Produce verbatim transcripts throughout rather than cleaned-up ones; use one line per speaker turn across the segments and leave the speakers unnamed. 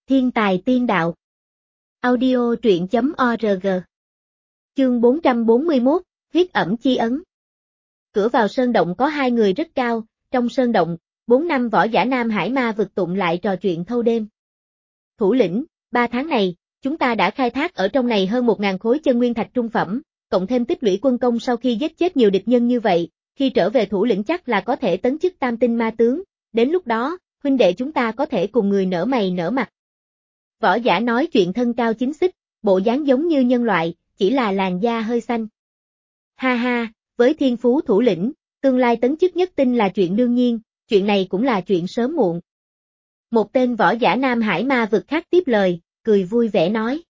Thiên tài tiên đạo. Audio truyện chấm org. Chương bốn trăm bốn mươi mốt, huyết ẩm chi ấn. Cửa vào sơn động có hai người rất cao, trong sơn động, bốn năm võ giả Nam Hải Ma vực tụng lại trò chuyện thâu đêm. Thủ lĩnh, ba tháng này, chúng ta đã khai thác ở trong này hơn một ngàn khối chân nguyên thạch trung phẩm, cộng thêm tích lũy quân công sau khi giết chết nhiều địch nhân như vậy, khi trở về thủ lĩnh chắc là có thể tấn chức tam tinh ma tướng, đến lúc đó, huynh đệ chúng ta có thể cùng người nở mày nở mặt. Võ giả nói chuyện thân cao chín xích, bộ dáng giống như nhân loại, chỉ là làn da hơi xanh. Ha ha, với thiên phú thủ lĩnh, tương lai tấn chức nhất tinh là chuyện đương nhiên, chuyện này cũng là chuyện sớm muộn. Một tên võ giả Nam Hải Ma vực khác tiếp lời, cười vui vẻ nói.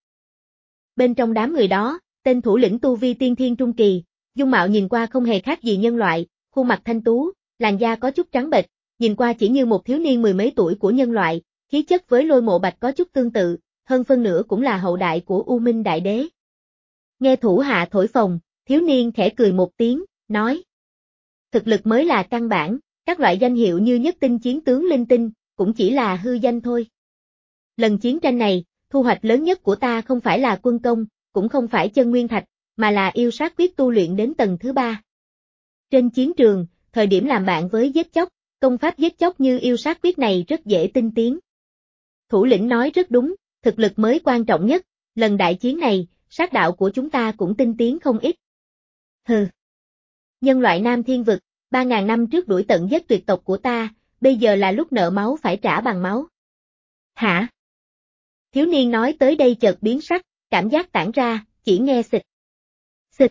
Bên trong đám người đó, tên thủ lĩnh tu vi tiên thiên trung kỳ, dung mạo nhìn qua không hề khác gì nhân loại, khuôn mặt thanh tú, làn da có chút trắng bệch, nhìn qua chỉ như một thiếu niên mười mấy tuổi của nhân loại, khí chất với Lôi Mộ Bạch có chút tương tự, hơn phân nửa cũng là hậu đại của U Minh Đại Đế. Nghe thủ hạ thổi phồng, thiếu niên khẽ cười một tiếng, nói. Thực lực mới là căn bản, các loại danh hiệu như nhất tinh chiến tướng linh tinh, cũng chỉ là hư danh thôi. Lần chiến tranh này, thu hoạch lớn nhất của ta không phải là quân công, cũng không phải chân nguyên thạch, mà là yêu sát quyết tu luyện đến tầng thứ ba. Trên chiến trường, thời điểm làm bạn với giết chóc, công pháp giết chóc như yêu sát quyết này rất dễ tinh tiến. Thủ lĩnh nói rất đúng, thực lực mới quan trọng nhất, lần đại chiến này, sát đạo của chúng ta cũng tinh tiến không ít. Hừ. Nhân loại Nam Thiên Vực, ba ngàn năm trước đuổi tận giết tuyệt tộc của ta, bây giờ là lúc nợ máu phải trả bằng máu. Hả? Thiếu niên nói tới đây chợt biến sắc, cảm giác tản ra, chỉ nghe xịt. Xịt.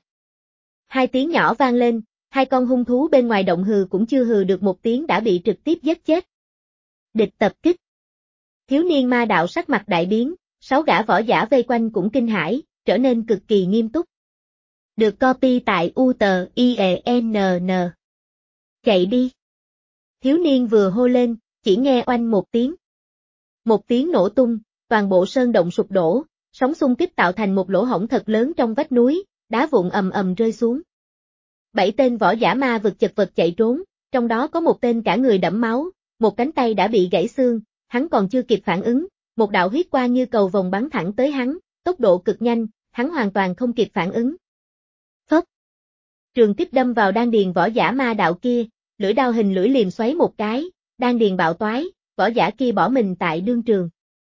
Hai tiếng nhỏ vang lên, hai con hung thú bên ngoài động hừ cũng chưa hừ được một tiếng đã bị trực tiếp giết chết. Địch tập kích. Thiếu niên ma đạo sắc mặt đại biến, sáu gã võ giả vây quanh cũng kinh hãi, trở nên cực kỳ nghiêm túc. Được copy tại u t i e n n. Chạy đi. Thiếu niên vừa hô lên, chỉ nghe oanh một tiếng. Một tiếng nổ tung, toàn bộ sơn động sụp đổ, sóng xung kích tạo thành một lỗ hổng thật lớn trong vách núi, đá vụn ầm ầm rơi xuống. Bảy tên võ giả ma vực chật vật chạy trốn, trong đó có một tên cả người đẫm máu, một cánh tay đã bị gãy xương, hắn còn chưa kịp phản ứng, một đạo huyết quang như cầu vồng bắn thẳng tới hắn, tốc độ cực nhanh, hắn hoàn toàn không kịp phản ứng. Phốc. Trường kích đâm vào đan điền võ giả ma đạo kia, lưỡi đao hình lưỡi liềm xoáy một cái, đan điền bạo toái, võ giả kia bỏ mình tại đương trường.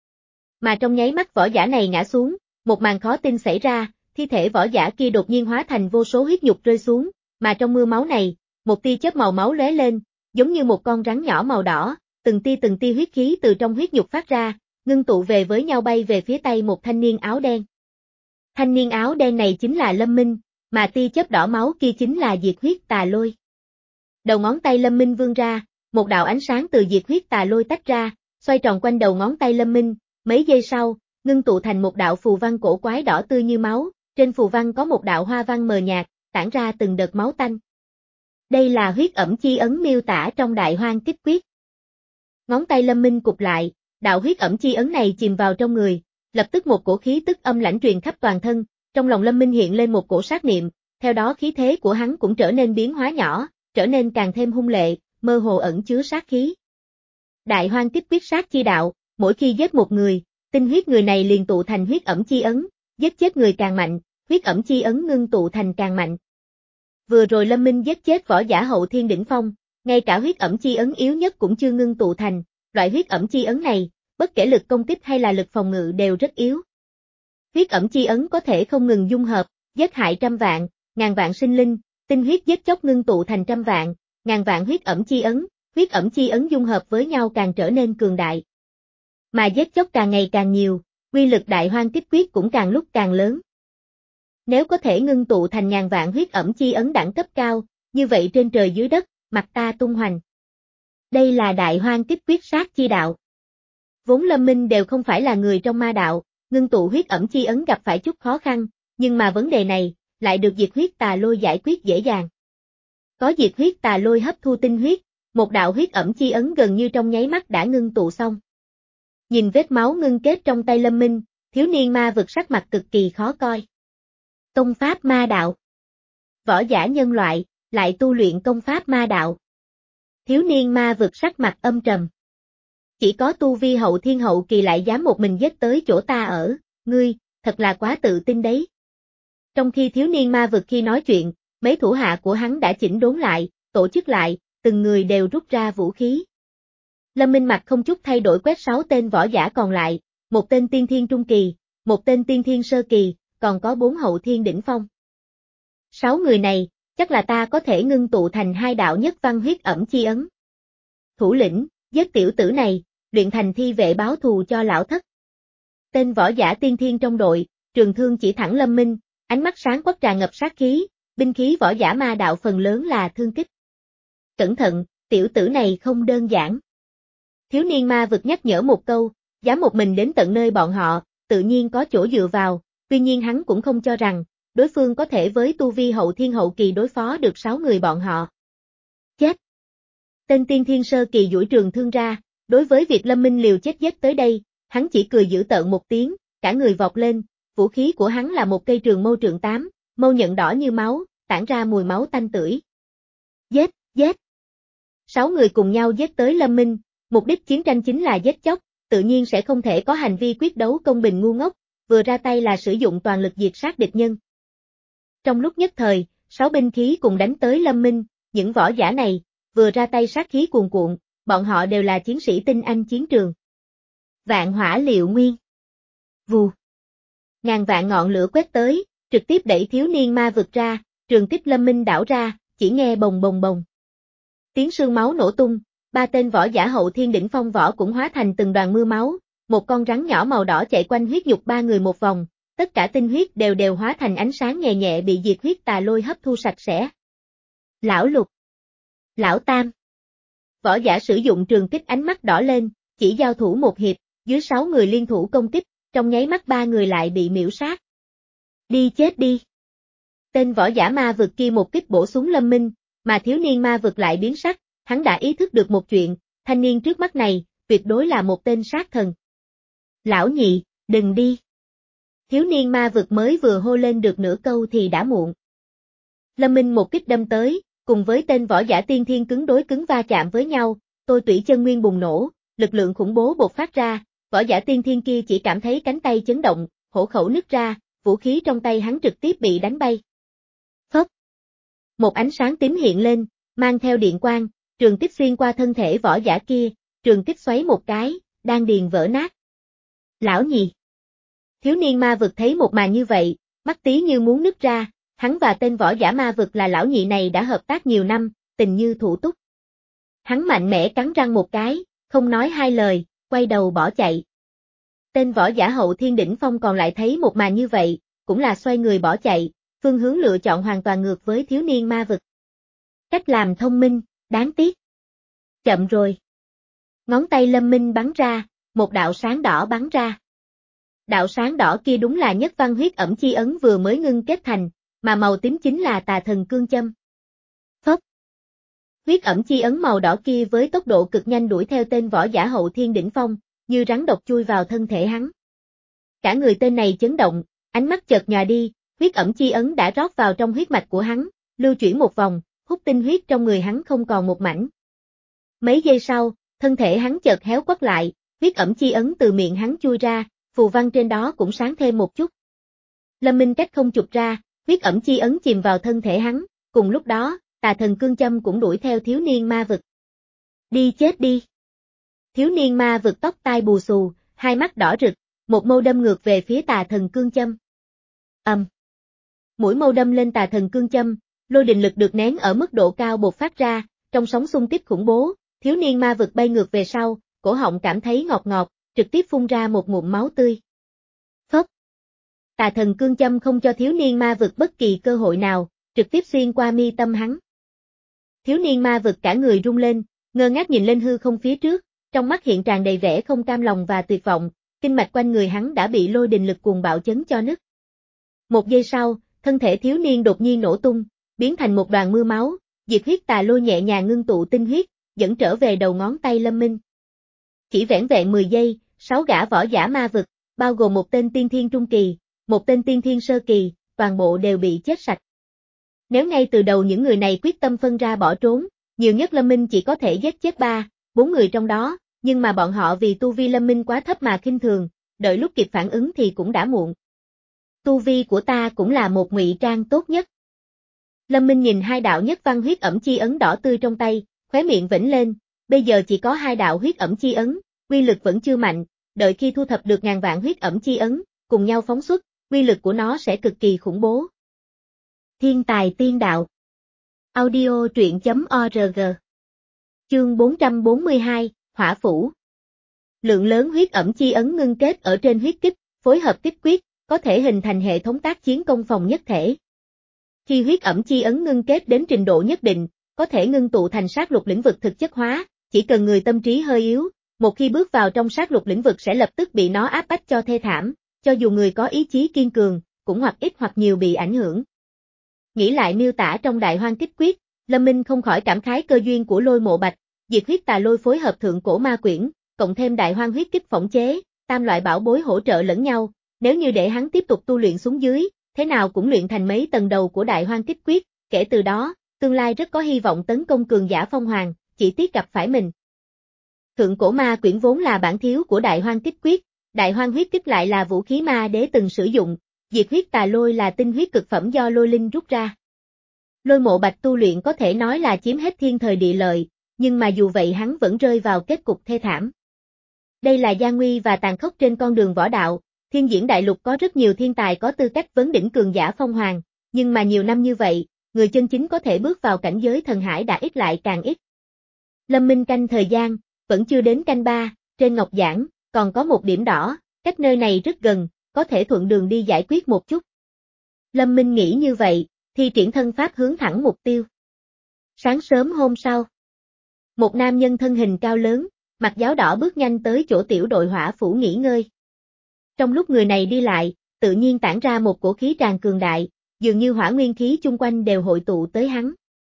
Mà trong nháy mắt võ giả này ngã xuống, một màn khó tin xảy ra, thi thể võ giả kia đột nhiên hóa thành vô số huyết nhục rơi xuống, mà trong mưa máu này, một tia chớp màu máu lóe lên, giống như một con rắn nhỏ màu đỏ, từng tia từng tia huyết khí từ trong huyết nhục phát ra, ngưng tụ về với nhau bay về phía tay một thanh niên áo đen. Thanh niên áo đen này chính là Lâm Minh, mà tia chớp đỏ máu kia chính là diệt huyết tà lôi. Đầu ngón tay Lâm Minh vươn ra, một đạo ánh sáng từ diệt huyết tà lôi tách ra, xoay tròn quanh đầu ngón tay Lâm Minh, mấy giây sau, ngưng tụ thành một đạo phù văn cổ quái đỏ tươi như máu, trên phù văn có một đạo hoa văn mờ nhạt, tản ra từng đợt máu tanh. Đây là huyết ẩm chi ấn miêu tả trong Đại Hoang Kích Quyết. Ngón tay Lâm Minh cụp lại, đạo huyết ẩm chi ấn này chìm vào trong người, lập tức một cổ khí tức âm lãnh truyền khắp toàn thân, trong lòng Lâm Minh hiện lên một cổ sát niệm, theo đó khí thế của hắn cũng trở nên biến hóa nhỏ, trở nên càng thêm hung lệ, mơ hồ ẩn chứa sát khí. Đại Hoang Kích Quyết sát chi đạo, mỗi khi giết một người, tinh huyết người này liền tụ thành huyết ẩm chi ấn, giết chết người càng mạnh, huyết ẩm chi ấn ngưng tụ thành càng mạnh. Vừa rồi Lâm Minh giết chết võ giả hậu thiên đỉnh phong, ngay cả huyết ẩm chi ấn yếu nhất cũng chưa ngưng tụ thành, loại huyết ẩm chi ấn này, bất kể lực công kích hay là lực phòng ngự đều rất yếu. Huyết ẩm chi ấn có thể không ngừng dung hợp, giết hại trăm vạn, ngàn vạn sinh linh, tinh huyết giết chóc ngưng tụ thành trăm vạn, ngàn vạn huyết ẩm chi ấn, huyết ẩm chi ấn dung hợp với nhau càng trở nên cường đại. Mà giết chóc càng ngày càng nhiều, uy lực Đại Hoang Kích Quyết cũng càng lúc càng lớn. Nếu có thể ngưng tụ thành ngàn vạn huyết ẩm chi ấn đẳng cấp cao, như vậy trên trời dưới đất, mặt ta tung hoành. Đây là Đại Hoang Kích Quyết sát chi đạo. Vốn Lâm Minh đều không phải là người trong ma đạo, ngưng tụ huyết ẩm chi ấn gặp phải chút khó khăn, nhưng mà vấn đề này, lại được diệt huyết tà lôi giải quyết dễ dàng. Có diệt huyết tà lôi hấp thu tinh huyết, một đạo huyết ẩm chi ấn gần như trong nháy mắt đã ngưng tụ xong. Nhìn vết máu ngưng kết trong tay Lâm Minh, thiếu niên ma vực sắc mặt cực kỳ khó coi. Công pháp ma đạo. Võ giả nhân loại, lại tu luyện công pháp ma đạo. Thiếu niên ma vực sắc mặt âm trầm. chỉ có tu vi hậu thiên hậu kỳ lại dám một mình giết tới chỗ ta ở, ngươi, thật là quá tự tin đấy. Trong khi thiếu niên ma vực khi nói chuyện, mấy thủ hạ của hắn đã chỉnh đốn lại, tổ chức lại, từng người đều rút ra vũ khí. Lâm Minh mặt không chút thay đổi quét sáu tên võ giả còn lại, một tên tiên thiên trung kỳ, một tên tiên thiên sơ kỳ, còn có bốn hậu thiên đỉnh phong. Sáu người này, chắc là ta có thể ngưng tụ thành hai đạo nhất văn huyết ẩm chi ấn. Thủ lĩnh, giết tiểu tử này, luyện thành thi vệ báo thù cho lão thất. Tên võ giả tiên thiên trong đội, trường thương chỉ thẳng Lâm Minh, ánh mắt sáng quắc tràn ngập sát khí, binh khí võ giả ma đạo phần lớn là thương kích. Cẩn thận, tiểu tử này không đơn giản. Thiếu niên ma vực nhắc nhở một câu, dám một mình đến tận nơi bọn họ, tự nhiên có chỗ dựa vào, tuy nhiên hắn cũng không cho rằng, đối phương có thể với tu vi hậu thiên hậu kỳ đối phó được sáu người bọn họ. Chết! Tên tiên thiên sơ kỳ duỗi trường thương ra, đối với việc Lâm Minh liều chết giết tới đây, hắn chỉ cười dữ tợn một tiếng, cả người vọt lên, vũ khí của hắn là một cây trường mâu trượng tám, mâu nhận đỏ như máu, tản ra mùi máu tanh tưởi. Giết, giết! Sáu người cùng nhau giết tới Lâm Minh, mục đích chiến tranh chính là giết chóc, tự nhiên sẽ không thể có hành vi quyết đấu công bình ngu ngốc, vừa ra tay là sử dụng toàn lực diệt sát địch nhân. Trong lúc nhất thời, sáu binh khí cùng đánh tới Lâm Minh, những võ giả này, vừa ra tay sát khí cuồn cuộn, bọn họ đều là chiến sĩ tinh anh chiến trường. Vạn hỏa liệu nguyên. Vù. Ngàn vạn ngọn lửa quét tới, trực tiếp đẩy thiếu niên ma vực ra, trường kích Lâm Minh đảo ra, chỉ nghe bồng bồng bồng. Tiếng sương máu nổ tung, ba tên võ giả hậu thiên đỉnh phong võ cũng hóa thành từng đoàn mưa máu, một con rắn nhỏ màu đỏ chạy quanh huyết nhục ba người một vòng, tất cả tinh huyết đều đều hóa thành ánh sáng nhẹ nhẹ bị diệt huyết tà lôi hấp thu sạch sẽ. Lão Lục. Lão Tam. Võ giả sử dụng trường kích ánh mắt đỏ lên, chỉ giao thủ một hiệp, dưới sáu người liên thủ công kích, trong nháy mắt ba người lại bị miễu sát. Đi chết đi. Tên võ giả ma vực kia một kích bổ xuống Lâm Minh, mà thiếu niên ma vực lại biến sắc, hắn đã ý thức được một chuyện, thanh niên trước mắt này, tuyệt đối là một tên sát thần. Lão nhị, đừng đi. Thiếu niên ma vực mới vừa hô lên được nửa câu thì đã muộn. Lâm Minh một kích đâm tới, cùng với tên võ giả tiên thiên cứng đối cứng va chạm với nhau, tôi tủy chân nguyên bùng nổ, lực lượng khủng bố bộc phát ra, võ giả tiên thiên kia chỉ cảm thấy cánh tay chấn động, hổ khẩu nứt ra, vũ khí trong tay hắn trực tiếp bị đánh bay. Phốc. Một ánh sáng tím hiện lên, mang theo điện quang, trường kích xuyên qua thân thể võ giả kia, trường kích xoáy một cái, đan điền vỡ nát. Lão nhị. Thiếu niên ma vực thấy một màn như vậy, mắt tí như muốn nứt ra, hắn và tên võ giả ma vực là lão nhị này đã hợp tác nhiều năm, tình như thủ túc. Hắn mạnh mẽ cắn răng một cái, không nói hai lời, quay đầu bỏ chạy. Tên võ giả hậu thiên đỉnh phong còn lại thấy một màn như vậy, cũng là xoay người bỏ chạy, phương hướng lựa chọn hoàn toàn ngược với thiếu niên ma vực. Cách làm thông minh, đáng tiếc. Chậm rồi. Ngón tay Lâm Minh bắn ra, một đạo sáng đỏ bắn ra. Đạo sáng đỏ kia đúng là nhất văn huyết ẩm chi ấn vừa mới ngưng kết thành, mà màu tím chính là tà thần cương châm. Phốc. Huyết ẩm chi ấn màu đỏ kia với tốc độ cực nhanh đuổi theo tên võ giả hậu thiên đỉnh phong, như rắn độc chui vào thân thể hắn. Cả người tên này chấn động, ánh mắt chợt nhòa đi, huyết ẩm chi ấn đã rót vào trong huyết mạch của hắn, lưu chuyển một vòng, hút tinh huyết trong người hắn không còn một mảnh. Mấy giây sau, thân thể hắn chợt héo quắt lại, huyết ẩm chi ấn từ miệng hắn chui ra, phù văn trên đó cũng sáng thêm một chút. Lâm Minh cách không chụp ra, huyết ẩm chi ấn chìm vào thân thể hắn, cùng lúc đó, tà thần cương châm cũng đuổi theo thiếu niên ma vực. Đi chết đi. Thiếu niên ma vực tóc tai bù xù, hai mắt đỏ rực, một mâu đâm ngược về phía tà thần cương châm. Ầm. Um. Mũi mâu đâm lên tà thần cương châm, lôi đình lực được nén ở mức độ cao bộc phát ra, trong sóng xung kích khủng bố, thiếu niên ma vực bay ngược về sau, cổ họng cảm thấy ngọt ngọt, trực tiếp phun ra một ngụm máu tươi. Phốc. Tà thần cương châm không cho thiếu niên ma vực bất kỳ cơ hội nào, trực tiếp xuyên qua mi tâm hắn. Thiếu niên ma vực cả người rung lên, ngơ ngác nhìn lên hư không phía trước, trong mắt hiện tràn đầy vẻ không cam lòng và tuyệt vọng, kinh mạch quanh người hắn đã bị lôi đình lực cuồng bạo chấn cho nứt. Một giây sau, thân thể thiếu niên đột nhiên nổ tung, biến thành một đoàn mưa máu, diệt huyết tà lôi nhẹ nhàng ngưng tụ tinh huyết, dẫn trở về đầu ngón tay Lâm Minh. Chỉ vẻn vẹn mười giây, sáu gã võ giả ma vực, bao gồm một tên tiên thiên trung kỳ, một tên tiên thiên sơ kỳ, toàn bộ đều bị chết sạch. Nếu ngay từ đầu những người này quyết tâm phân ra bỏ trốn, nhiều nhất Lâm Minh chỉ có thể giết chết ba, bốn người trong đó, nhưng mà bọn họ vì tu vi Lâm Minh quá thấp mà khinh thường, đợi lúc kịp phản ứng thì cũng đã muộn. Tu vi của ta cũng là một ngụy trang tốt nhất. Lâm Minh nhìn hai đạo nhất văn huyết ẩm chi ấn đỏ tươi trong tay, khóe miệng vểnh lên, bây giờ chỉ có hai đạo huyết ẩm chi ấn, uy lực vẫn chưa mạnh, đợi khi thu thập được ngàn vạn huyết ẩm chi ấn, cùng nhau phóng xuất, uy lực của nó sẽ cực kỳ khủng bố. Thiên tài tiên đạo. Audio truyện chấm org. Chương bốn trăm bốn mươi hai, Hỏa Phủ. Lượng lớn huyết ẩm chi ấn ngưng kết ở trên huyết kích, phối hợp kích quyết, có thể hình thành hệ thống tác chiến công phòng nhất thể. Khi huyết ẩm chi ấn ngưng kết đến trình độ nhất định, có thể ngưng tụ thành sát lục lĩnh vực thực chất hóa, chỉ cần người tâm trí hơi yếu, một khi bước vào trong sát lục lĩnh vực sẽ lập tức bị nó áp bách cho thê thảm, cho dù người có ý chí kiên cường, cũng hoặc ít hoặc nhiều bị ảnh hưởng. Nghĩ lại miêu tả trong Đại Hoang Kích Quyết, Lâm Minh không khỏi cảm khái cơ duyên của Lôi Mộ Bạch, diệt huyết tà lôi phối hợp thượng cổ ma quyển, cộng thêm Đại Hoang huyết kích phỏng chế, tam loại bảo bối hỗ trợ lẫn nhau, nếu như để hắn tiếp tục tu luyện xuống dưới, thế nào cũng luyện thành mấy tầng đầu của Đại Hoang Kích Quyết, kể từ đó, tương lai rất có hy vọng tấn công cường giả phong hoàng, chỉ tiếc gặp phải mình. Thượng cổ ma quyển vốn là bản thiếu của Đại Hoang Kích Quyết, Đại Hoang huyết kích lại là vũ khí ma đế từng sử dụng, diệt huyết tà lôi là tinh huyết cực phẩm do lôi linh rút ra. Lôi Mộ Bạch tu luyện có thể nói là chiếm hết thiên thời địa lợi, nhưng mà dù vậy hắn vẫn rơi vào kết cục thê thảm. Đây là gian nguy và tàn khốc trên con đường võ đạo, thiên diễn đại lục có rất nhiều thiên tài có tư cách vấn đỉnh cường giả phong hoàng, nhưng mà nhiều năm như vậy, người chân chính có thể bước vào cảnh giới thần hải đã ít lại càng ít. Lâm Minh canh thời gian, vẫn chưa đến canh ba, trên ngọc giảng, còn có một điểm đỏ, cách nơi này rất gần, có thể thuận đường đi giải quyết một chút. Lâm Minh nghĩ như vậy, thi triển thân pháp hướng thẳng mục tiêu. Sáng sớm hôm sau, một nam nhân thân hình cao lớn, mặc giáo đỏ bước nhanh tới chỗ tiểu đội hỏa phủ nghỉ ngơi. Trong lúc người này đi lại, tự nhiên tản ra một cổ khí tràn cường đại, dường như hỏa nguyên khí chung quanh đều hội tụ tới hắn.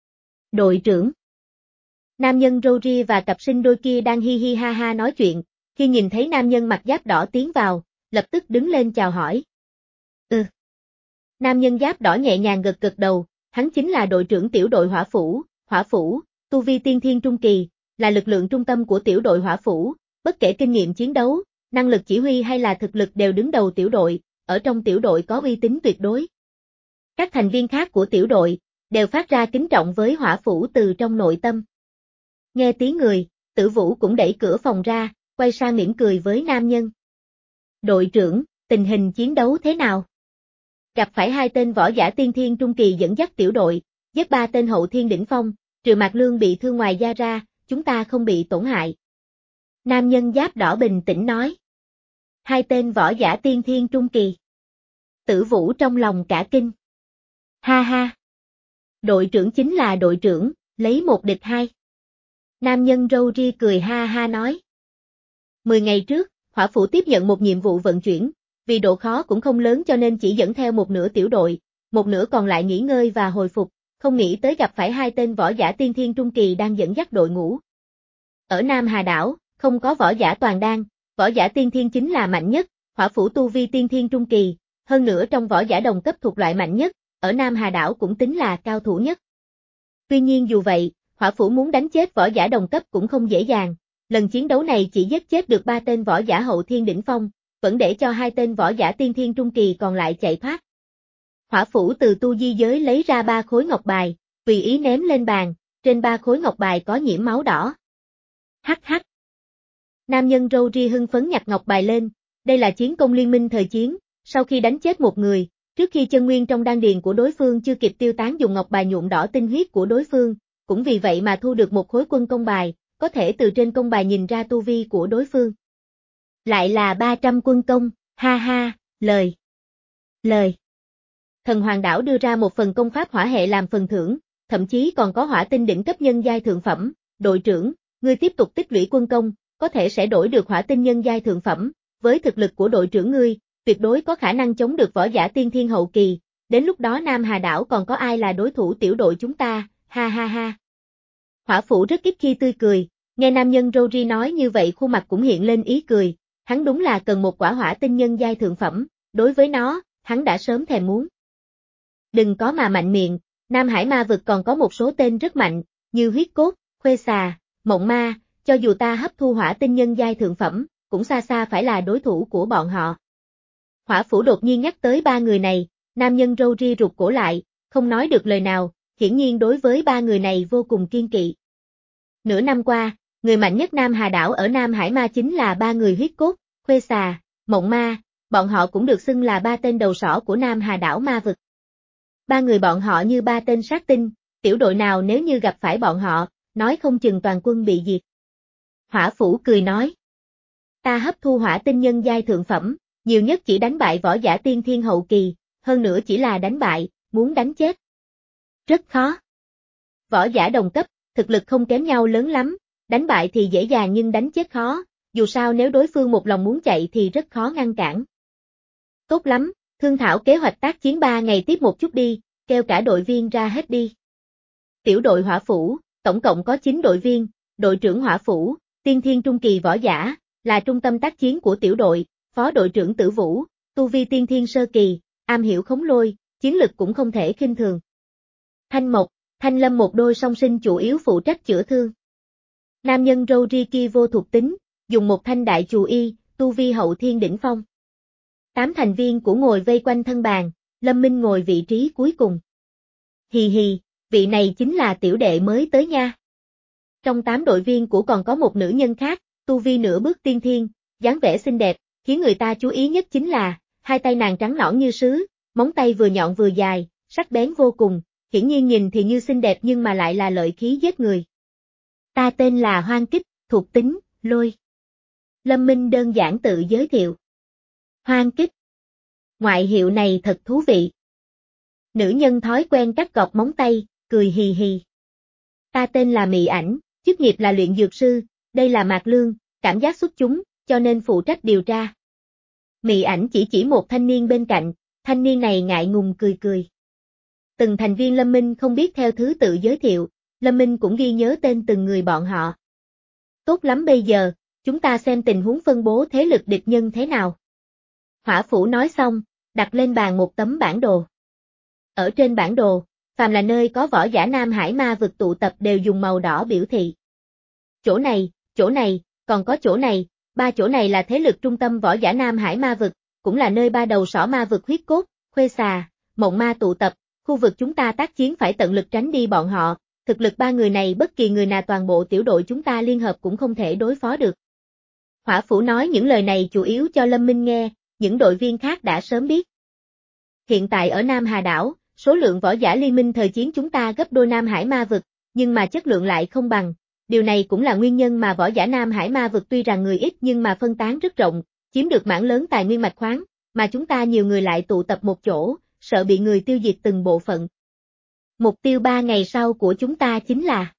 Đội trưởng. Nam nhân râu ria và cặp sinh đôi kia đang hi hi ha ha nói chuyện, khi nhìn thấy nam nhân mặc giáp đỏ tiến vào, lập tức đứng lên chào hỏi. Ừ. Nam nhân giáp đỏ nhẹ nhàng gật gật đầu, hắn chính là đội trưởng tiểu đội hỏa phủ, hỏa phủ, tu vi tiên thiên trung kỳ, là lực lượng trung tâm của tiểu đội hỏa phủ, bất kể kinh nghiệm chiến đấu, năng lực chỉ huy hay là thực lực đều đứng đầu tiểu đội, ở trong tiểu đội có uy tín tuyệt đối. Các thành viên khác của tiểu đội, đều phát ra kính trọng với hỏa phủ từ trong nội tâm. Nghe tiếng người, Tử Vũ cũng đẩy cửa phòng ra, quay sang mỉm cười với nam nhân. Đội trưởng, tình hình chiến đấu thế nào? Gặp phải hai tên võ giả tiên thiên trung kỳ dẫn dắt tiểu đội, giết ba tên hậu thiên đỉnh phong, trừ Mạc Lương bị thương ngoài da ra, chúng ta không bị tổn hại. Nam nhân giáp đỏ bình tĩnh nói. Hai tên võ giả tiên thiên trung kỳ. Tử Vũ trong lòng cả kinh. Ha ha. Đội trưởng chính là đội trưởng, lấy một địch hai. Nam nhân râu ria cười ha ha nói. Mười ngày trước, hỏa phủ tiếp nhận một nhiệm vụ vận chuyển, vì độ khó cũng không lớn cho nên chỉ dẫn theo một nửa tiểu đội, một nửa còn lại nghỉ ngơi và hồi phục, không nghĩ tới gặp phải hai tên võ giả tiên thiên trung kỳ đang dẫn dắt đội ngũ. Ở Nam Hà Đảo, không có võ giả toàn đan, võ giả tiên thiên chính là mạnh nhất, hỏa phủ tu vi tiên thiên trung kỳ, hơn nữa trong võ giả đồng cấp thuộc loại mạnh nhất, ở Nam Hà Đảo cũng tính là cao thủ nhất. Tuy nhiên dù vậy, hỏa phủ muốn đánh chết võ giả đồng cấp cũng không dễ dàng, lần chiến đấu này chỉ giết chết được ba tên võ giả hậu thiên đỉnh phong, vẫn để cho hai tên võ giả tiên thiên trung kỳ còn lại chạy thoát. Hỏa phủ từ tu di giới lấy ra ba khối ngọc bài, tùy ý ném lên bàn, trên ba khối ngọc bài có nhiễm máu đỏ. Hắc hắc. Nam nhân râu ria hưng phấn nhặt ngọc bài lên, đây là chiến công liên minh thời chiến, sau khi đánh chết một người, trước khi chân nguyên trong đan điền của đối phương chưa kịp tiêu tán dùng ngọc bài nhuộm đỏ tinh huyết của đối phương, cũng vì vậy mà thu được một khối quân công bài, có thể từ trên công bài nhìn ra tu vi của đối phương. Lại là ba trăm quân công, ha ha, lời. Lời. Thần Hoàng Đảo đưa ra một phần công pháp hỏa hệ làm phần thưởng, thậm chí còn có hỏa tinh đỉnh cấp nhân giai thượng phẩm, đội trưởng, ngươi tiếp tục tích lũy quân công, có thể sẽ đổi được hỏa tinh nhân giai thượng phẩm, với thực lực của đội trưởng ngươi, tuyệt đối có khả năng chống được võ giả tiên thiên hậu kỳ, đến lúc đó Nam Hà Đảo còn có ai là đối thủ tiểu đội chúng ta, ha ha ha. Hỏa phủ rất ít khi tươi cười, nghe nam nhân râu ria nói như vậy khuôn mặt cũng hiện lên ý cười, hắn đúng là cần một quả hỏa tinh nhân giai thượng phẩm, đối với nó, hắn đã sớm thèm muốn. Đừng có mà mạnh miệng, Nam Hải ma vực còn có một số tên rất mạnh, như huyết cốt, khuê xà, mộng ma, cho dù ta hấp thu hỏa tinh nhân giai thượng phẩm, cũng xa xa phải là đối thủ của bọn họ. Hỏa Phủ đột nhiên nhắc tới ba người này, nam nhân râu ria rụt cổ lại, không nói được lời nào, hiển nhiên đối với ba người này vô cùng kiên kỵ. Nửa năm qua, người mạnh nhất Nam Hà đảo ở Nam Hải Ma chính là ba người huyết cốt, Khuê Xà, Mộng Ma, bọn họ cũng được xưng là ba tên đầu sỏ của Nam Hà đảo ma vực. Ba người bọn họ như ba tên sát tinh, tiểu đội nào nếu như gặp phải bọn họ, nói không chừng toàn quân bị diệt. Hỏa Phủ cười nói, ta hấp thu hỏa tinh nhân giai thượng phẩm, nhiều nhất chỉ đánh bại võ giả tiên thiên hậu kỳ, hơn nữa chỉ là đánh bại, muốn đánh chết. Rất khó. Võ giả đồng cấp, thực lực không kém nhau lớn lắm, đánh bại thì dễ dàng nhưng đánh chết khó, dù sao nếu đối phương một lòng muốn chạy thì rất khó ngăn cản. Tốt lắm, thương thảo kế hoạch tác chiến ba ngày tiếp một chút đi, kêu cả đội viên ra hết đi. Tiểu đội Hỏa Phủ, tổng cộng có chín đội viên, đội trưởng Hỏa Phủ, tiên thiên trung kỳ võ giả, là trung tâm tác chiến của tiểu đội, phó đội trưởng Tử Vũ, tu vi tiên thiên sơ kỳ, am hiểu khống lôi, chiến lực cũng không thể khinh thường. Thanh Mộc, Thanh Lâm một đôi song sinh chủ yếu phụ trách chữa thương. Nam nhân râu ria kia vô thuộc tính, dùng một thanh đại chù y, tu vi hậu thiên đỉnh phong. Tám thành viên của ngồi vây quanh thân bàn, Lâm Minh ngồi vị trí cuối cùng. Hì hì, vị này chính là tiểu đệ mới tới nha. Trong tám đội viên của còn có một nữ nhân khác, tu vi nửa bước tiên thiên, dáng vẻ xinh đẹp, khiến người ta chú ý nhất chính là, hai tay nàng trắng nõn như sứ, móng tay vừa nhọn vừa dài, sắc bén vô cùng, hiển nhiên nhìn thì như xinh đẹp nhưng mà lại là lợi khí giết người. Ta tên là Hoang Kích, thuộc tính, lôi. Lâm Minh đơn giản tự giới thiệu. Hoang Kích. Ngoại hiệu này thật thú vị. Nữ nhân thói quen cắt gọt móng tay, cười hì hì. Ta tên là Mị Ảnh, chức nghiệp là luyện dược sư, đây là Mạc Lương, cảm giác xuất chúng, cho nên phụ trách điều tra. Mị Ảnh chỉ chỉ một thanh niên bên cạnh, thanh niên này ngại ngùng cười cười. Từng thành viên Lâm Minh không biết theo thứ tự giới thiệu, Lâm Minh cũng ghi nhớ tên từng người bọn họ. Tốt lắm bây giờ, chúng ta xem tình huống phân bố thế lực địch nhân thế nào. Hỏa Phủ nói xong, đặt lên bàn một tấm bản đồ. Ở trên bản đồ, phàm là nơi có võ giả Nam Hải ma vực tụ tập đều dùng màu đỏ biểu thị. Chỗ này, chỗ này, còn có chỗ này, ba chỗ này là thế lực trung tâm võ giả Nam Hải ma vực, cũng là nơi ba đầu sỏ ma vực huyết cốt, Khuê Xà, Mộng Ma tụ tập, khu vực chúng ta tác chiến phải tận lực tránh đi bọn họ, thực lực ba người này bất kỳ người nào toàn bộ tiểu đội chúng ta liên hợp cũng không thể đối phó được. Hỏa Phủ nói những lời này chủ yếu cho Lâm Minh nghe, những đội viên khác đã sớm biết. Hiện tại ở Nam Hà đảo, số lượng võ giả liên minh thời chiến chúng ta gấp đôi Nam Hải ma vực, nhưng mà chất lượng lại không bằng. Điều này cũng là nguyên nhân mà võ giả Nam Hải ma vực tuy rằng người ít nhưng mà phân tán rất rộng, chiếm được mảng lớn tài nguyên mạch khoáng, mà chúng ta nhiều người lại tụ tập một chỗ, sợ bị người tiêu diệt từng bộ phận. Mục tiêu ba ngày sau của chúng ta chính là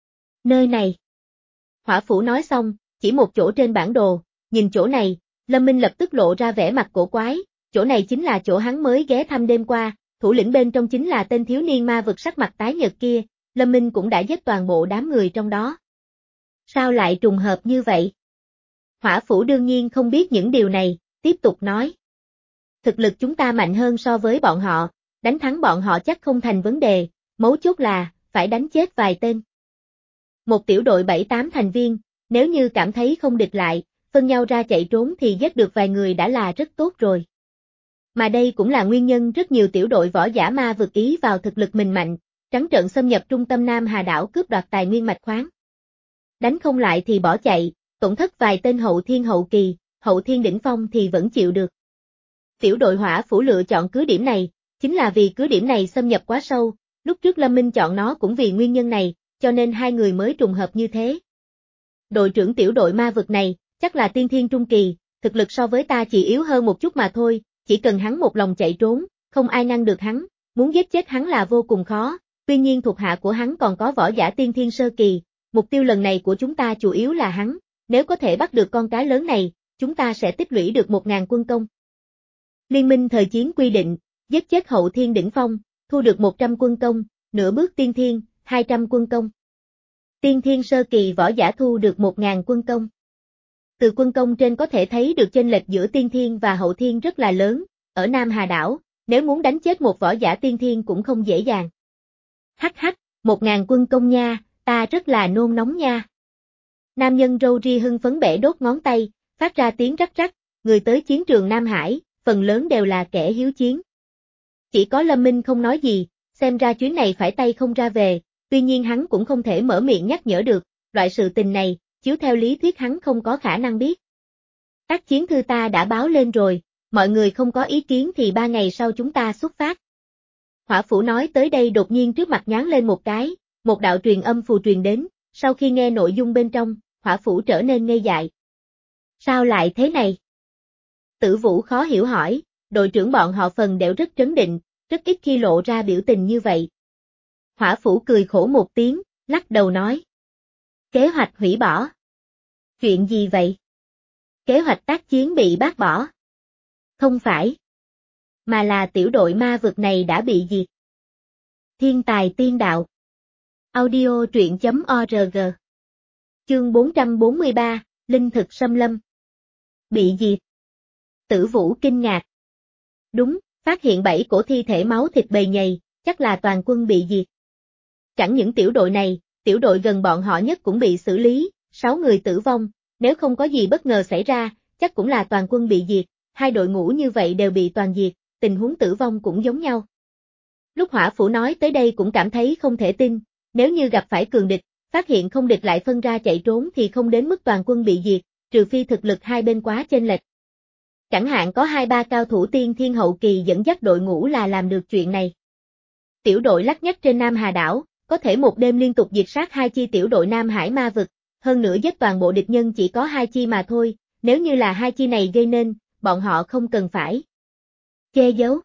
nơi này. Hỏa Phủ nói xong, chỉ một chỗ trên bản đồ, nhìn chỗ này, Lâm Minh lập tức lộ ra vẻ mặt cổ quái, chỗ này chính là chỗ hắn mới ghé thăm đêm qua, thủ lĩnh bên trong chính là tên thiếu niên ma vực sắc mặt tái nhợt kia, Lâm Minh cũng đã giết toàn bộ đám người trong đó. Sao lại trùng hợp như vậy? Hỏa Phủ đương nhiên không biết những điều này, tiếp tục nói. Thực lực chúng ta mạnh hơn so với bọn họ, đánh thắng bọn họ chắc không thành vấn đề, mấu chốt là, phải đánh chết vài tên. Một tiểu đội bảy tám thành viên, nếu như cảm thấy không địch lại, phân nhau ra chạy trốn thì giết được vài người đã là rất tốt rồi. Mà đây cũng là nguyên nhân rất nhiều tiểu đội võ giả ma vực ý vào thực lực mình mạnh, trắng trợn xâm nhập trung tâm Nam Hà đảo cướp đoạt tài nguyên mạch khoáng. Đánh không lại thì bỏ chạy, tổn thất vài tên hậu thiên hậu kỳ, hậu thiên đỉnh phong thì vẫn chịu được. Tiểu đội Hỏa Phủ lựa chọn cứ điểm này, chính là vì cứ điểm này xâm nhập quá sâu, lúc trước Lâm Minh chọn nó cũng vì nguyên nhân này, cho nên hai người mới trùng hợp như thế. Đội trưởng tiểu đội ma vực này, chắc là tiên thiên trung kỳ, thực lực so với ta chỉ yếu hơn một chút mà thôi, chỉ cần hắn một lòng chạy trốn, không ai ngăn được hắn, muốn giết chết hắn là vô cùng khó, tuy nhiên thuộc hạ của hắn còn có võ giả tiên thiên sơ kỳ, mục tiêu lần này của chúng ta chủ yếu là hắn, nếu có thể bắt được con cá lớn này, chúng ta sẽ tích lũy được một ngàn quân công. Liên minh thời chiến quy định, giết chết hậu thiên đỉnh phong, thu được một trăm quân công, nửa bước tiên thiên, hai trăm quân công. Tiên thiên sơ kỳ võ giả thu được một ngàn quân công. Từ quân công trên có thể thấy được chênh lệch giữa tiên thiên và hậu thiên rất là lớn, ở Nam Hà đảo, nếu muốn đánh chết một võ giả tiên thiên cũng không dễ dàng. Hắc hắc, một ngàn quân công nha, ta rất là nôn nóng nha. Nam nhân râu ria hưng phấn bẻ đốt ngón tay, phát ra tiếng rắc rắc, người tới chiến trường Nam Hải, phần lớn đều là kẻ hiếu chiến. Chỉ có Lâm Minh không nói gì, xem ra chuyến này phải tay không ra về, tuy nhiên hắn cũng không thể mở miệng nhắc nhở được, loại sự tình này, chiếu theo lý thuyết hắn không có khả năng biết. Tác chiến thư ta đã báo lên rồi, mọi người không có ý kiến thì ba ngày sau chúng ta xuất phát. Hỏa Phủ nói tới đây đột nhiên trước mặt nháng lên một cái, một đạo truyền âm phù truyền đến, sau khi nghe nội dung bên trong, Hỏa Phủ trở nên ngây dại. Sao lại thế này? Tử Vũ khó hiểu hỏi, đội trưởng bọn họ phần đều rất trấn định, rất ít khi lộ ra biểu tình như vậy. Hỏa Phủ cười khổ một tiếng, lắc đầu nói. Kế hoạch hủy bỏ. Chuyện gì vậy? Kế hoạch tác chiến bị bác bỏ. Không phải. Mà là tiểu đội ma vực này đã bị diệt. Thiên tài tiên đạo. Audio truyện chấm org. Chương bốn trăm bốn mươi ba, Linh thực xâm lâm. Bị diệt. Tử Vũ kinh ngạc. Đúng, phát hiện bảy cổ thi thể máu thịt bầy nhầy, chắc là toàn quân bị diệt. Chẳng những tiểu đội này, tiểu đội gần bọn họ nhất cũng bị xử lý, sáu người tử vong, nếu không có gì bất ngờ xảy ra, chắc cũng là toàn quân bị diệt, hai đội ngũ như vậy đều bị toàn diệt, tình huống tử vong cũng giống nhau. Lúc Hỏa Phủ nói tới đây cũng cảm thấy không thể tin, nếu như gặp phải cường địch, phát hiện không địch lại phân ra chạy trốn thì không đến mức toàn quân bị diệt, trừ phi thực lực hai bên quá chênh lệch. Chẳng hạn có hai ba cao thủ tiên thiên hậu kỳ dẫn dắt đội ngũ là làm được chuyện này. Tiểu đội lắc nhắc trên Nam Hà đảo, có thể một đêm liên tục diệt sát hai chi tiểu đội Nam Hải ma vực, hơn nữa giết toàn bộ địch nhân chỉ có hai chi mà thôi, nếu như là hai chi này gây nên, bọn họ không cần phải che giấu.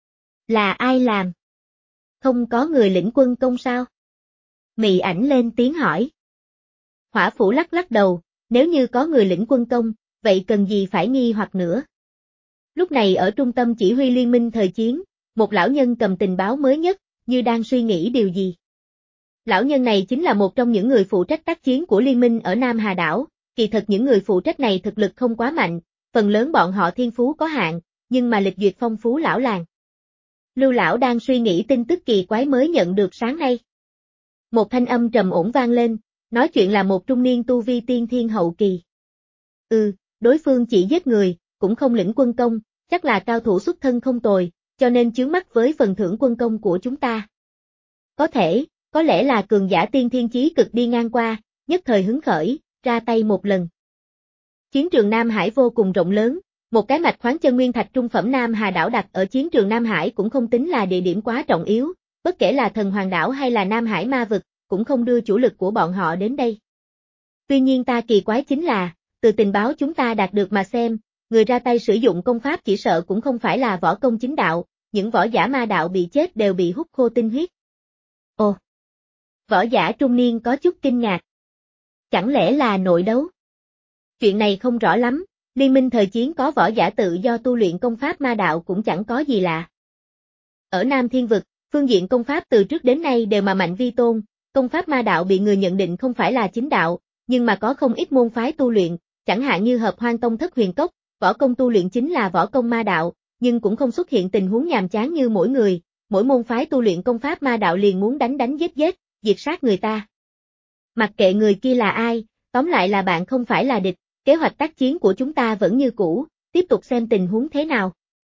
Là ai làm? Không có người lĩnh quân công sao? Mị ảnh lên tiếng hỏi. Hỏa Phủ lắc lắc đầu, nếu như có người lĩnh quân công, vậy cần gì phải nghi hoặc nữa. Lúc này ở trung tâm chỉ huy liên minh thời chiến, một lão nhân cầm tình báo mới nhất, như đang suy nghĩ điều gì. Lão nhân này chính là một trong những người phụ trách tác chiến của liên minh ở Nam Hà đảo, kỳ thật những người phụ trách này thực lực không quá mạnh, phần lớn bọn họ thiên phú có hạn, nhưng mà lịch duyệt phong phú lão làng. Lưu lão đang suy nghĩ tin tức kỳ quái mới nhận được sáng nay. Một thanh âm trầm ổn vang lên, nói chuyện là một trung niên tu vi tiên thiên hậu kỳ. Ừ, đối phương chỉ giết người, cũng không lĩnh quân công, chắc là cao thủ xuất thân không tồi, cho nên chướng mắt với phần thưởng quân công của chúng ta. Có thể, có lẽ là cường giả tiên thiên chí cực đi ngang qua, nhất thời hứng khởi, ra tay một lần. Chiến trường Nam Hải vô cùng rộng lớn, một cái mạch khoáng chân nguyên thạch trung phẩm Nam Hà đảo đặt ở chiến trường Nam Hải cũng không tính là địa điểm quá trọng yếu, bất kể là Thần Hoàng đảo hay là Nam Hải ma vực, cũng không đưa chủ lực của bọn họ đến đây. Tuy nhiên ta kỳ quái chính là, từ tình báo chúng ta đạt được mà xem, người ra tay sử dụng công pháp chỉ sợ cũng không phải là võ công chính đạo, những võ giả ma đạo bị chết đều bị hút khô tinh huyết. Ồ! Võ giả trung niên có chút kinh ngạc. Chẳng lẽ là nội đấu? Chuyện này không rõ lắm, liên minh thời chiến có võ giả tự do tu luyện công pháp ma đạo cũng chẳng có gì lạ. Ở Nam Thiên Vực, phương diện công pháp từ trước đến nay đều mà mạnh vi tôn, công pháp ma đạo bị người nhận định không phải là chính đạo, nhưng mà có không ít môn phái tu luyện, chẳng hạn như Hợp Hoang Tông Thất Huyền Cốc, võ công tu luyện chính là võ công ma đạo, nhưng cũng không xuất hiện tình huống nhàm chán như mỗi người, mỗi môn phái tu luyện công pháp ma đạo liền muốn đánh đánh giết giết, diệt sát người ta. Mặc kệ người kia là ai, tóm lại là bạn không phải là địch, kế hoạch tác chiến của chúng ta vẫn như cũ, tiếp tục xem tình huống thế nào.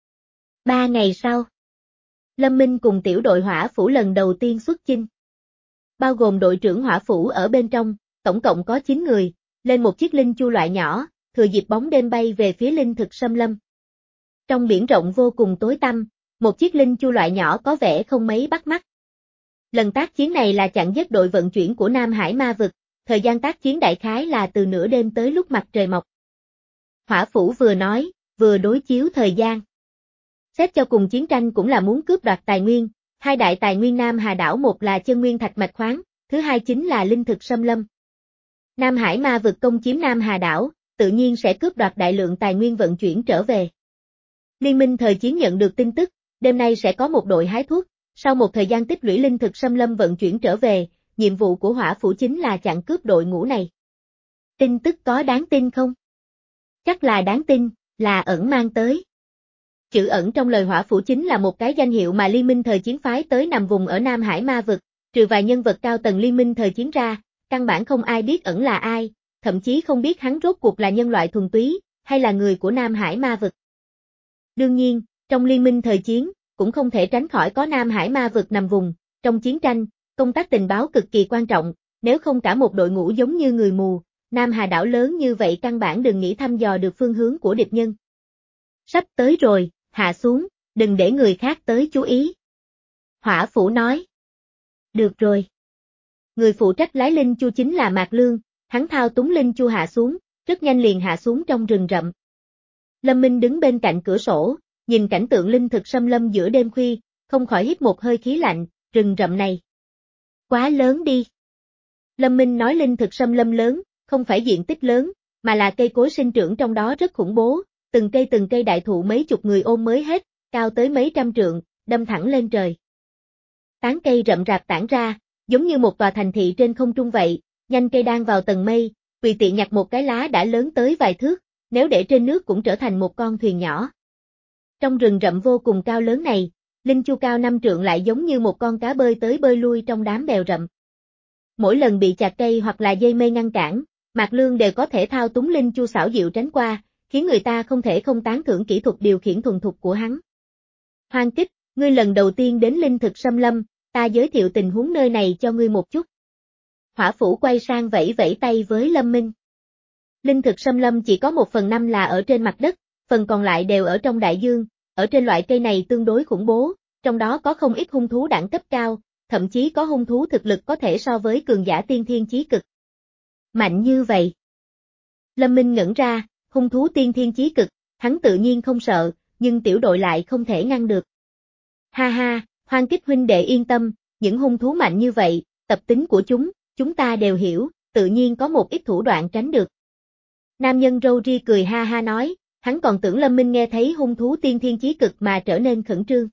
Ba ngày sau, Lâm Minh cùng tiểu đội Hỏa Phủ lần đầu tiên xuất chinh. Bao gồm đội trưởng Hỏa Phủ ở bên trong, tổng cộng có chín người, lên một chiếc linh chu loại nhỏ, thừa dịp bóng đêm bay về phía linh thực xâm lâm. Trong biển rộng vô cùng tối tăm, một chiếc linh chu loại nhỏ có vẻ không mấy bắt mắt. Lần tác chiến này là chặn giết đội vận chuyển của Nam Hải ma vực, thời gian tác chiến đại khái là từ nửa đêm tới lúc mặt trời mọc. Hỏa Phủ vừa nói, vừa đối chiếu thời gian. Xét cho cùng chiến tranh cũng là muốn cướp đoạt tài nguyên, hai đại tài nguyên Nam Hà đảo một là chân nguyên thạch mạch khoáng, thứ hai chính là linh thực xâm lâm. Nam Hải ma vực công chiếm Nam Hà đảo, tự nhiên sẽ cướp đoạt đại lượng tài nguyên vận chuyển trở về. Liên minh thời chiến nhận được tin tức, đêm nay sẽ có một đội hái thuốc, sau một thời gian tích lũy linh thực xâm lâm vận chuyển trở về, nhiệm vụ của Hỏa Phủ chính là chặn cướp đội ngũ này. Tin tức có đáng tin không? Chắc là đáng tin, là ẩn mang tới. Chữ ẩn trong lời Hỏa Phủ chính là một cái danh hiệu mà liên minh thời chiến phái tới nằm vùng ở Nam Hải ma vực, trừ vài nhân vật cao tầng liên minh thời chiến ra, căn bản không ai biết ẩn là ai, thậm chí không biết hắn rốt cuộc là nhân loại thuần túy, hay là người của Nam Hải ma vực. Đương nhiên, trong liên minh thời chiến, cũng không thể tránh khỏi có Nam Hải ma vực nằm vùng, trong chiến tranh, công tác tình báo cực kỳ quan trọng, nếu không cả một đội ngũ giống như người mù, Nam Hà đảo lớn như vậy căn bản đừng nghĩ thăm dò được phương hướng của địch nhân. Sắp tới rồi, hạ xuống, đừng để người khác tới chú ý. Hỏa Phủ nói. Được rồi. Người phụ trách lái linh chu chính là Mạc Lương, hắn thao túng linh chu hạ xuống, rất nhanh liền hạ xuống trong rừng rậm. Lâm Minh đứng bên cạnh cửa sổ, nhìn cảnh tượng linh thực xâm lâm giữa đêm khuya, không khỏi hít một hơi khí lạnh, rừng rậm này. Quá lớn đi. Lâm Minh nói linh thực xâm lâm lớn, không phải diện tích lớn, mà là cây cối sinh trưởng trong đó rất khủng bố, từng cây từng cây đại thụ mấy chục người ôm mới hết, cao tới mấy trăm trượng, đâm thẳng lên trời. Tán cây rậm rạp tản ra, giống như một tòa thành thị trên không trung vậy, nhanh cây đang vào tầng mây, tùy tiện nhặt một cái lá đã lớn tới vài thước, nếu để trên nước cũng trở thành một con thuyền nhỏ. Trong rừng rậm vô cùng cao lớn này, linh chu cao năm trượng lại giống như một con cá bơi tới bơi lui trong đám bèo rậm. Mỗi lần bị chặt cây hoặc là dây mây ngăn cản, Mạc Lương đều có thể thao túng linh chu xảo diệu tránh qua, khiến người ta không thể không tán thưởng kỹ thuật điều khiển thuần thục của hắn. Hoan Kích, ngươi lần đầu tiên đến linh thực xâm lâm, ta giới thiệu tình huống nơi này cho ngươi một chút. Hỏa Phủ quay sang vẫy vẫy tay với Lâm Minh. Linh thực xâm lâm chỉ có một phần năm là ở trên mặt đất, phần còn lại đều ở trong đại dương, ở trên loại cây này tương đối khủng bố, trong đó có không ít hung thú đẳng cấp cao, thậm chí có hung thú thực lực có thể so với cường giả tiên thiên chí cực. Mạnh như vậy. Lâm Minh ngẩn ra, hung thú tiên thiên chí cực, hắn tự nhiên không sợ, nhưng tiểu đội lại không thể ngăn được. Ha ha, Hoan Kích huynh đệ yên tâm, những hung thú mạnh như vậy, tập tính của chúng, chúng ta đều hiểu, tự nhiên có một ít thủ đoạn tránh được. Nam nhân râu ria cười ha ha nói, hắn còn tưởng Lâm Minh nghe thấy hung thú tiên thiên chí cực mà trở nên khẩn trương.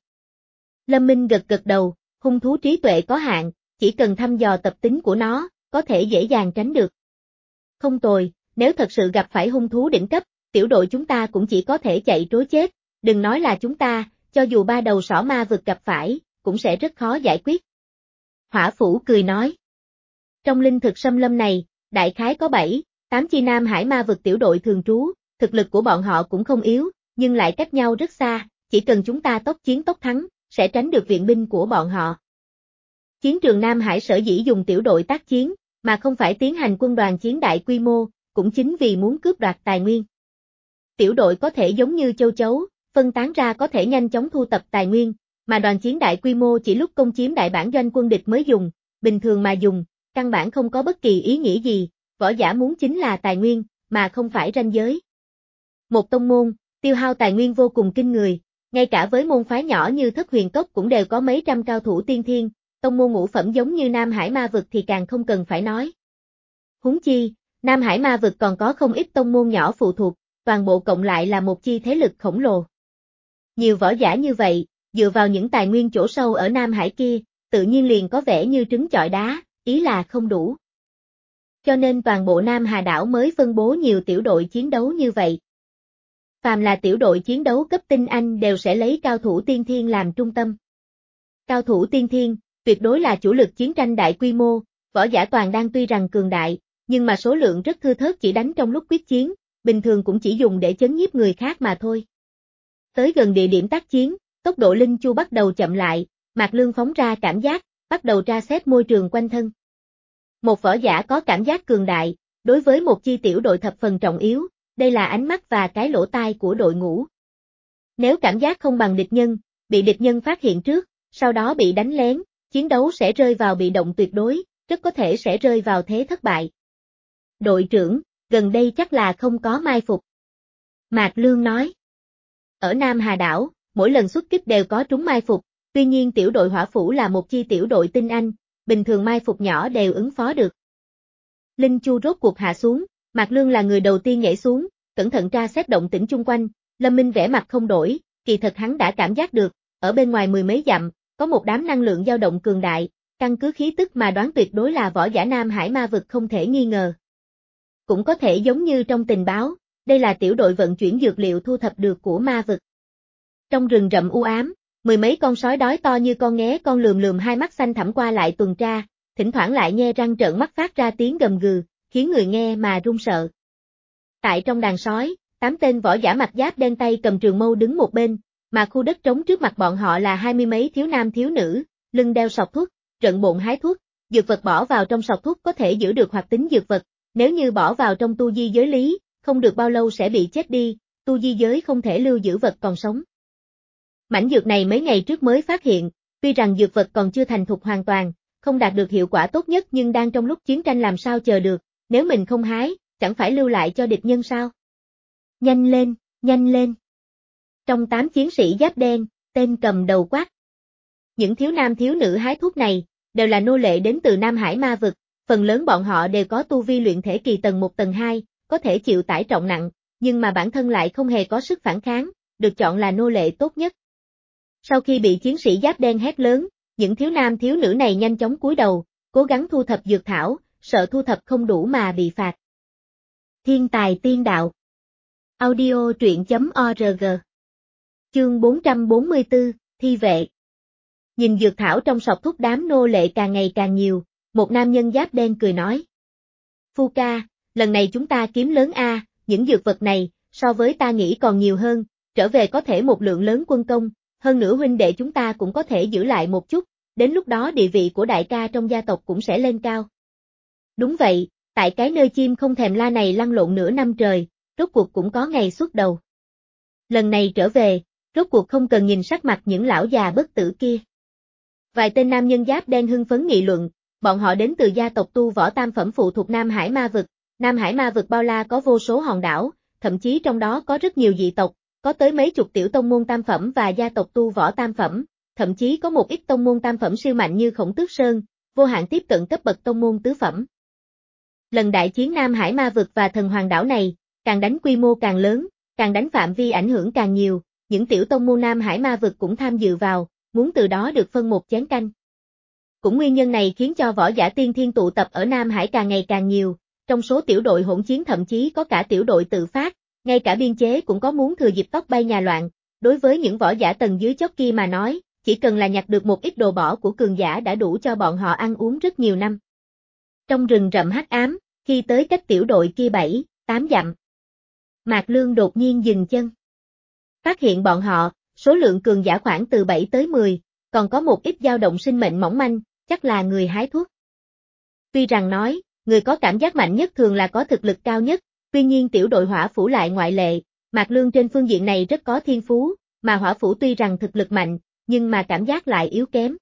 Lâm Minh gật gật đầu, hung thú trí tuệ có hạn, chỉ cần thăm dò tập tính của nó, có thể dễ dàng tránh được. Không tồi, nếu thật sự gặp phải hung thú đỉnh cấp, tiểu đội chúng ta cũng chỉ có thể chạy trối chết, đừng nói là chúng ta, cho dù ba đầu sỏ ma vực gặp phải, cũng sẽ rất khó giải quyết. Hỏa Phủ cười nói. Trong linh thực xâm lâm này, đại khái có bảy, tám chi Nam Hải ma vực tiểu đội thường trú, thực lực của bọn họ cũng không yếu, nhưng lại cách nhau rất xa, chỉ cần chúng ta tốc chiến tốc thắng, sẽ tránh được viện binh của bọn họ. Chiến trường Nam Hải sở dĩ dùng tiểu đội tác chiến, mà không phải tiến hành quân đoàn chiến đại quy mô, cũng chính vì muốn cướp đoạt tài nguyên. Tiểu đội có thể giống như châu chấu, phân tán ra có thể nhanh chóng thu tập tài nguyên, mà đoàn chiến đại quy mô chỉ lúc công chiếm đại bản doanh quân địch mới dùng, bình thường mà dùng, căn bản không có bất kỳ ý nghĩa gì, võ giả muốn chính là tài nguyên, mà không phải ranh giới. Một tông môn, tiêu hao tài nguyên vô cùng kinh người, ngay cả với môn phái nhỏ như Thất Huyền Cốc cũng đều có mấy trăm cao thủ tiên thiên, tông môn ngũ phẩm giống như Nam Hải ma vực thì càng không cần phải nói. Huống chi, Nam Hải ma vực còn có không ít tông môn nhỏ phụ thuộc, toàn bộ cộng lại là một chi thế lực khổng lồ. Nhiều võ giả như vậy, dựa vào những tài nguyên chỗ sâu ở Nam Hải kia, tự nhiên liền có vẻ như trứng chọi đá, ý là không đủ. Cho nên toàn bộ Nam Hà đảo mới phân bố nhiều tiểu đội chiến đấu như vậy. Phàm là tiểu đội chiến đấu cấp tinh anh đều sẽ lấy cao thủ tiên thiên làm trung tâm. Cao thủ tiên thiên, tuyệt đối là chủ lực chiến tranh đại quy mô, võ giả toàn đang tuy rằng cường đại, nhưng mà số lượng rất thưa thớt chỉ đánh trong lúc quyết chiến, bình thường cũng chỉ dùng để chấn nhiếp người khác mà thôi. Tới gần địa điểm tác chiến, tốc độ linh chu bắt đầu chậm lại, Mạc Lương phóng ra cảm giác, bắt đầu tra xét môi trường quanh thân. Một võ giả có cảm giác cường đại, đối với một chi tiểu đội thập phần trọng yếu, đây là ánh mắt và cái lỗ tai của đội ngũ. Nếu cảm giác không bằng địch nhân, bị địch nhân phát hiện trước, sau đó bị đánh lén, chiến đấu sẽ rơi vào bị động tuyệt đối, rất có thể sẽ rơi vào thế thất bại. Đội trưởng, gần đây chắc là không có mai phục. Mạc Lương nói. Ở Nam Hà đảo, mỗi lần xuất kích đều có trúng mai phục, tuy nhiên tiểu đội Hỏa Phủ là một chi tiểu đội tinh anh, bình thường mai phục nhỏ đều ứng phó được. Linh chu rốt cuộc hạ xuống, Mạc Lương là người đầu tiên nhảy xuống, cẩn thận tra xét động tĩnh chung quanh, Lâm Minh vẻ mặt không đổi, kỳ thật hắn đã cảm giác được, ở bên ngoài mười mấy dặm, có một đám năng lượng dao động cường đại, căn cứ khí tức mà đoán tuyệt đối là võ giả Nam Hải ma vực không thể nghi ngờ. Cũng có thể giống như trong tình báo, đây là tiểu đội vận chuyển dược liệu thu thập được của ma vực. Trong rừng rậm u ám, mười mấy con sói đói to như con nghé con lườm lườm hai mắt xanh thẳm qua lại tuần tra, thỉnh thoảng lại nhe răng trợn mắt phát ra tiếng gầm gừ, khiến người nghe mà run sợ. Tại trong đàn sói, tám tên võ giả mặc giáp đen tay cầm trường mâu đứng một bên, mà khu đất trống trước mặt bọn họ là hai mươi mấy thiếu nam thiếu nữ, lưng đeo sọt thuốc, trận bộn hái thuốc, dược vật bỏ vào trong sọt thuốc có thể giữ được hoạt tính dược vật, nếu như bỏ vào trong tu di giới lý, không được bao lâu sẽ bị chết đi, tu di giới không thể lưu giữ vật còn sống. Mảnh dược này mấy ngày trước mới phát hiện, tuy rằng dược vật còn chưa thành thục hoàn toàn, không đạt được hiệu quả tốt nhất nhưng đang trong lúc chiến tranh làm sao chờ được, nếu mình không hái, chẳng phải lưu lại cho địch nhân sao? Nhanh lên, nhanh lên. Trong tám chiến sĩ giáp đen, tên cầm đầu quát. Những thiếu nam thiếu nữ hái thuốc này, đều là nô lệ đến từ Nam Hải ma vực, phần lớn bọn họ đều có tu vi luyện thể kỳ tầng một tầng hai, có thể chịu tải trọng nặng, nhưng mà bản thân lại không hề có sức phản kháng, được chọn là nô lệ tốt nhất. Sau khi bị chiến sĩ giáp đen hét lớn, những thiếu nam thiếu nữ này nhanh chóng cúi đầu, cố gắng thu thập dược thảo, sợ thu thập không đủ mà bị phạt. Thiên tài tiên đạo. Audio truyện chấm org. Chương bốn trăm bốn mươi tư, Thi vệ. Nhìn dược thảo trong sọt thuốc đám nô lệ càng ngày càng nhiều, một nam nhân giáp đen cười nói. Phu ca, lần này chúng ta kiếm lớn a, những dược vật này, so với ta nghĩ còn nhiều hơn, trở về có thể một lượng lớn quân công, hơn nữa huynh đệ chúng ta cũng có thể giữ lại một chút, đến lúc đó địa vị của đại ca trong gia tộc cũng sẽ lên cao. Đúng vậy, tại cái nơi chim không thèm la này lăn lộn nửa năm trời, rốt cuộc cũng có ngày xuất đầu. Lần này trở về, rốt cuộc không cần nhìn sắc mặt những lão già bất tử kia. Vài tên nam nhân giáp đen hưng phấn nghị luận, bọn họ đến từ gia tộc tu võ tam phẩm phụ thuộc Nam Hải ma vực, Nam Hải ma vực bao la có vô số hòn đảo, thậm chí trong đó có rất nhiều dị tộc, có tới mấy chục tiểu tông môn tam phẩm và gia tộc tu võ tam phẩm, thậm chí có một ít tông môn tam phẩm siêu mạnh như Khổng Tước Sơn, vô hạn tiếp cận cấp bậc tông môn tứ phẩm. Lần đại chiến Nam Hải ma vực và thần hoàng đảo này, càng đánh quy mô càng lớn, càng đánh phạm vi ảnh hưởng càng nhiều, những tiểu tông môn Nam Hải ma vực cũng tham dự vào, muốn từ đó được phân một chén canh. Cũng nguyên nhân này khiến cho võ giả tiên thiên tụ tập ở Nam Hải càng ngày càng nhiều, trong số tiểu đội hỗn chiến thậm chí có cả tiểu đội tự phát, ngay cả biên chế cũng có muốn thừa dịp tóc bay nhà loạn, đối với những võ giả tầng dưới chót kia mà nói, chỉ cần là nhặt được một ít đồ bỏ của cường giả đã đủ cho bọn họ ăn uống rất nhiều năm. Trong rừng rậm hắc ám, khi tới cách tiểu đội kia bảy, tám dặm, Mạc Lương đột nhiên dừng chân. Phát hiện bọn họ, số lượng cường giả khoảng từ bảy tới mười, còn có một ít dao động sinh mệnh mỏng manh, chắc là người hái thuốc. Tuy rằng nói, người có cảm giác mạnh nhất thường là có thực lực cao nhất, tuy nhiên tiểu đội hỏa phủ lại ngoại lệ, Mạc Lương trên phương diện này rất có thiên phú, mà hỏa phủ tuy rằng thực lực mạnh, nhưng mà cảm giác lại yếu kém.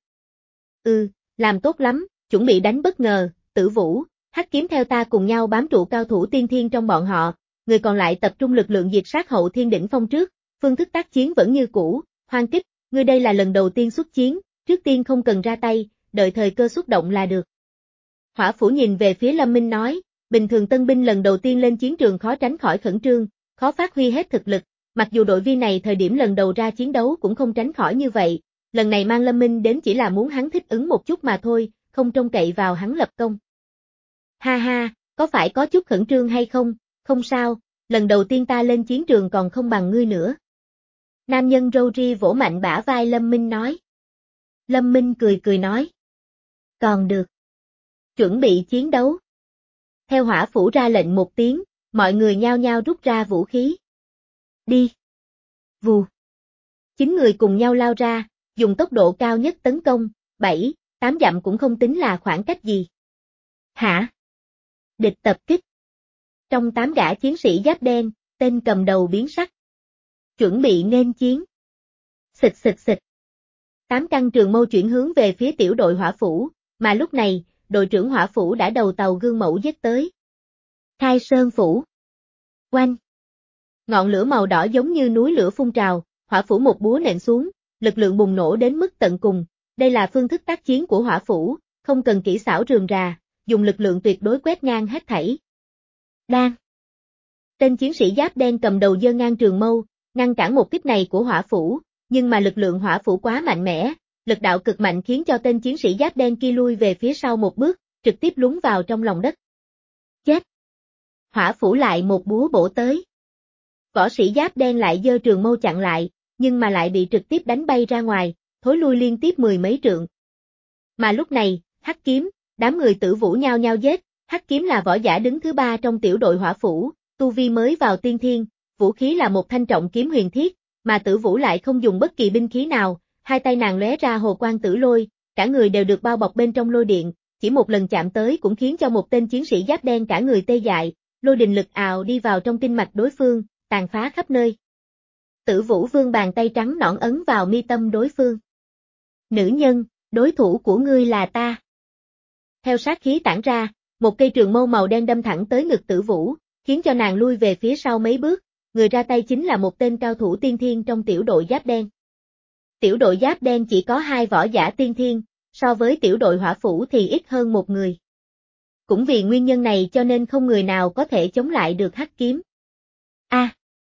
Ừ, làm tốt lắm, chuẩn bị đánh bất ngờ, Tử Vũ, Hắc Kiếm theo ta cùng nhau bám trụ cao thủ tiên thiên trong bọn họ, người còn lại tập trung lực lượng diệt sát hậu thiên đỉnh phong trước, phương thức tác chiến vẫn như cũ, hoang kích, ngươi đây là lần đầu tiên xuất chiến, trước tiên không cần ra tay, đợi thời cơ xúc động là được. Hỏa phủ nhìn về phía Lâm Minh nói, bình thường tân binh lần đầu tiên lên chiến trường khó tránh khỏi khẩn trương, khó phát huy hết thực lực, mặc dù đội viên này thời điểm lần đầu ra chiến đấu cũng không tránh khỏi như vậy, lần này mang Lâm Minh đến chỉ là muốn hắn thích ứng một chút mà thôi, không trông cậy vào hắn lập công. Ha ha, có phải có chút khẩn trương hay không, không sao, lần đầu tiên ta lên chiến trường còn không bằng ngươi nữa. Nam nhân râu ri vỗ mạnh bả vai Lâm Minh nói. Lâm Minh cười cười nói. Còn được. Chuẩn bị chiến đấu. Theo hỏa phủ ra lệnh một tiếng, mọi người nhao nhao rút ra vũ khí. Đi. Vù. Chín người cùng nhau lao ra, dùng tốc độ cao nhất tấn công, bảy, tám dặm cũng không tính là khoảng cách gì. Hả? Địch tập kích. Trong tám gã chiến sĩ giáp đen, tên cầm đầu biến sắc. Chuẩn bị nên chiến. Xịt xịt xịt. Tám căn trường mâu chuyển hướng về phía tiểu đội hỏa phủ, mà lúc này, đội trưởng hỏa phủ đã đầu tàu gương mẫu giết tới. Khai Sơn Phủ. Oanh. Ngọn lửa màu đỏ giống như núi lửa phun trào, hỏa phủ một búa nện xuống, lực lượng bùng nổ đến mức tận cùng. Đây là phương thức tác chiến của hỏa phủ, không cần kỹ xảo rườm rà, dùng lực lượng tuyệt đối quét ngang hết thảy. Đang. Tên chiến sĩ giáp đen cầm đầu giơ ngang trường mâu, ngăn cản một kích này của hỏa phủ, nhưng mà lực lượng hỏa phủ quá mạnh mẽ, lực đạo cực mạnh khiến cho tên chiến sĩ giáp đen kia lui về phía sau một bước, trực tiếp lún vào trong lòng đất. Chết! Hỏa phủ lại một búa bổ tới. Võ sĩ giáp đen lại giơ trường mâu chặn lại, nhưng mà lại bị trực tiếp đánh bay ra ngoài, thối lui liên tiếp mười mấy trượng. Mà lúc này, Hắc Kiếm, đám người Tử Vũ nhao nhao giết, Hắc kiếm là võ giả đứng thứ ba trong tiểu đội hỏa phủ, tu vi mới vào tiên thiên, vũ khí là một thanh trọng kiếm huyền thiết, mà Tử Vũ lại không dùng bất kỳ binh khí nào, hai tay nàng lóe ra hồ quang tử lôi, cả người đều được bao bọc bên trong lôi điện, chỉ một lần chạm tới cũng khiến cho một tên chiến sĩ giáp đen cả người tê dại, lôi đình lực ào đi vào trong kinh mạch đối phương, tàn phá khắp nơi. Tử Vũ vươn bàn tay trắng nõn ấn vào mi tâm đối phương. Nữ nhân, đối thủ của ngươi là ta. Theo sát khí tản ra, một cây trường mâu màu đen đâm thẳng tới ngực Tử Vũ, khiến cho nàng lui về phía sau mấy bước, người ra tay chính là một tên cao thủ tiên thiên trong tiểu đội giáp đen. Tiểu đội giáp đen chỉ có hai võ giả tiên thiên, so với tiểu đội hỏa phủ thì ít hơn một người. Cũng vì nguyên nhân này cho nên không người nào có thể chống lại được hắc kiếm. A! À,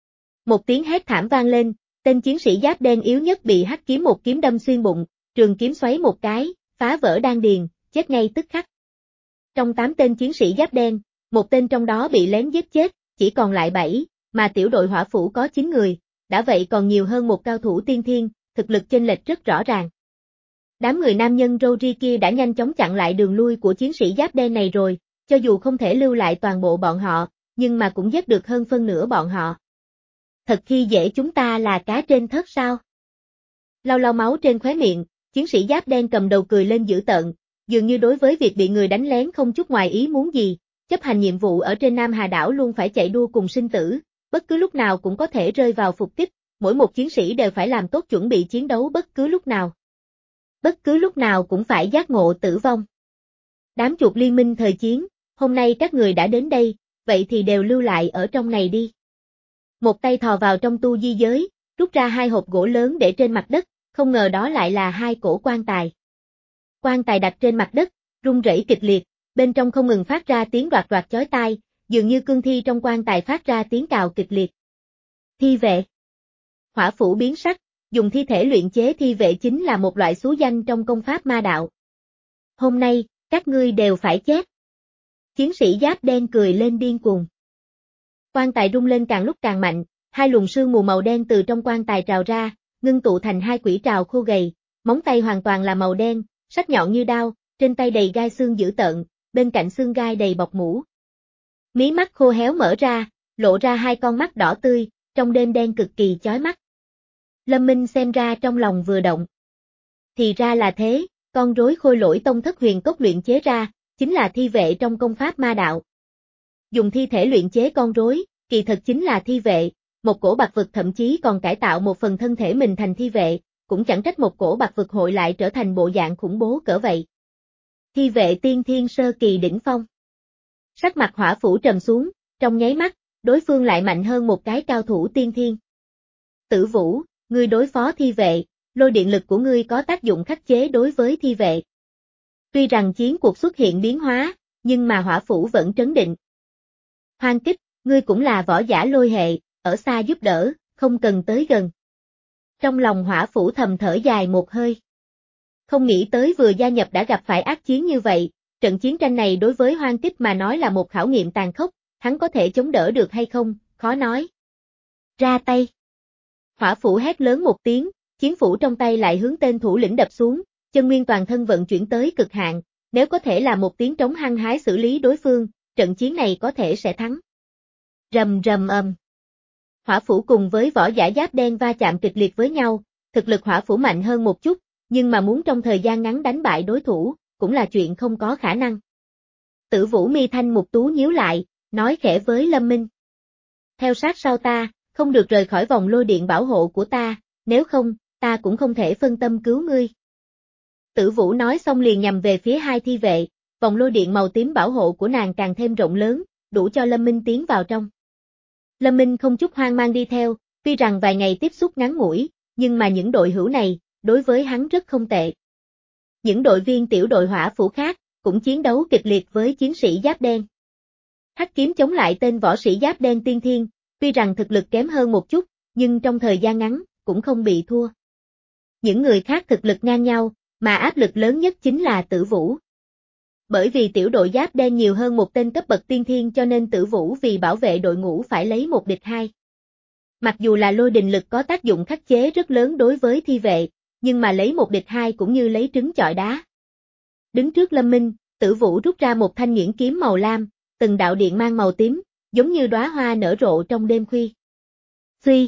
một tiếng hét thảm vang lên, tên chiến sĩ giáp đen yếu nhất bị hắc kiếm một kiếm đâm xuyên bụng, trường kiếm xoáy một cái, phá vỡ đan điền, chết ngay tức khắc. Trong tám tên chiến sĩ giáp đen, một tên trong đó bị lén giết chết, chỉ còn lại bảy, mà tiểu đội hỏa phủ có chín người, đã vậy còn nhiều hơn một cao thủ tiên thiên, thực lực chênh lệch rất rõ ràng. Đám người nam nhân Rory kia đã nhanh chóng chặn lại đường lui của chiến sĩ giáp đen này rồi, cho dù không thể lưu lại toàn bộ bọn họ, nhưng mà cũng giết được hơn phân nửa bọn họ. Thật khi dễ chúng ta là cá trên thớt sao? Lau lau máu trên khóe miệng, chiến sĩ giáp đen cầm đầu cười lên dữ tợn, dường như đối với việc bị người đánh lén không chút ngoài ý muốn gì, chấp hành nhiệm vụ ở trên Nam Hà đảo luôn phải chạy đua cùng sinh tử, bất cứ lúc nào cũng có thể rơi vào phục kích, mỗi một chiến sĩ đều phải làm tốt chuẩn bị chiến đấu bất cứ lúc nào. Bất cứ lúc nào cũng phải giác ngộ tử vong. Đám chuột liên minh thời chiến, hôm nay các người đã đến đây, vậy thì đều lưu lại ở trong này đi. Một tay thò vào trong tu di giới, rút ra hai hộp gỗ lớn để trên mặt đất, không ngờ đó lại là hai cổ quan tài. Quan tài đặt trên mặt đất, rung rẩy kịch liệt, bên trong không ngừng phát ra tiếng đoạt đoạt chói tai, dường như cương thi trong quan tài phát ra tiếng cào kịch liệt. Thi vệ. Hỏa phủ biến sắc, dùng thi thể luyện chế thi vệ chính là một loại xú danh trong công pháp ma đạo. Hôm nay, các ngươi đều phải chết. Chiến sĩ giáp đen cười lên điên cuồng. Quan tài rung lên càng lúc càng mạnh, hai luồng sương mù màu đen từ trong quan tài trào ra, ngưng tụ thành hai quỷ trào khô gầy, móng tay hoàn toàn là màu đen, sắc nhọn như đao, trên tay đầy gai xương dữ tợn, bên cạnh xương gai đầy bọc mũ. Mí mắt khô héo mở ra, lộ ra hai con mắt đỏ tươi, trong đêm đen cực kỳ chói mắt. Lâm Minh xem ra trong lòng vừa động. Thì ra là thế, con rối khôi lỗi tông thất huyền cốc luyện chế ra, chính là thi vệ trong công pháp ma đạo. Dùng thi thể luyện chế con rối, kỳ thật chính là thi vệ, một cổ bạc vực thậm chí còn cải tạo một phần thân thể mình thành thi vệ, cũng chẳng trách một cổ bạc vực hội lại trở thành bộ dạng khủng bố cỡ vậy. Thi vệ tiên thiên sơ kỳ đỉnh phong. Sắc mặt hỏa phủ trầm xuống, trong nháy mắt, đối phương lại mạnh hơn một cái cao thủ tiên thiên. Tử Vũ, ngươi đối phó thi vệ, lôi điện lực của ngươi có tác dụng khắc chế đối với thi vệ. Tuy rằng chiến cuộc xuất hiện biến hóa, nhưng mà hỏa phủ vẫn trấn định. Hoang kích, ngươi cũng là võ giả lôi hệ, ở xa giúp đỡ, không cần tới gần. Trong lòng hỏa phủ thầm thở dài một hơi. Không nghĩ tới vừa gia nhập đã gặp phải ác chiến như vậy, trận chiến tranh này đối với Hoang kích mà nói là một khảo nghiệm tàn khốc, hắn có thể chống đỡ được hay không, khó nói. Ra tay. Hỏa phủ hét lớn một tiếng, chiến phủ trong tay lại hướng tên thủ lĩnh đập xuống, chân nguyên toàn thân vận chuyển tới cực hạn, nếu có thể là một tiếng trống hăng hái xử lý đối phương, trận chiến này có thể sẽ thắng. Rầm rầm ầm. Hỏa phủ cùng với võ giả giáp đen va chạm kịch liệt với nhau, thực lực hỏa phủ mạnh hơn một chút, nhưng mà muốn trong thời gian ngắn đánh bại đối thủ, cũng là chuyện không có khả năng. Tử Vũ mi thanh mục tú nhíu lại, nói khẽ với Lâm Minh. Theo sát sau ta, không được rời khỏi vòng lôi điện bảo hộ của ta, nếu không, ta cũng không thể phân tâm cứu ngươi. Tử Vũ nói xong liền nhằm về phía hai thi vệ, vòng lôi điện màu tím bảo hộ của nàng càng thêm rộng lớn, đủ cho Lâm Minh tiến vào trong. Lâm Minh không chút hoang mang đi theo, tuy rằng vài ngày tiếp xúc ngắn ngủi, nhưng mà những đội hữu này, đối với hắn rất không tệ. Những đội viên tiểu đội hỏa phủ khác, cũng chiến đấu kịch liệt với chiến sĩ giáp đen. Hắc kiếm chống lại tên võ sĩ giáp đen tiên thiên, tuy rằng thực lực kém hơn một chút, nhưng trong thời gian ngắn, cũng không bị thua. Những người khác thực lực ngang nhau, mà áp lực lớn nhất chính là Tử Vũ. Bởi vì tiểu đội giáp đen nhiều hơn một tên cấp bậc tiên thiên cho nên Tử Vũ vì bảo vệ đội ngũ phải lấy một địch hai. Mặc dù là lôi đình lực có tác dụng khắc chế rất lớn đối với thi vệ, nhưng mà lấy một địch hai cũng như lấy trứng chọi đá. Đứng trước Lâm Minh, Tử Vũ rút ra một thanh nhuyễn kiếm màu lam, từng đạo điện mang màu tím, giống như đóa hoa nở rộ trong đêm khuya. Suy.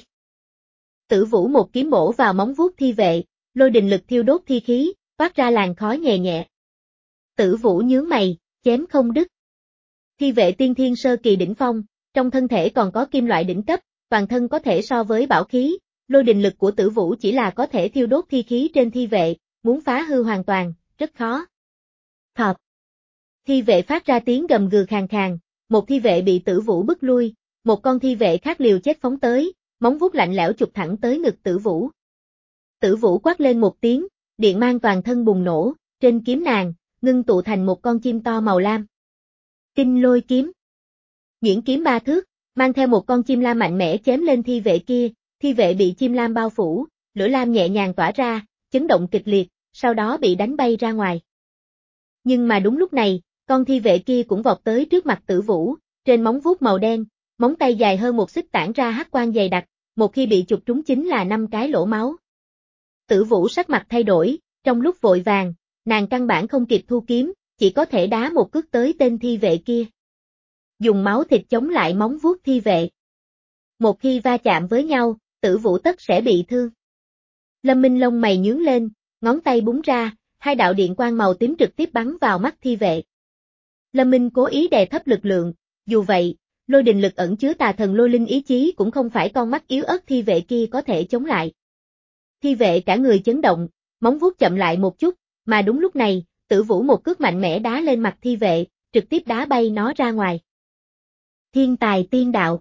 Tử Vũ một kiếm bổ vào móng vuốt thi vệ, lôi đình lực thiêu đốt thi khí, phát ra làn khói nhẹ nhẹ. Tử Vũ nhướng mày, chém không đứt. Thi vệ tiên thiên sơ kỳ đỉnh phong, trong thân thể còn có kim loại đỉnh cấp, toàn thân có thể so với bảo khí, lôi đình lực của Tử Vũ chỉ là có thể thiêu đốt thi khí trên thi vệ, muốn phá hư hoàn toàn, rất khó. Thọt. Thi vệ phát ra tiếng gầm gừ khàn khàn, một thi vệ bị Tử Vũ bức lui, một con thi vệ khác liều chết phóng tới, móng vuốt lạnh lẽo chụp thẳng tới ngực Tử Vũ. Tử Vũ quát lên một tiếng, điện mang toàn thân bùng nổ, trên kiếm nàng, ngưng tụ thành một con chim to màu lam. Kinh lôi kiếm. Nhuyễn kiếm ba thước, mang theo một con chim lam mạnh mẽ chém lên thi vệ kia, thi vệ bị chim lam bao phủ, lửa lam nhẹ nhàng tỏa ra, chấn động kịch liệt, sau đó bị đánh bay ra ngoài. Nhưng mà đúng lúc này, con thi vệ kia cũng vọt tới trước mặt Tử Vũ, trên móng vuốt màu đen, móng tay dài hơn một xích tản ra hắc quang dày đặc, một khi bị chụp trúng chính là năm cái lỗ máu. Tử Vũ sắc mặt thay đổi, trong lúc vội vàng, nàng căn bản không kịp thu kiếm, chỉ có thể đá một cước tới tên thi vệ kia. Dùng máu thịt chống lại móng vuốt thi vệ. Một khi va chạm với nhau, Tử Vũ tất sẽ bị thương. Lâm Minh lông mày nhướng lên, ngón tay búng ra, hai đạo điện quang màu tím trực tiếp bắn vào mắt thi vệ. Lâm Minh cố ý đè thấp lực lượng, dù vậy, lôi đình lực ẩn chứa tà thần lôi linh ý chí cũng không phải con mắt yếu ớt thi vệ kia có thể chống lại. Thi vệ cả người chấn động, móng vuốt chậm lại một chút, mà đúng lúc này, Tử Vũ một cước mạnh mẽ đá lên mặt thi vệ, trực tiếp đá bay nó ra ngoài. Thiên tài tiên đạo.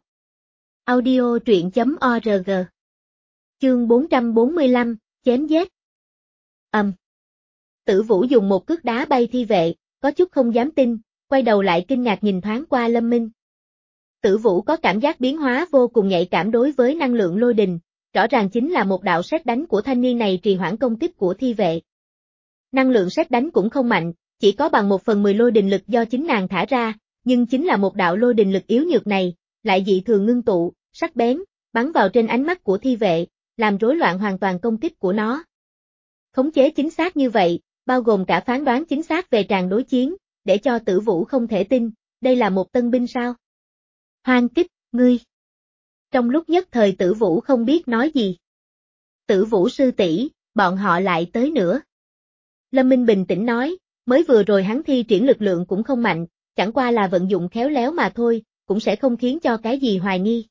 Audio truyện chấm org. Chương bốn trăm bốn mươi lăm, chém giết. Ầm. Um. Tử Vũ dùng một cước đá bay thi vệ, có chút không dám tin, quay đầu lại kinh ngạc nhìn thoáng qua Lâm Minh. Tử Vũ có cảm giác biến hóa vô cùng nhạy cảm đối với năng lượng lôi đình, rõ ràng chính là một đạo sét đánh của thanh niên này trì hoãn công kích của thi vệ. Năng lượng sét đánh cũng không mạnh, chỉ có bằng một phần mười lôi đình lực do chính nàng thả ra, nhưng chính là một đạo lôi đình lực yếu nhược này, lại dị thường ngưng tụ, sắc bén, bắn vào trên ánh mắt của thi vệ, làm rối loạn hoàn toàn công kích của nó. Khống chế chính xác như vậy, bao gồm cả phán đoán chính xác về tràng đối chiến, để cho Tử Vũ không thể tin, đây là một tân binh sao? Hoang kích, ngươi. Trong lúc nhất thời Tử Vũ không biết nói gì. Tử Vũ sư tỷ, bọn họ lại tới nữa. Lâm Minh bình tĩnh nói, mới vừa rồi hắn thi triển lực lượng cũng không mạnh, chẳng qua là vận dụng khéo léo mà thôi, cũng sẽ không khiến cho cái gì hoài nghi.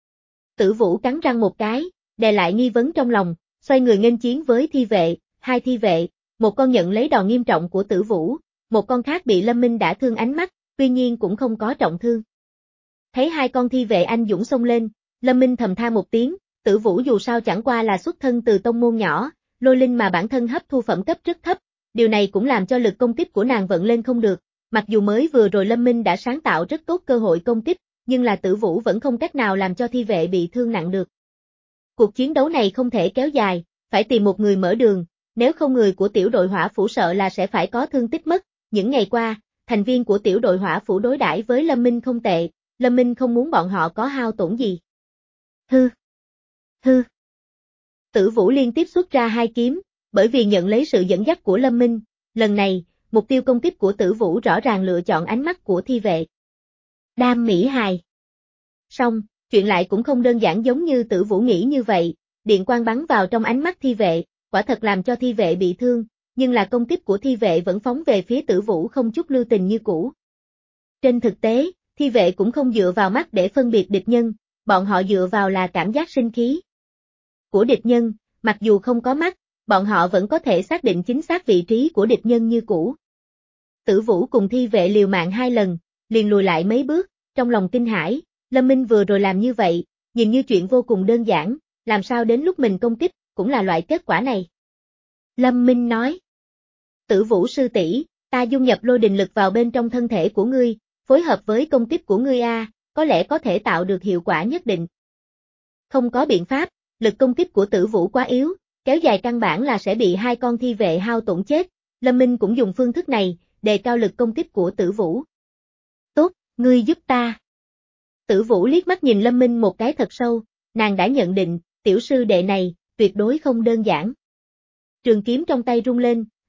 Tử Vũ cắn răng một cái, đè lại nghi vấn trong lòng, xoay người nghênh chiến với thi vệ, hai thi vệ, một con nhận lấy đòn nghiêm trọng của Tử Vũ, một con khác bị Lâm Minh đả thương ánh mắt, tuy nhiên cũng không có trọng thương. Thấy hai con thi vệ anh dũng xông lên, Lâm Minh thầm than một tiếng, Tử Vũ dù sao chẳng qua là xuất thân từ tông môn nhỏ, lôi linh mà bản thân hấp thu phẩm cấp rất thấp, điều này cũng làm cho lực công kích của nàng vận lên không được, mặc dù mới vừa rồi Lâm Minh đã sáng tạo rất tốt cơ hội công kích, nhưng là Tử Vũ vẫn không cách nào làm cho thi vệ bị thương nặng được. Cuộc chiến đấu này không thể kéo dài, phải tìm một người mở đường, nếu không người của tiểu đội hỏa phủ sợ là sẽ phải có thương tích mất, những ngày qua, thành viên của tiểu đội hỏa phủ đối đãi với Lâm Minh không tệ, Lâm Minh không muốn bọn họ có hao tổn gì. Hư! Hư! Tử Vũ liên tiếp xuất ra hai kiếm, bởi vì nhận lấy sự dẫn dắt của Lâm Minh, lần này, mục tiêu công kích của Tử Vũ rõ ràng lựa chọn ánh mắt của thi vệ. Đam mỹ hài. Song, chuyện lại cũng không đơn giản giống như Tử Vũ nghĩ như vậy, điện quang bắn vào trong ánh mắt thi vệ, quả thật làm cho thi vệ bị thương, nhưng là công kích của thi vệ vẫn phóng về phía Tử Vũ không chút lưu tình như cũ. Trên thực tế, thi vệ cũng không dựa vào mắt để phân biệt địch nhân, bọn họ dựa vào là cảm giác sinh khí của địch nhân, mặc dù không có mắt, bọn họ vẫn có thể xác định chính xác vị trí của địch nhân như cũ. Tử Vũ cùng thi vệ liều mạng hai lần, liền lùi lại mấy bước, trong lòng kinh hãi, Lâm Minh vừa rồi làm như vậy, nhìn như chuyện vô cùng đơn giản, làm sao đến lúc mình công kích, cũng là loại kết quả này. Lâm Minh nói, Tử Vũ sư tỷ, ta dung nhập lôi đình lực vào bên trong thân thể của ngươi, phối hợp với công kích của ngươi a, có lẽ có thể tạo được hiệu quả nhất định. Không có biện pháp, lực công kích của Tử Vũ quá yếu, kéo dài căn bản là sẽ bị hai con thi vệ hao tổn chết, Lâm Minh cũng dùng phương thức này, đề cao lực công kích của Tử Vũ. Tốt, ngươi giúp ta. Tử Vũ liếc mắt nhìn Lâm Minh một cái thật sâu, nàng đã nhận định, tiểu sư đệ này, tuyệt đối không đơn giản. Trường kiếm trong tay rung lên,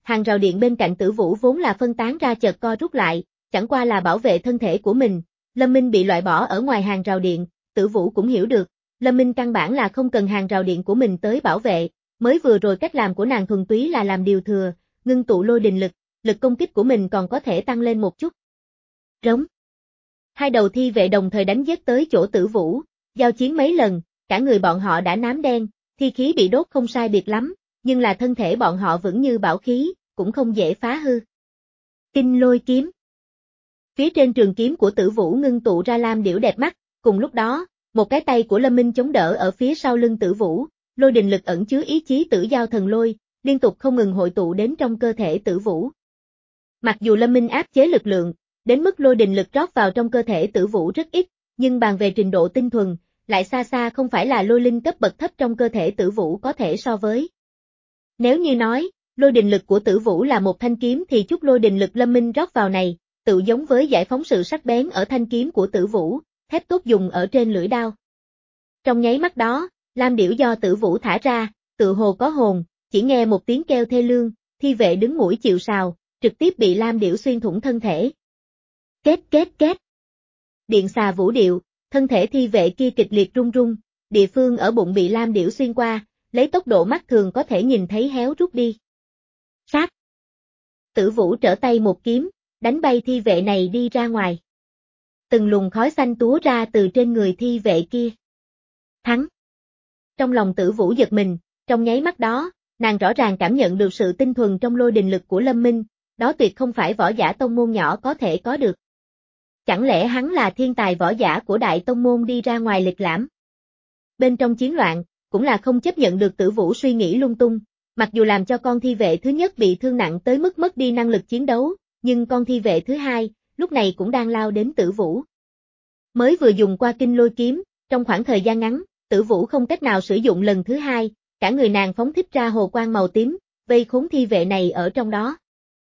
hàng rào điện bên cạnh Tử Vũ vốn là phân tán ra chợt co rút lại, chẳng qua là bảo vệ thân thể của mình. Lâm Minh bị loại bỏ ở ngoài hàng rào điện, Tử Vũ cũng hiểu được, Lâm Minh căn bản là không cần hàng rào điện của mình tới bảo vệ, mới vừa rồi cách làm của nàng thuần túy là làm điều thừa, ngưng tụ lôi đình lực, lực công kích của mình còn có thể tăng lên một chút. Rống. Hai đầu thi vệ đồng thời đánh giết tới chỗ Tử Vũ, giao chiến mấy lần, cả người bọn họ đã nám đen, thi khí bị đốt không sai biệt lắm, nhưng là thân thể bọn họ vững như bảo khí, cũng không dễ phá hư. Kinh lôi kiếm. Phía trên trường kiếm của Tử Vũ ngưng tụ ra lam điểu đẹp mắt, cùng lúc đó, một cái tay của Lâm Minh chống đỡ ở phía sau lưng Tử Vũ, lôi đình lực ẩn chứa ý chí tử giao thần lôi, liên tục không ngừng hội tụ đến trong cơ thể Tử Vũ. Mặc dù Lâm Minh áp chế lực lượng, đến mức lôi đình lực rót vào trong cơ thể Tử Vũ rất ít, nhưng bàn về trình độ tinh thuần, lại xa xa không phải là lôi linh cấp bậc thấp trong cơ thể Tử Vũ có thể so với. Nếu như nói, lôi đình lực của Tử Vũ là một thanh kiếm thì chút lôi đình lực Lâm Minh rót vào này, tự giống với giải phóng sự sắc bén ở thanh kiếm của Tử Vũ, thép tốt dùng ở trên lưỡi đao. Trong nháy mắt đó, lam điểu do Tử Vũ thả ra, tự hồ có hồn, chỉ nghe một tiếng kêu thê lương, thi vệ đứng mũi chịu sào, trực tiếp bị lam điểu xuyên thủng thân thể. Két két két. Điện xà vũ điệu, thân thể thi vệ kia kịch liệt rung rung, địa phương ở bụng bị lam điểu xuyên qua, lấy tốc độ mắt thường có thể nhìn thấy héo rút đi. Sát. Tử Vũ trở tay một kiếm, đánh bay thi vệ này đi ra ngoài. Từng luồng khói xanh túa ra từ trên người thi vệ kia. Thắng. Trong lòng Tử Vũ giật mình, trong nháy mắt đó, nàng rõ ràng cảm nhận được sự tinh thuần trong lôi đình lực của Lâm Minh, đó tuyệt không phải võ giả tông môn nhỏ có thể có được. Chẳng lẽ hắn là thiên tài võ giả của đại tông môn đi ra ngoài lịch lãm? Bên trong chiến loạn, cũng là không chấp nhận được Tử Vũ suy nghĩ lung tung, mặc dù làm cho con thi vệ thứ nhất bị thương nặng tới mức mất đi năng lực chiến đấu, nhưng con thi vệ thứ hai, lúc này cũng đang lao đến Tử Vũ. Mới vừa dùng qua kinh lôi kiếm, trong khoảng thời gian ngắn, Tử Vũ không cách nào sử dụng lần thứ hai, cả người nàng phóng thích ra hồ quang màu tím, vây khốn thi vệ này ở trong đó.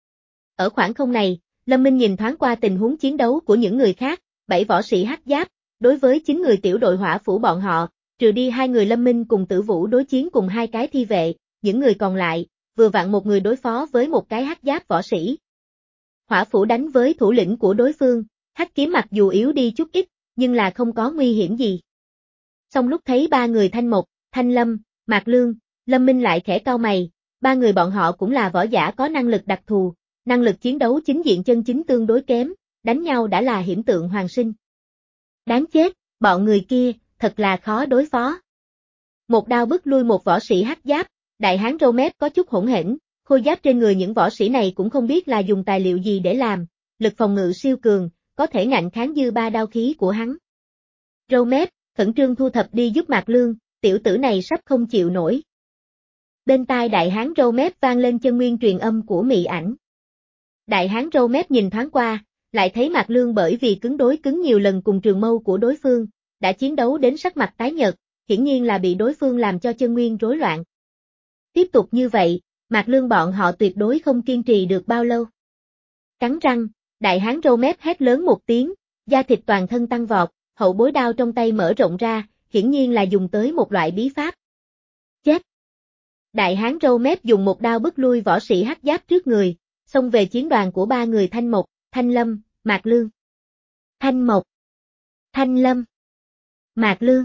Ở khoảng không này, Lâm Minh nhìn thoáng qua tình huống chiến đấu của những người khác, bảy võ sĩ hắc giáp, đối với chín người tiểu đội hỏa phủ bọn họ, trừ đi hai người Lâm Minh cùng Tử Vũ đối chiến cùng hai cái thi vệ, những người còn lại, vừa vặn một người đối phó với một cái hắc giáp võ sĩ. Hỏa phủ đánh với thủ lĩnh của đối phương, hắc kiếm mặc dù yếu đi chút ít, nhưng là không có nguy hiểm gì. Xong lúc thấy ba người Thanh Mộc, Thanh Lâm, Mạc Lương, Lâm Minh lại khẽ cau mày, ba người bọn họ cũng là võ giả có năng lực đặc thù, năng lực chiến đấu chính diện chân chính tương đối kém, đánh nhau đã là hiểm tượng hoàng sinh. Đáng chết, bọn người kia, thật là khó đối phó. Một đao bức lui một võ sĩ hắc giáp, đại hán râu mép có chút hỗn hển, khôi giáp trên người những võ sĩ này cũng không biết là dùng tài liệu gì để làm, lực phòng ngự siêu cường, có thể ngạnh kháng dư ba đao khí của hắn. Râu mép, khẩn trương thu thập đi giúp Mạc Lương, tiểu tử này sắp không chịu nổi. Bên tai đại hán râu mép vang lên chân nguyên truyền âm của Mị Ảnh. Đại hán râu mép nhìn thoáng qua, lại thấy Mạc Lương bởi vì cứng đối cứng nhiều lần cùng trường mâu của đối phương, đã chiến đấu đến sắc mặt tái nhợt, hiển nhiên là bị đối phương làm cho chân nguyên rối loạn. Tiếp tục như vậy, Mạc Lương bọn họ tuyệt đối không kiên trì được bao lâu. Cắn răng, đại hán râu mép hét lớn một tiếng, da thịt toàn thân tăng vọt, hậu bối đao trong tay mở rộng ra, hiển nhiên là dùng tới một loại bí pháp. Chết! Đại hán râu mép dùng một đao bức lui võ sĩ hắc giáp trước người, xông về chiến đoàn của ba người Thanh Mộc, Thanh Lâm, Mạc Lương. Thanh Mộc, Thanh Lâm, Mạc Lương.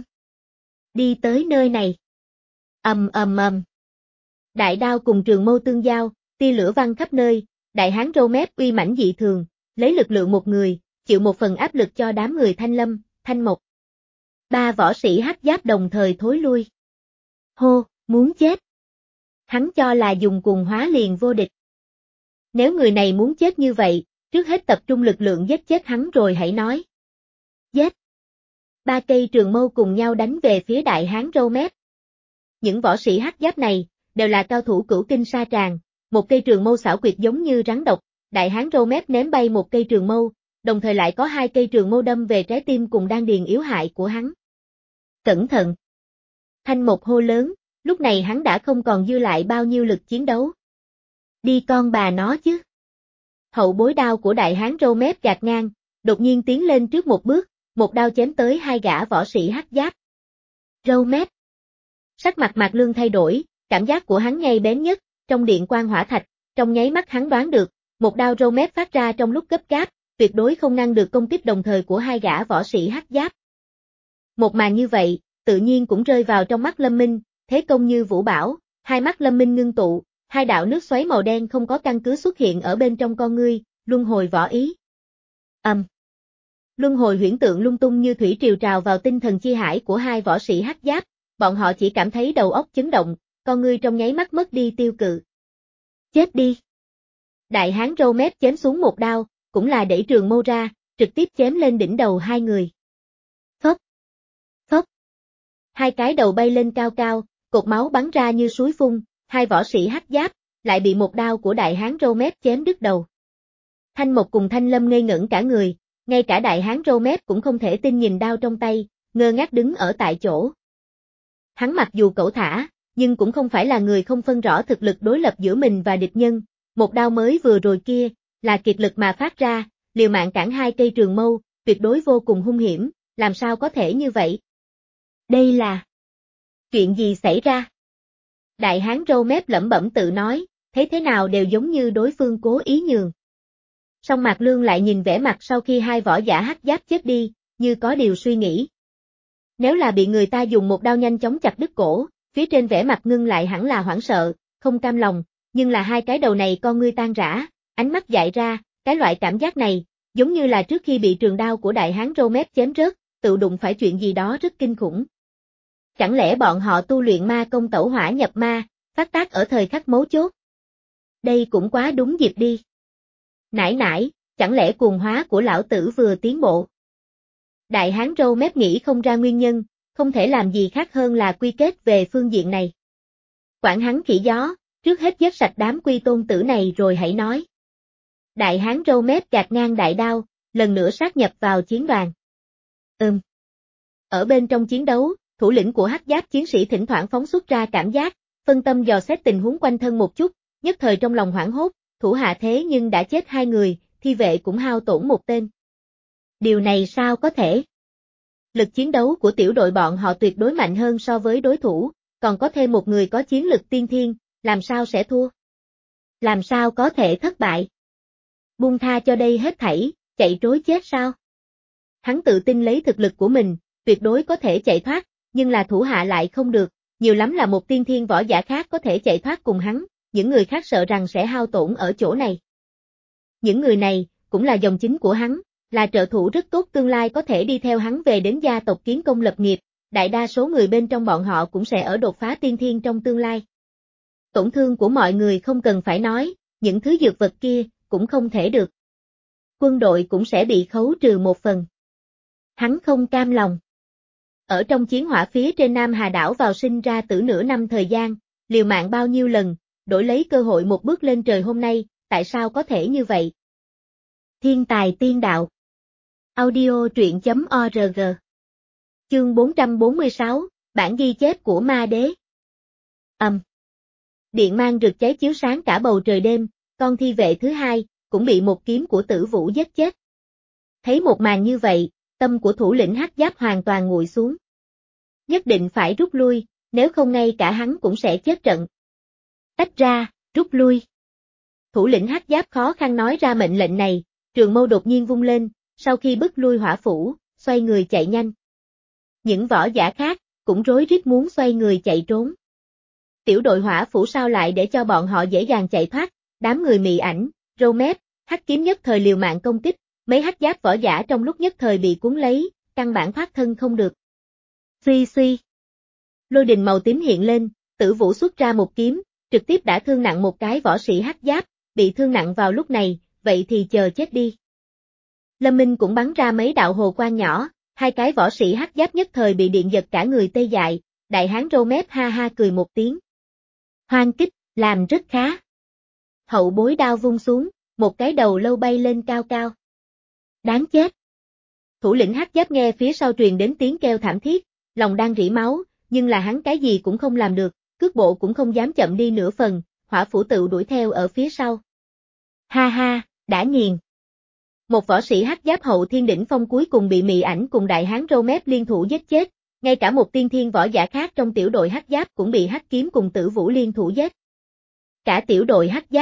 Đi tới nơi này. Ầm ầm ầm. Đại đao cùng trường mâu tương giao, tia lửa văng khắp nơi, đại hán râu mép uy mãnh dị thường, lấy lực lượng một người, chịu một phần áp lực cho đám người Thanh Lâm, Thanh Mộc. Ba võ sĩ hắc giáp đồng thời thối lui. Hô, muốn chết. Hắn cho là dùng cùng hóa liền vô địch. Nếu người này muốn chết như vậy, trước hết tập trung lực lượng giết chết hắn rồi hãy nói. Giết. Ba cây trường mâu cùng nhau đánh về phía đại hán râu mép. Những võ sĩ hắc giáp này, đều là cao thủ cửu kinh sa tràng, một cây trường mâu xảo quyệt giống như rắn độc, đại hán râu mép ném bay một cây trường mâu, đồng thời lại có hai cây trường mâu đâm về trái tim cùng đan điền yếu hại của hắn. Cẩn thận! Thanh Mộc hô lớn, lúc này hắn đã không còn dư lại bao nhiêu lực chiến đấu. Đi con bà nó chứ! Hậu bối đao của đại hán râu mép gạt ngang, đột nhiên tiến lên trước một bước, một đao chém tới hai gã võ sĩ hắc giáp. Râu mép! Sắc mặt Mạc Lương thay đổi, cảm giác của hắn ngay bén nhất, trong điện quang hỏa thạch, trong nháy mắt hắn đoán được, một đao râu mép phát ra trong lúc gấp gáp, tuyệt đối không ngăn được công kích đồng thời của hai gã võ sĩ hắc giáp. Một màn như vậy, tự nhiên cũng rơi vào trong mắt Lâm Minh, thế công như vũ bão, hai mắt Lâm Minh ngưng tụ, hai đạo nước xoáy màu đen không có căn cứ xuất hiện ở bên trong con ngươi, luân hồi võ ý. Ầm. Um. Luân hồi huyễn tượng lung tung như thủy triều trào vào tinh thần chi hải của hai võ sĩ hắc giáp, bọn họ chỉ cảm thấy đầu óc chấn động, con ngươi trong nháy mắt mất đi tiêu cự. Chết đi. Đại hán râu mép chém xuống một đao, cũng là đẩy trường mâu ra, trực tiếp chém lên đỉnh đầu hai người. Phốc. Phốc. Hai cái đầu bay lên cao cao, cột máu bắn ra như suối phun, hai võ sĩ hắc giáp, lại bị một đao của đại hán râu mép chém đứt đầu. Thanh Mộc cùng Thanh Lâm ngây ngẩn cả người, ngay cả đại hán râu mép cũng không thể tin nhìn đao trong tay, ngơ ngác đứng ở tại chỗ. Hắn mặc dù cẩu thả, nhưng cũng không phải là người không phân rõ thực lực đối lập giữa mình và địch nhân, một đao mới vừa rồi kia, là kiệt lực mà phát ra, liều mạng cản hai cây trường mâu, tuyệt đối vô cùng hung hiểm, làm sao có thể như vậy? Đây là... chuyện gì xảy ra? Đại hán râu mép lẩm bẩm tự nói, thấy thế nào đều giống như đối phương cố ý nhường. Song Mạc Lương lại nhìn vẻ mặt sau khi hai võ giả hắc giáp chết đi, như có điều suy nghĩ. Nếu là bị người ta dùng một đao nhanh chóng chặt đứt cổ, phía trên vẻ mặt ngưng lại hẳn là hoảng sợ, không cam lòng, nhưng là hai cái đầu này con ngươi tan rã, ánh mắt dại ra, cái loại cảm giác này, giống như là trước khi bị trường đao của đại hán râu mép chém rớt, tự đụng phải chuyện gì đó rất kinh khủng. Chẳng lẽ bọn họ tu luyện ma công tẩu hỏa nhập ma, phát tác ở thời khắc mấu chốt? Đây cũng quá đúng dịp đi. Nãi nãi, chẳng lẽ cuồng hóa của lão tử vừa tiến bộ? Đại hán râu mép nghĩ không ra nguyên nhân, không thể làm gì khác hơn là quy kết về phương diện này. Quản hắn khỉ gió, trước hết giết sạch đám quy tôn tử này rồi hãy nói. Đại hán râu mép gạt ngang đại đao, lần nữa sát nhập vào chiến đoàn. Ừm. Ở bên trong chiến đấu, thủ lĩnh của hắc giáp chiến sĩ thỉnh thoảng phóng xuất ra cảm giác, phân tâm dò xét tình huống quanh thân một chút, nhất thời trong lòng hoảng hốt, thủ hạ thế nhưng đã chết hai người, thi vệ cũng hao tổn một tên. Điều này sao có thể? Lực chiến đấu của tiểu đội bọn họ tuyệt đối mạnh hơn so với đối thủ, còn có thêm một người có chiến lực tiên thiên, làm sao sẽ thua? Làm sao có thể thất bại? Buông tha cho đây hết thảy, chạy trối chết sao? Hắn tự tin lấy thực lực của mình, tuyệt đối có thể chạy thoát, nhưng là thủ hạ lại không được, nhiều lắm là một tiên thiên võ giả khác có thể chạy thoát cùng hắn, những người khác sợ rằng sẽ hao tổn ở chỗ này. Những người này, cũng là dòng chính của hắn, là trợ thủ rất tốt tương lai có thể đi theo hắn về đến gia tộc kiến công lập nghiệp, đại đa số người bên trong bọn họ cũng sẽ ở đột phá tiên thiên trong tương lai. Tổn thương của mọi người không cần phải nói, những thứ dược vật kia, cũng không thể được. Quân đội cũng sẽ bị khấu trừ một phần. Hắn không cam lòng. Ở trong chiến hỏa phía trên Nam Hà đảo vào sinh ra tử nửa năm thời gian, liều mạng bao nhiêu lần, đổi lấy cơ hội một bước lên trời hôm nay, tại sao có thể như vậy? Thiên tài tiên đạo. Audio truyện chấm org. Chương bốn trăm bốn mươi sáu, bản ghi chép của ma đế. Ầm. Um. Điện mang rực cháy chiếu sáng cả bầu trời đêm, con thi vệ thứ hai, cũng bị một kiếm của Tử Vũ giết chết. Thấy một màn như vậy, tâm của thủ lĩnh hắc giáp hoàn toàn nguội xuống. Nhất định phải rút lui, nếu không ngay cả hắn cũng sẽ chết trận. Tách ra, rút lui. Thủ lĩnh hắc giáp khó khăn nói ra mệnh lệnh này, trường mâu đột nhiên vung lên, sau khi bức lui hỏa phủ, xoay người chạy nhanh. Những võ giả khác, cũng rối rít muốn xoay người chạy trốn. Tiểu đội hỏa phủ sao lại để cho bọn họ dễ dàng chạy thoát, đám người mị ảnh, râu mép, hắc kiếm nhất thời liều mạng công kích, mấy hắc giáp võ giả trong lúc nhất thời bị cuốn lấy, căn bản thoát thân không được. Suy suy. Lôi đình màu tím hiện lên, Tử Vũ xuất ra một kiếm, trực tiếp đã thương nặng một cái võ sĩ hắc giáp, bị thương nặng vào lúc này, vậy thì chờ chết đi. Lâm Minh cũng bắn ra mấy đạo hồ quang nhỏ, hai cái võ sĩ hắc giáp nhất thời bị điện giật cả người tê dại, đại hán râu mép ha ha cười một tiếng. Hoang kích, làm rất khá. Hậu bối đao vung xuống, một cái đầu lâu bay lên cao cao. Đáng chết. Thủ lĩnh hắc giáp nghe phía sau truyền đến tiếng kêu thảm thiết, lòng đang rỉ máu, nhưng là hắn cái gì cũng không làm được, cước bộ cũng không dám chậm đi nửa phần, hỏa phủ tự đuổi theo ở phía sau. Ha ha, đã nghiền. Một võ sĩ hắc giáp hậu thiên đỉnh phong cuối cùng bị mị ảnh cùng đại hán râu mép liên thủ giết chết, ngay cả một tiên thiên võ giả khác trong tiểu đội hắc giáp cũng bị hắc kiếm cùng Tử Vũ liên thủ giết. Cả tiểu đội hắc giáp,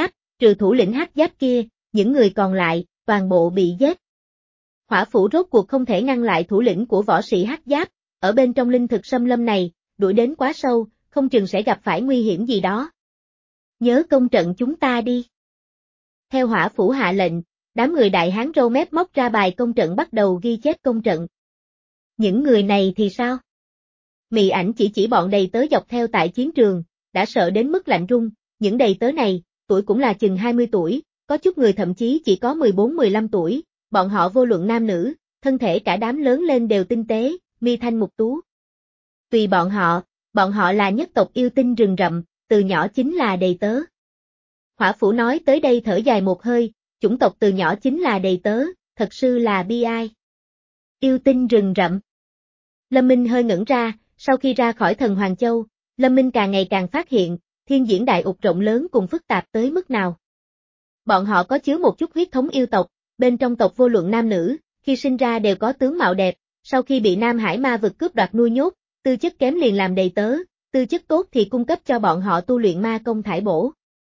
Trừ thủ lĩnh hắc giáp kia, những người còn lại, toàn bộ bị giết. Hỏa phủ rốt cuộc không thể ngăn lại thủ lĩnh của võ sĩ hắc giáp, ở bên trong linh thực xâm lâm này, đuổi đến quá sâu, không chừng sẽ gặp phải nguy hiểm gì đó. Nhớ công trận chúng ta đi. Theo hỏa phủ hạ lệnh, đám người đại hán râu mép móc ra bài công trận bắt đầu ghi chép công trận. Những người này thì sao? Mị ảnh chỉ chỉ bọn đầy tớ dọc theo tại chiến trường, đã sợ đến mức lạnh run, những đầy tớ này, tuổi cũng là chừng hai mươi tuổi, có chút người thậm chí chỉ có mười bốn mười lăm tuổi, bọn họ vô luận nam nữ, thân thể cả đám lớn lên đều tinh tế, mi thanh mục tú. Tùy bọn họ, bọn họ là nhất tộc yêu tinh rừng rậm, từ nhỏ chính là đầy tớ. Hỏa phủ nói tới đây thở dài một hơi, chủng tộc từ nhỏ chính là đầy tớ, thật sự là bi ai. Yêu tinh rừng rậm. Lâm Minh hơi ngẩn ra, sau khi ra khỏi thần Hoàng Châu, Lâm Minh càng ngày càng phát hiện, thiên diễn đại ục rộng lớn cùng phức tạp tới mức nào. Bọn họ có chứa một chút huyết thống yêu tộc, bên trong tộc vô luận nam nữ, khi sinh ra đều có tướng mạo đẹp, sau khi bị Nam Hải ma vực cướp đoạt nuôi nhốt, tư chất kém liền làm đầy tớ, tư chất tốt thì cung cấp cho bọn họ tu luyện ma công thải bổ.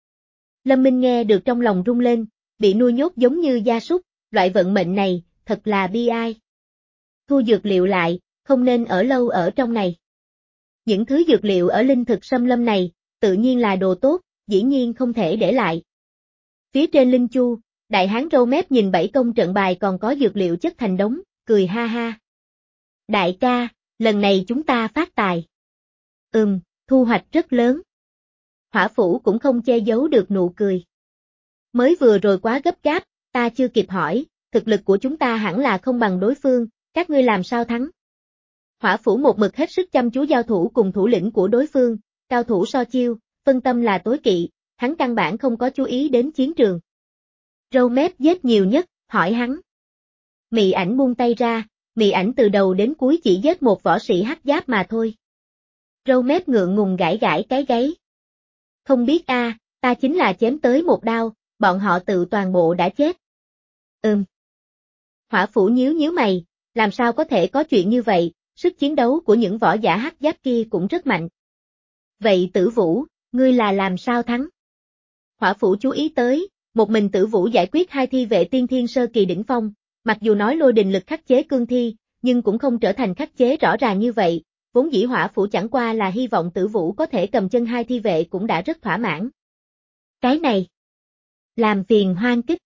Lâm Minh nghe được trong lòng rung lên, bị nuôi nhốt giống như gia súc, loại vận mệnh này, thật là bi ai. Thu dược liệu lại, không nên ở lâu ở trong này. Những thứ dược liệu ở linh thực xâm lâm này, tự nhiên là đồ tốt, dĩ nhiên không thể để lại. Phía trên linh chu, đại hán râu mép nhìn bảy công trận bài còn có dược liệu chất thành đống, cười ha ha. Đại ca, lần này chúng ta phát tài. Ừm, thu hoạch rất lớn. Hỏa phủ cũng không che giấu được nụ cười. Mới vừa rồi quá gấp gáp, ta chưa kịp hỏi, thực lực của chúng ta hẳn là không bằng đối phương, các ngươi làm sao thắng? Hỏa phủ một mực hết sức chăm chú giao thủ cùng thủ lĩnh của đối phương, cao thủ so chiêu, phân tâm là tối kỵ, hắn căn bản không có chú ý đến chiến trường. Râu mép giết nhiều nhất, hỏi hắn. Mị ảnh buông tay ra, mị ảnh từ đầu đến cuối chỉ giết một võ sĩ hắc giáp mà thôi. Râu mép ngượng ngùng gãi gãi cái gáy. Không biết a, à, ta chính là chém tới một đao, bọn họ tự toàn bộ đã chết. Ừm. Hỏa phủ nhíu nhíu mày, làm sao có thể có chuyện như vậy, sức chiến đấu của những võ giả hắc giáp kia cũng rất mạnh. Vậy Tử Vũ, ngươi là làm sao thắng? Hỏa phủ chú ý tới, một mình Tử Vũ giải quyết hai thi vệ tiên thiên sơ kỳ đỉnh phong, mặc dù nói lôi đình lực khắc chế cương thi, nhưng cũng không trở thành khắc chế rõ ràng như vậy, vốn dĩ hỏa phủ chẳng qua là hy vọng Tử Vũ có thể cầm chân hai thi vệ cũng đã rất thỏa mãn. Cái này, làm phiền Hoang Kích.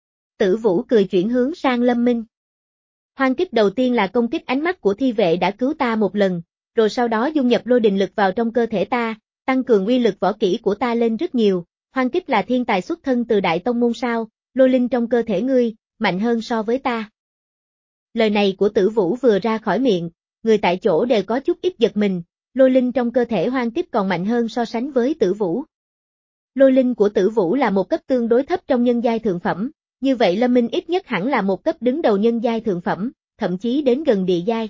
Tử Vũ cười chuyển hướng sang Lâm Minh. Hoang Kích đầu tiên là công kích ánh mắt của thi vệ đã cứu ta một lần, rồi sau đó dung nhập lôi đình lực vào trong cơ thể ta, tăng cường uy lực võ kỹ của ta lên rất nhiều. Hoang Kích là thiên tài xuất thân từ Đại Tông Môn sao, lôi linh trong cơ thể ngươi, mạnh hơn so với ta. Lời này của Tử Vũ vừa ra khỏi miệng, người tại chỗ đều có chút ít giật mình, lôi linh trong cơ thể Hoang Kích còn mạnh hơn so sánh với Tử Vũ. Lôi linh của Tử Vũ là một cấp tương đối thấp trong nhân giai thượng phẩm, như vậy Lâm Minh ít nhất hẳn là một cấp đứng đầu nhân giai thượng phẩm, thậm chí đến gần địa giai.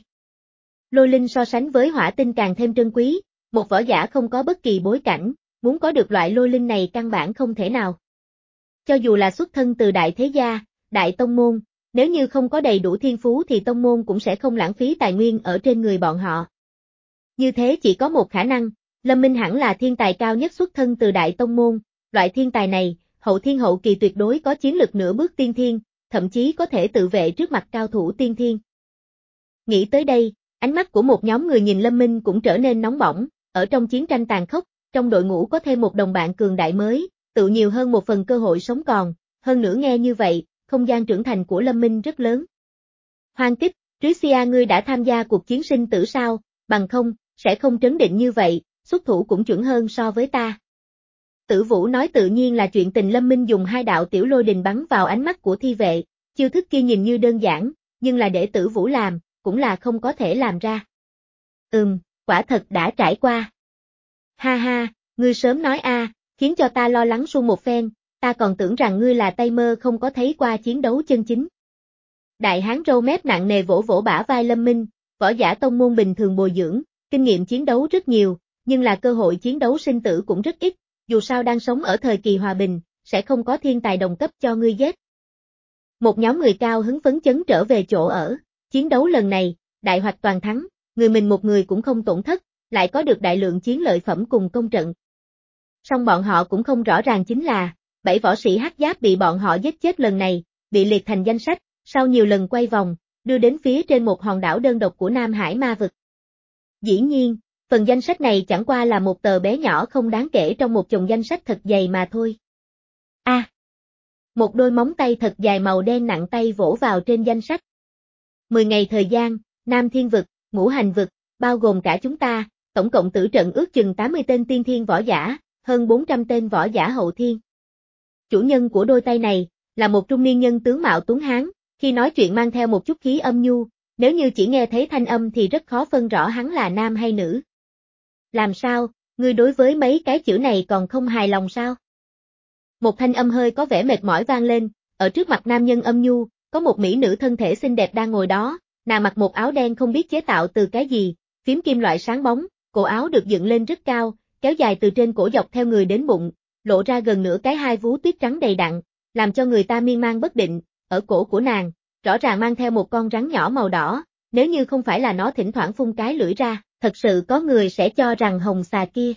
Lôi linh so sánh với hỏa tinh càng thêm trân quý, một võ giả không có bất kỳ bối cảnh, muốn có được loại lôi linh này căn bản không thể nào. Cho dù là xuất thân từ đại thế gia, đại tông môn, nếu như không có đầy đủ thiên phú thì tông môn cũng sẽ không lãng phí tài nguyên ở trên người bọn họ. Như thế chỉ có một khả năng, Lâm Minh hẳn là thiên tài cao nhất xuất thân từ đại tông môn, loại thiên tài này, hậu thiên hậu kỳ tuyệt đối có chiến lực nửa bước tiên thiên, thậm chí có thể tự vệ trước mặt cao thủ tiên thiên. Nghĩ tới đây, ánh mắt của một nhóm người nhìn Lâm Minh cũng trở nên nóng bỏng, ở trong chiến tranh tàn khốc, trong đội ngũ có thêm một đồng bạn cường đại mới, tự nhiều hơn một phần cơ hội sống còn, hơn nữa nghe như vậy, không gian trưởng thành của Lâm Minh rất lớn. Hoang Kích, Tricia ngươi đã tham gia cuộc chiến sinh tử sao, bằng không, sẽ không trấn định như vậy, xuất thủ cũng chuẩn hơn so với ta. Tử Vũ nói tự nhiên là chuyện tình. Lâm Minh dùng hai đạo tiểu lôi đình bắn vào ánh mắt của thi vệ, chiêu thức kia nhìn như đơn giản, nhưng là để Tử Vũ làm, cũng là không có thể làm ra. Ừm, quả thật đã trải qua. Ha ha, ngươi sớm nói a, à, khiến cho ta lo lắng suốt một phen, ta còn tưởng rằng ngươi là tay mơ không có thấy qua chiến đấu chân chính. Đại hán râu mép nặng nề vỗ vỗ bả vai Lâm Minh, võ giả tông môn bình thường bồi dưỡng, kinh nghiệm chiến đấu rất nhiều, nhưng là cơ hội chiến đấu sinh tử cũng rất ít, dù sao đang sống ở thời kỳ hòa bình, sẽ không có thiên tài đồng cấp cho ngươi giết. Một nhóm người cao hứng phấn chấn trở về chỗ ở, chiến đấu lần này, đại hoạch toàn thắng, người mình một người cũng không tổn thất, lại có được đại lượng chiến lợi phẩm cùng công trận. Song bọn họ cũng không rõ ràng chính là, bảy võ sĩ hắc giáp bị bọn họ giết chết lần này, bị liệt thành danh sách, sau nhiều lần quay vòng, đưa đến phía trên một hòn đảo đơn độc của Nam Hải ma vực. Dĩ nhiên, phần danh sách này chẳng qua là một tờ bé nhỏ không đáng kể trong một chồng danh sách thật dày mà thôi. A. À, một đôi móng tay thật dài màu đen nặng tay vỗ vào trên danh sách. mười ngày thời gian, Nam Thiên vực, Ngũ Hành vực, bao gồm cả chúng ta, tổng cộng tử trận ước chừng tám mươi tên tiên thiên võ giả, hơn bốn trăm tên võ giả hậu thiên. Chủ nhân của đôi tay này, là một trung niên nhân tướng mạo tuấn hán, khi nói chuyện mang theo một chút khí âm nhu, nếu như chỉ nghe thấy thanh âm thì rất khó phân rõ hắn là nam hay nữ. Làm sao, ngươi đối với mấy cái chữ này còn không hài lòng sao? Một thanh âm hơi có vẻ mệt mỏi vang lên, ở trước mặt nam nhân âm nhu, có một mỹ nữ thân thể xinh đẹp đang ngồi đó, nàng mặc một áo đen không biết chế tạo từ cái gì, phím kim loại sáng bóng, cổ áo được dựng lên rất cao, kéo dài từ trên cổ dọc theo người đến bụng, lộ ra gần nửa cái hai vú tuyết trắng đầy đặn, làm cho người ta miên man bất định, ở cổ của nàng, rõ ràng mang theo một con rắn nhỏ màu đỏ, nếu như không phải là nó thỉnh thoảng phun cái lưỡi ra, thật sự có người sẽ cho rằng hồng xà kia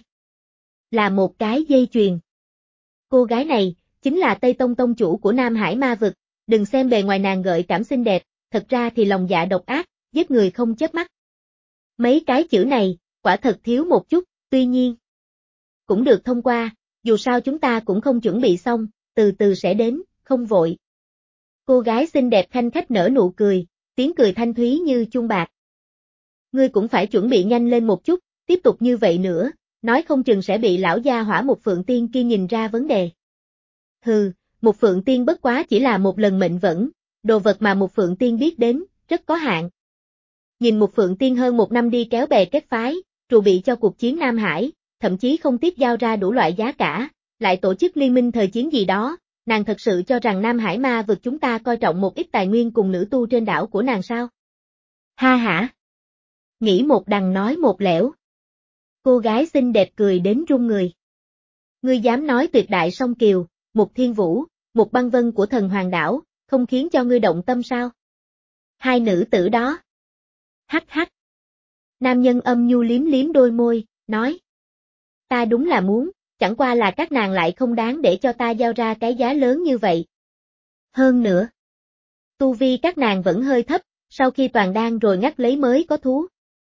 là một cái dây chuyền. Cô gái này, chính là Tây Tông tông chủ của Nam Hải ma vực, đừng xem bề ngoài nàng gợi cảm xinh đẹp, thật ra thì lòng dạ độc ác, giết người không chớp mắt. Mấy cái chữ này, quả thật thiếu một chút, tuy nhiên cũng được thông qua, dù sao chúng ta cũng không chuẩn bị xong, từ từ sẽ đến, không vội. Cô gái xinh đẹp khanh khách nở nụ cười, tiếng cười thanh thúy như chuông bạc. Ngươi cũng phải chuẩn bị nhanh lên một chút, tiếp tục như vậy nữa, nói không chừng sẽ bị lão gia hỏa một phượng tiên kia nhìn ra vấn đề. Hừ, một phượng tiên bất quá chỉ là một lần mệnh vẫn, đồ vật mà một phượng tiên biết đến, rất có hạn. Nhìn một phượng tiên hơn một năm đi kéo bè kết phái, trù bị cho cuộc chiến Nam Hải, thậm chí không tiếc giao ra đủ loại giá cả, lại tổ chức liên minh thời chiến gì đó, nàng thật sự cho rằng Nam Hải ma vực chúng ta coi trọng một ít tài nguyên cùng nữ tu trên đảo của nàng sao? Ha hả? Nghĩ một đằng nói một lẻo. Cô gái xinh đẹp cười đến run người. Ngươi dám nói tuyệt đại song kiều, một thiên vũ, một băng vân của thần hoàng đảo, không khiến cho ngươi động tâm sao? Hai nữ tử đó. Hắc hắc. Nam nhân âm nhu liếm liếm đôi môi, nói. Ta đúng là muốn, chẳng qua là các nàng lại không đáng để cho ta giao ra cái giá lớn như vậy. Hơn nữa, tu vi các nàng vẫn hơi thấp, sau khi toàn đan rồi ngắt lấy mới có thú.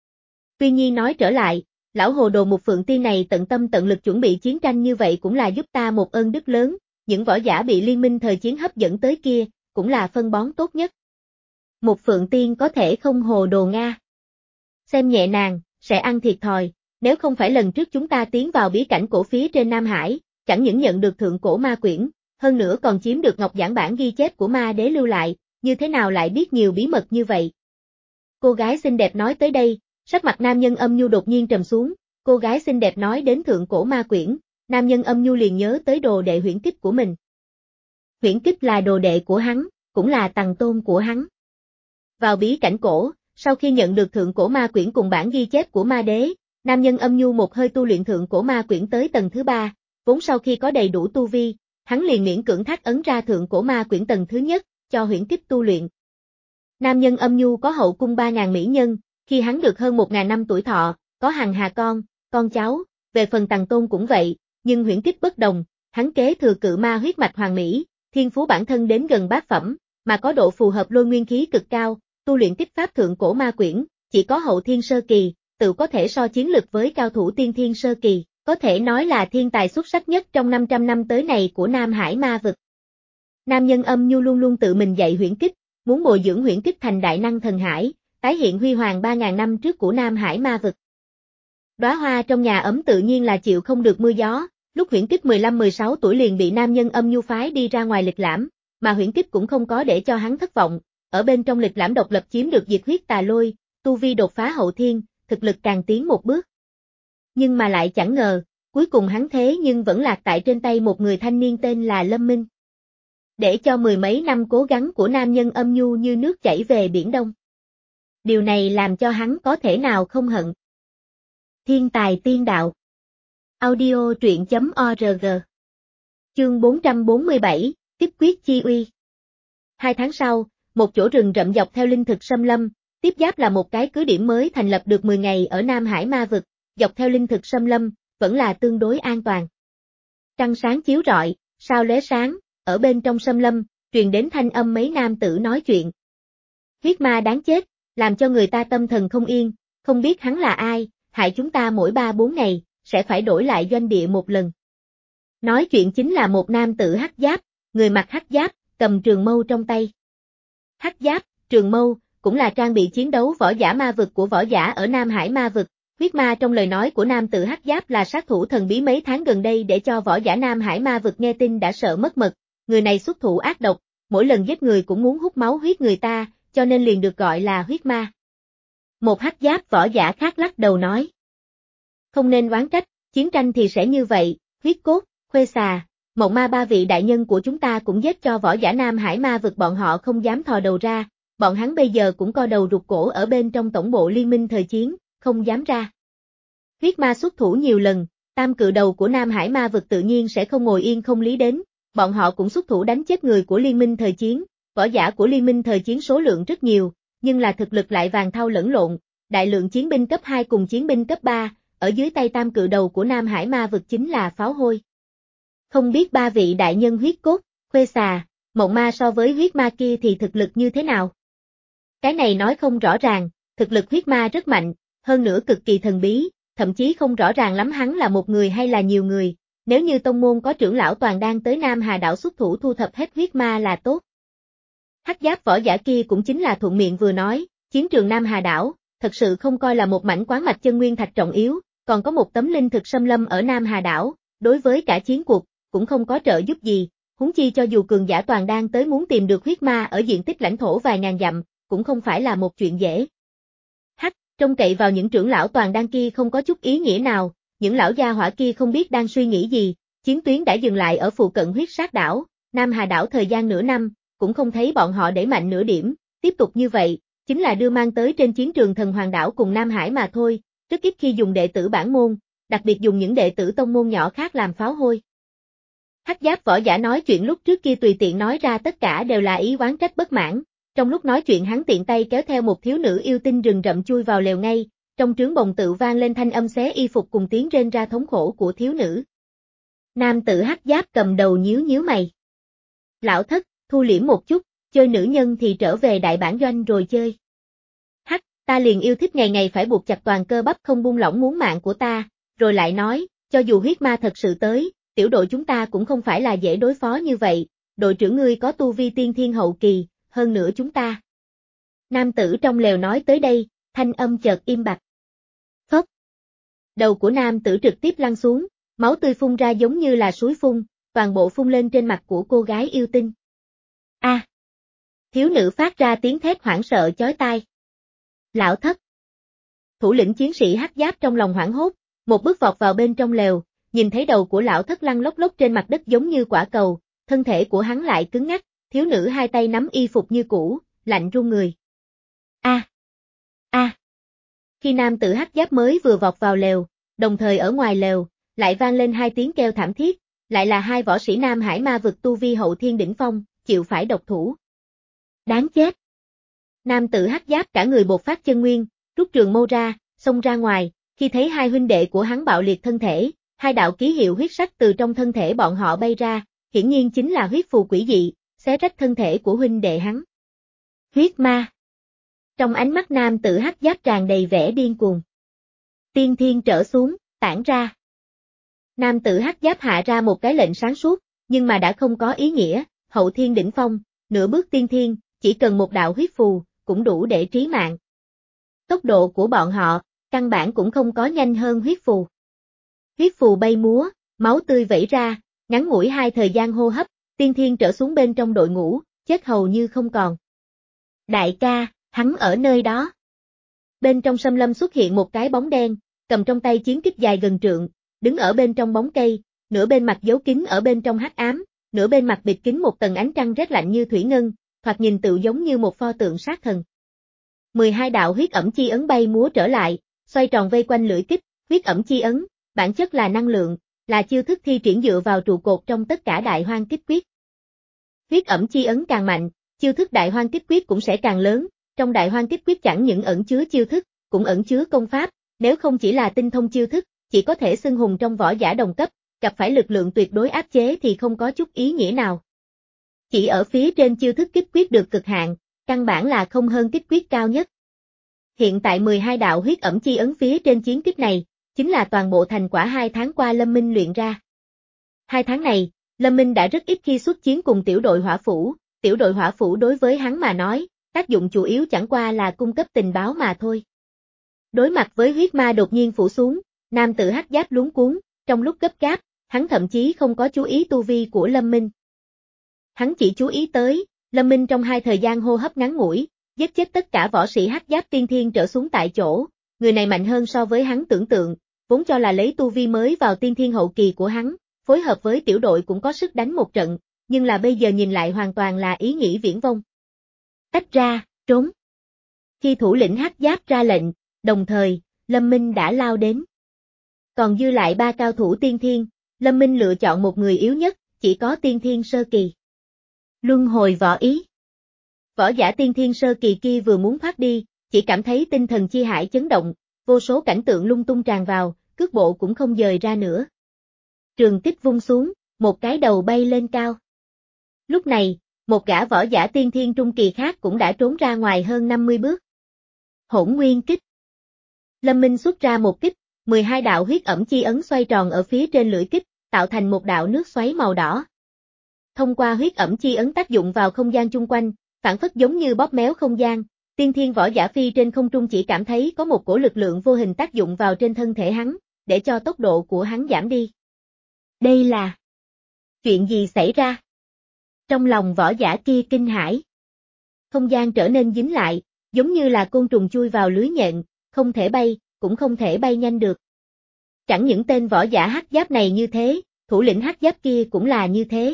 Tuy nhiên nói trở lại, lão hồ đồ một phượng tiên này tận tâm tận lực chuẩn bị chiến tranh như vậy cũng là giúp ta một ơn đức lớn, những võ giả bị liên minh thời chiến hấp dẫn tới kia, cũng là phân bón tốt nhất. Một phượng tiên có thể không hồ đồ Nga. Xem nhẹ nàng, sẽ ăn thiệt thòi, nếu không phải lần trước chúng ta tiến vào bí cảnh cổ phía trên Nam Hải, chẳng những nhận được thượng cổ ma quyển, hơn nữa còn chiếm được ngọc giản bản ghi chép của ma đế lưu lại, như thế nào lại biết nhiều bí mật như vậy. Cô gái xinh đẹp nói tới đây, sắc mặt nam nhân âm nhu đột nhiên trầm xuống, cô gái xinh đẹp nói đến thượng cổ ma quyển, nam nhân âm nhu liền nhớ tới đồ đệ Huyễn Kích của mình. Huyễn Kích là đồ đệ của hắn, cũng là tầng tôn của hắn. Vào bí cảnh cổ, sau khi nhận được thượng cổ ma quyển cùng bản ghi chép của ma đế, nam nhân âm nhu một hơi tu luyện thượng cổ ma quyển tới tầng thứ ba, vốn sau khi có đầy đủ tu vi, hắn liền miễn cưỡng thác ấn ra thượng cổ ma quyển tầng thứ nhất, cho Huyễn Kích tu luyện. Nam nhân âm nhu có hậu cung ba ngàn mỹ nhân, khi hắn được hơn một ngàn năm tuổi thọ, có hằng hà con, con cháu, về phần tầng tôn cũng vậy, nhưng Huyễn Kích bất đồng, hắn kế thừa cự ma huyết mạch hoàng mỹ, thiên phú bản thân đến gần bát phẩm, mà có độ phù hợp lôi nguyên khí cực cao, tu luyện tích pháp thượng cổ ma quyển, chỉ có hậu thiên sơ kỳ, tự có thể so chiến lực với cao thủ tiên thiên sơ kỳ, có thể nói là thiên tài xuất sắc nhất trong năm trăm năm tới này của Nam Hải ma vực. Nam nhân âm nhu luôn luôn tự mình dạy Huyễn Kích, muốn bồi dưỡng Huyễn Kích thành đại năng thần hải, tái hiện huy hoàng ba ngàn năm trước của Nam Hải ma vực. Đóa hoa trong nhà ấm tự nhiên là chịu không được mưa gió, lúc Huyễn Kích mười lăm mười sáu tuổi liền bị nam nhân âm nhu phái đi ra ngoài lịch lãm, mà Huyễn Kích cũng không có để cho hắn thất vọng, ở bên trong lịch lãm độc lập chiếm được diệt huyết tà lôi, tu vi đột phá hậu thiên, thực lực càng tiến một bước. Nhưng mà lại chẳng ngờ, cuối cùng hắn thế nhưng vẫn lạc tại trên tay một người thanh niên tên là Lâm Minh. Để cho mười mấy năm cố gắng của nam nhân âm nhu như nước chảy về biển Đông. Điều này làm cho hắn có thể nào không hận. Thiên tài tiên đạo. Audio truyện chấm org. Chương bốn trăm bốn mươi bảy, Tiếp quyết chi uy. Hai tháng sau, một chỗ rừng rậm dọc theo linh thực xâm lâm, tiếp giáp là một cái cứ điểm mới thành lập được mười ngày ở Nam Hải ma vực, dọc theo linh thực xâm lâm, vẫn là tương đối an toàn. Trăng sáng chiếu rọi, sao lóe sáng, ở bên trong xâm lâm, truyền đến thanh âm mấy nam tử nói chuyện. Huyết ma đáng chết, làm cho người ta tâm thần không yên, không biết hắn là ai, hại chúng ta mỗi ba bốn ngày, sẽ phải đổi lại doanh địa một lần. Nói chuyện chính là một nam tử hắc giáp, người mặc hắc giáp, cầm trường mâu trong tay. Hắc giáp, trường mâu, cũng là trang bị chiến đấu võ giả ma vực của võ giả ở Nam Hải ma vực. Huyết ma trong lời nói của nam tử hắc giáp là sát thủ thần bí mấy tháng gần đây để cho võ giả Nam Hải ma vực nghe tin đã sợ mất mật. Người này xuất thủ ác độc, mỗi lần giết người cũng muốn hút máu huyết người ta, cho nên liền được gọi là huyết ma. Một hắc giáp võ giả khác lắc đầu nói. Không nên oán trách, chiến tranh thì sẽ như vậy, huyết cốt, khuê xà, mộng ma ba vị đại nhân của chúng ta cũng giết cho võ giả Nam Hải ma vực bọn họ không dám thò đầu ra, bọn hắn bây giờ cũng co đầu rụt cổ ở bên trong tổng bộ liên minh thời chiến, không dám ra. Huyết ma xuất thủ nhiều lần, tam cự đầu của Nam Hải ma vực tự nhiên sẽ không ngồi yên không lý đến, bọn họ cũng xuất thủ đánh chết người của liên minh thời chiến, võ giả của liên minh thời chiến số lượng rất nhiều, nhưng là thực lực lại vàng thau lẫn lộn, đại lượng chiến binh cấp hai cùng chiến binh cấp ba, ở dưới tay tam cự đầu của Nam Hải ma vực chính là pháo hôi. Không biết ba vị đại nhân huyết cốt, khuê xà, mộng ma so với huyết ma kia thì thực lực như thế nào? Cái này nói không rõ ràng, thực lực huyết ma rất mạnh, hơn nữa cực kỳ thần bí, thậm chí không rõ ràng lắm hắn là một người hay là nhiều người, nếu như tông môn có trưởng lão toàn đang tới Nam Hà đảo xuất thủ thu thập hết huyết ma là tốt. Hắc giáp võ giả kia cũng chính là thuận miệng vừa nói, chiến trường Nam Hà đảo, thật sự không coi là một mảnh quán mạch chân nguyên thạch trọng yếu, còn có một tấm linh thực xâm lâm ở Nam Hà đảo, đối với cả chiến cuộc, cũng không có trợ giúp gì, huống chi cho dù cường giả toàn đang tới muốn tìm được huyết ma ở diện tích lãnh thổ vài ngàn dặm, cũng không phải là một chuyện dễ. Hắc, trông cậy vào những trưởng lão toàn đang kia không có chút ý nghĩa nào, những lão gia hỏa kia không biết đang suy nghĩ gì, chiến tuyến đã dừng lại ở phụ cận huyết sát đảo, Nam Hà đảo thời gian nửa năm, cũng không thấy bọn họ đẩy mạnh nửa điểm, tiếp tục như vậy, chính là đưa mang tới trên chiến trường Thần Hoàng đảo cùng Nam Hải mà thôi, rất ít khi dùng đệ tử bản môn, đặc biệt dùng những đệ tử tông môn nhỏ khác làm pháo hôi. Hắc giáp võ giả nói chuyện lúc trước kia tùy tiện nói ra tất cả đều là ý oán trách bất mãn, trong lúc nói chuyện hắn tiện tay kéo theo một thiếu nữ yêu tinh rừng rậm chui vào lều ngay, trong trướng bồng tự vang lên thanh âm xé y phục cùng tiếng rên ra thống khổ của thiếu nữ. Nam tử hắc giáp cầm đầu nhíu nhíu mày. Lão thất, thu liễm một chút, chơi nữ nhân thì trở về đại bản doanh rồi chơi. Hắc, ta liền yêu thích ngày ngày phải buộc chặt toàn cơ bắp không buông lỏng muốn mạng của ta, rồi lại nói, cho dù huyết ma thật sự tới, tiểu đội chúng ta cũng không phải là dễ đối phó như vậy, đội trưởng ngươi có tu vi tiên thiên hậu kỳ, hơn nữa chúng ta. Nam tử trong lều nói tới đây, thanh âm chợt im bặt. Phốc. Đầu của nam tử trực tiếp lăn xuống, máu tươi phun ra giống như là suối phun, toàn bộ phun lên trên mặt của cô gái yêu tinh. A. À. Thiếu nữ phát ra tiếng thét hoảng sợ chói tai. Lão thất. Thủ lĩnh chiến sĩ hắc giáp trong lòng hoảng hốt, một bước vọt vào bên trong lều, nhìn thấy đầu của lão thất lăn lóc lóc trên mặt đất giống như quả cầu, thân thể của hắn lại cứng ngắc, thiếu nữ hai tay nắm y phục như cũ, lạnh run người. A. À. A. À. Khi nam tử hắc giáp mới vừa vọt vào lều, đồng thời ở ngoài lều, lại vang lên hai tiếng kêu thảm thiết, lại là hai võ sĩ Nam Hải ma vực tu vi hậu thiên đỉnh phong, chịu phải độc thủ. Đáng chết. Nam tử hắc giáp cả người bột phát chân nguyên, rút trường mâu ra, xông ra ngoài, khi thấy hai huynh đệ của hắn bạo liệt thân thể, hai đạo ký hiệu huyết sắc từ trong thân thể bọn họ bay ra, hiển nhiên chính là huyết phù quỷ dị, xé rách thân thể của huynh đệ hắn. Huyết ma. Trong ánh mắt nam tử hắc giáp tràn đầy vẻ điên cuồng. Tiên thiên trở xuống, tản ra. Nam tử hắc giáp hạ ra một cái lệnh sáng suốt, nhưng mà đã không có ý nghĩa, hậu thiên đỉnh phong, nửa bước tiên thiên, chỉ cần một đạo huyết phù, cũng đủ để trí mạng. Tốc độ của bọn họ, căn bản cũng không có nhanh hơn huyết phù. Huyết phù bay múa, máu tươi vẩy ra, ngắn ngủi hai thời gian hô hấp, tiên thiên trở xuống bên trong đội ngũ, chết hầu như không còn. Đại ca, hắn ở nơi đó. Bên trong xâm lâm xuất hiện một cái bóng đen, cầm trong tay chiến kích dài gần trượng, đứng ở bên trong bóng cây, nửa bên mặt giấu kín ở bên trong hắc ám, nửa bên mặt bịt kín một tầng ánh trăng rét lạnh như thủy ngân, thoạt nhìn tựu giống như một pho tượng sát thần. mười hai đạo huyết ẩm chi ấn bay múa trở lại, xoay tròn vây quanh lưỡi kích, huyết ẩm chi ấn, bản chất là năng lượng, là chiêu thức thi triển dựa vào trụ cột trong tất cả đại hoang kích quyết. Huyết ẩm chi ấn càng mạnh, chiêu thức đại hoang kích quyết cũng sẽ càng lớn, trong đại hoang kích quyết chẳng những ẩn chứa chiêu thức, cũng ẩn chứa công pháp, nếu không chỉ là tinh thông chiêu thức, chỉ có thể xưng hùng trong võ giả đồng cấp, gặp phải lực lượng tuyệt đối áp chế thì không có chút ý nghĩa nào. Chỉ ở phía trên chiêu thức kích quyết được cực hạn, căn bản là không hơn kích quyết cao nhất. Hiện tại mười hai đạo huyết ẩm chi ấn phía trên chiến kích này, chính là toàn bộ thành quả hai tháng qua Lâm Minh luyện ra. Hai tháng này, Lâm Minh đã rất ít khi xuất chiến cùng tiểu đội hỏa phủ, tiểu đội hỏa phủ đối với hắn mà nói, tác dụng chủ yếu chẳng qua là cung cấp tình báo mà thôi. Đối mặt với huyết ma đột nhiên phủ xuống, nam tử hắc giáp luống cuống, trong lúc gấp gáp, hắn thậm chí không có chú ý tu vi của Lâm Minh. Hắn chỉ chú ý tới, Lâm Minh trong hai thời gian hô hấp ngắn ngủi, giết chết tất cả võ sĩ hắc giáp tiên thiên trở xuống tại chỗ, người này mạnh hơn so với hắn tưởng tượng, vốn cho là lấy tu vi mới vào tiên thiên hậu kỳ của hắn, phối hợp với tiểu đội cũng có sức đánh một trận, nhưng là bây giờ nhìn lại hoàn toàn là ý nghĩ viển vông. Tách ra, trốn. Khi thủ lĩnh hắc giáp ra lệnh, đồng thời, Lâm Minh đã lao đến. Còn dư lại ba cao thủ tiên thiên, Lâm Minh lựa chọn một người yếu nhất, chỉ có tiên thiên sơ kỳ. Luân hồi võ ý. Võ giả tiên thiên sơ kỳ kia vừa muốn thoát đi, chỉ cảm thấy tinh thần chi hải chấn động, vô số cảnh tượng lung tung tràn vào, cước bộ cũng không dời ra nữa. Trường kích vung xuống, một cái đầu bay lên cao. Lúc này, một gã võ giả tiên thiên trung kỳ khác cũng đã trốn ra ngoài hơn năm mươi bước. Hỗn nguyên kích. Lâm Minh xuất ra một kích, mười hai đạo huyết ẩm chi ấn xoay tròn ở phía trên lưỡi kích, tạo thành một đạo nước xoáy màu đỏ. Thông qua huyết ẩm chi ấn tác dụng vào không gian chung quanh, phản phất giống như bóp méo không gian, tiên thiên võ giả phi trên không trung chỉ cảm thấy có một cổ lực lượng vô hình tác dụng vào trên thân thể hắn, để cho tốc độ của hắn giảm đi. Đây là... chuyện gì xảy ra? Trong lòng võ giả kia kinh hãi. Không gian trở nên dính lại, giống như là côn trùng chui vào lưới nhện, không thể bay, cũng không thể bay nhanh được. Chẳng những tên võ giả hắc giáp này như thế, thủ lĩnh hắc giáp kia cũng là như thế.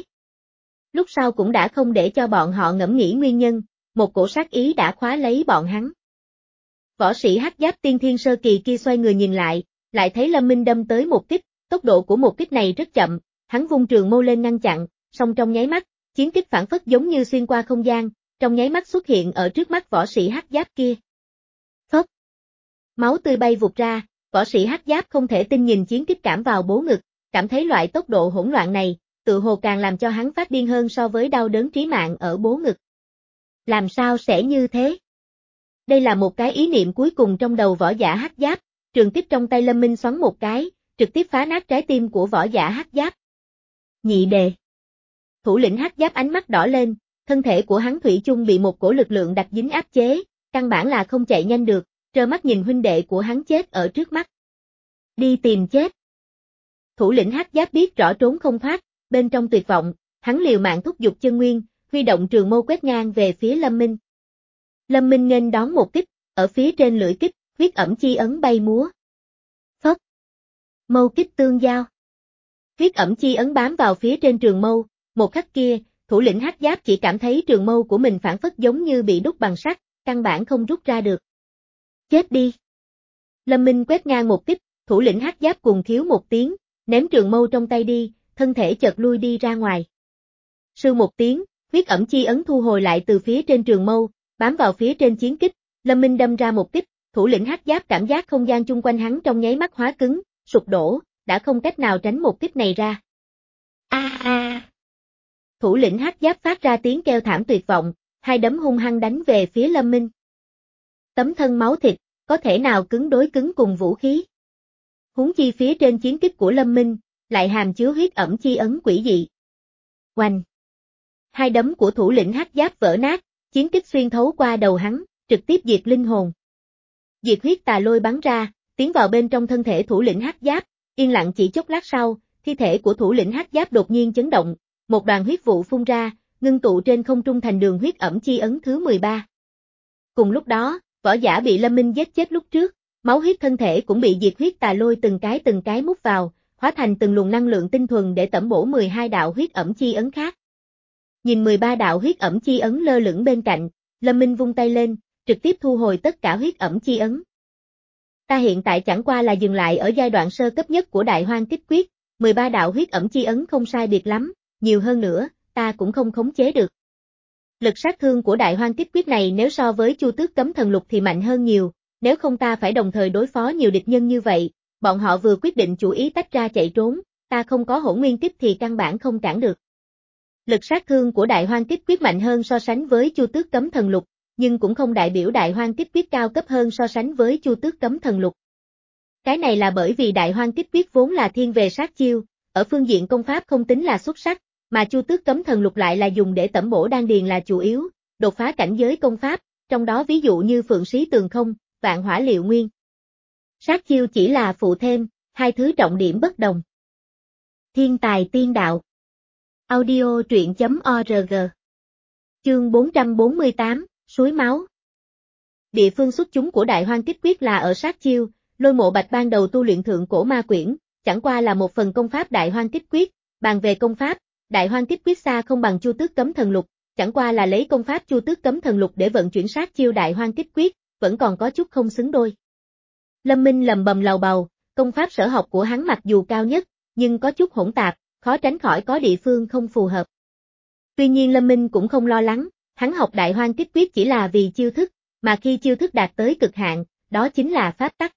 Lúc sau cũng đã không để cho bọn họ ngẫm nghĩ nguyên nhân, một cổ sát ý đã khóa lấy bọn hắn. Võ sĩ hắc giáp tiên thiên sơ kỳ kia xoay người nhìn lại, lại thấy Lâm Minh đâm tới một kích, tốc độ của một kích này rất chậm, hắn vung trường mâu lên ngăn chặn, song trong nháy mắt, chiến kích phản phất giống như xuyên qua không gian, trong nháy mắt xuất hiện ở trước mắt võ sĩ hắc giáp kia. Phốc. Máu tươi bay vụt ra, võ sĩ hắc giáp không thể tin nhìn chiến kích cảm vào bố ngực, cảm thấy loại tốc độ hỗn loạn này, tự hồ càng làm cho hắn phát điên hơn so với đau đớn trí mạng ở bố ngực. Làm sao sẽ như thế? Đây là một cái ý niệm cuối cùng trong đầu võ giả hắc giáp, trường kích trong tay Lâm Minh xoắn một cái, trực tiếp phá nát trái tim của võ giả hắc giáp. Nhị đề. Thủ lĩnh hắc giáp ánh mắt đỏ lên, thân thể của hắn thủy chung bị một cổ lực lượng đặc dính áp chế, căn bản là không chạy nhanh được, trơ mắt nhìn huynh đệ của hắn chết ở trước mắt. Đi tìm chết. Thủ lĩnh hắc giáp biết rõ trốn không thoát, bên trong tuyệt vọng, hắn liều mạng thúc giục chân nguyên, huy động trường mâu quét ngang về phía Lâm Minh. Lâm Minh nghênh đón một kích, ở phía trên lưỡi kích, huyết ẩm chi ấn bay múa. Phốc. Mâu kích tương giao. Huyết ẩm chi ấn bám vào phía trên trường mâu, một khắc kia, thủ lĩnh hắc giáp chỉ cảm thấy trường mâu của mình phản phất giống như bị đúc bằng sắt, căn bản không rút ra được. Chết đi. Lâm Minh quét ngang một kích, thủ lĩnh hắc giáp cùng thiếu một tiếng, ném trường mâu trong tay đi, thân thể chợt lui đi ra ngoài. Sư một tiếng, huyết ẩm chi ấn thu hồi lại từ phía trên trường mâu, bám vào phía trên chiến kích, Lâm Minh đâm ra một kích, thủ lĩnh hắc giáp cảm giác không gian chung quanh hắn trong nháy mắt hóa cứng, sụp đổ, đã không cách nào tránh một kích này ra. A a. Thủ lĩnh hắc giáp phát ra tiếng kêu thảm tuyệt vọng, hai đấm hung hăng đánh về phía Lâm Minh. Tấm thân máu thịt, có thể nào cứng đối cứng cùng vũ khí? Huống chi phía trên chiến kích của Lâm Minh, lại hàm chứa huyết ẩm chi ấn quỷ dị. Oanh! Hai đấm của thủ lĩnh hắc giáp vỡ nát, chiến kích xuyên thấu qua đầu hắn, trực tiếp diệt linh hồn. Diệt huyết tà lôi bắn ra, tiến vào bên trong thân thể thủ lĩnh hắc giáp, yên lặng chỉ chốc lát sau, thi thể của thủ lĩnh hắc giáp đột nhiên chấn động, một đoàn huyết vụ phun ra, ngưng tụ trên không trung thành đường huyết ẩm chi ấn thứ mười ba. Cùng lúc đó, võ giả bị Lâm Minh giết chết lúc trước, máu huyết thân thể cũng bị diệt huyết tà lôi từng cái từng cái mút vào, hóa thành từng luồng năng lượng tinh thuần để tẩm bổ mười hai đạo huyết ẩm chi ấn khác. Nhìn mười ba đạo huyết ẩm chi ấn lơ lửng bên cạnh, Lâm Minh vung tay lên, trực tiếp thu hồi tất cả huyết ẩm chi ấn. Ta hiện tại chẳng qua là dừng lại ở giai đoạn sơ cấp nhất của đại hoang kích quyết, mười ba đạo huyết ẩm chi ấn không sai biệt lắm, nhiều hơn nữa, ta cũng không khống chế được. Lực sát thương của đại hoang kích quyết này nếu so với Chu Tước cấm thần lục thì mạnh hơn nhiều, nếu không ta phải đồng thời đối phó nhiều địch nhân như vậy, bọn họ vừa quyết định chủ ý tách ra chạy trốn, ta không có hỗn nguyên kích thì căn bản không cản được. Lực sát thương của đại hoang kích quyết mạnh hơn so sánh với Chu Tước cấm thần lục, nhưng cũng không đại biểu đại hoang kích quyết cao cấp hơn so sánh với Chu Tước cấm thần lục. Cái này là bởi vì đại hoang kích quyết vốn là thiên về sát chiêu, ở phương diện công pháp không tính là xuất sắc, mà Chu Tước cấm thần lục lại là dùng để tẩm bổ đan điền là chủ yếu, đột phá cảnh giới công pháp, trong đó ví dụ như Phượng Sĩ Tường Không, Vạn Hỏa Liệu Nguyên. Sát chiêu chỉ là phụ thêm, hai thứ trọng điểm bất đồng. Thiên tài tiên đạo. Audio truyện chấm org. Chương bốn trăm bốn mươi tám, Suối máu. Địa phương xuất chúng của đại hoang kích quyết là ở sát chiêu, Lôi Mộ Bạch ban đầu tu luyện thượng cổ ma quyển, chẳng qua là một phần công pháp đại hoang kích quyết, bàn về công pháp, đại hoang kích quyết xa không bằng Chu Tước cấm thần lục, chẳng qua là lấy công pháp Chu Tước cấm thần lục để vận chuyển sát chiêu đại hoang kích quyết, vẫn còn có chút không xứng đôi. Lâm Minh lầm bầm lầu bầu, công pháp sở học của hắn mặc dù cao nhất, nhưng có chút hỗn tạp, khó tránh khỏi có địa phương không phù hợp. Tuy nhiên Lâm Minh cũng không lo lắng, hắn học đại hoang kích quyết chỉ là vì chiêu thức, mà khi chiêu thức đạt tới cực hạn, đó chính là pháp tắc.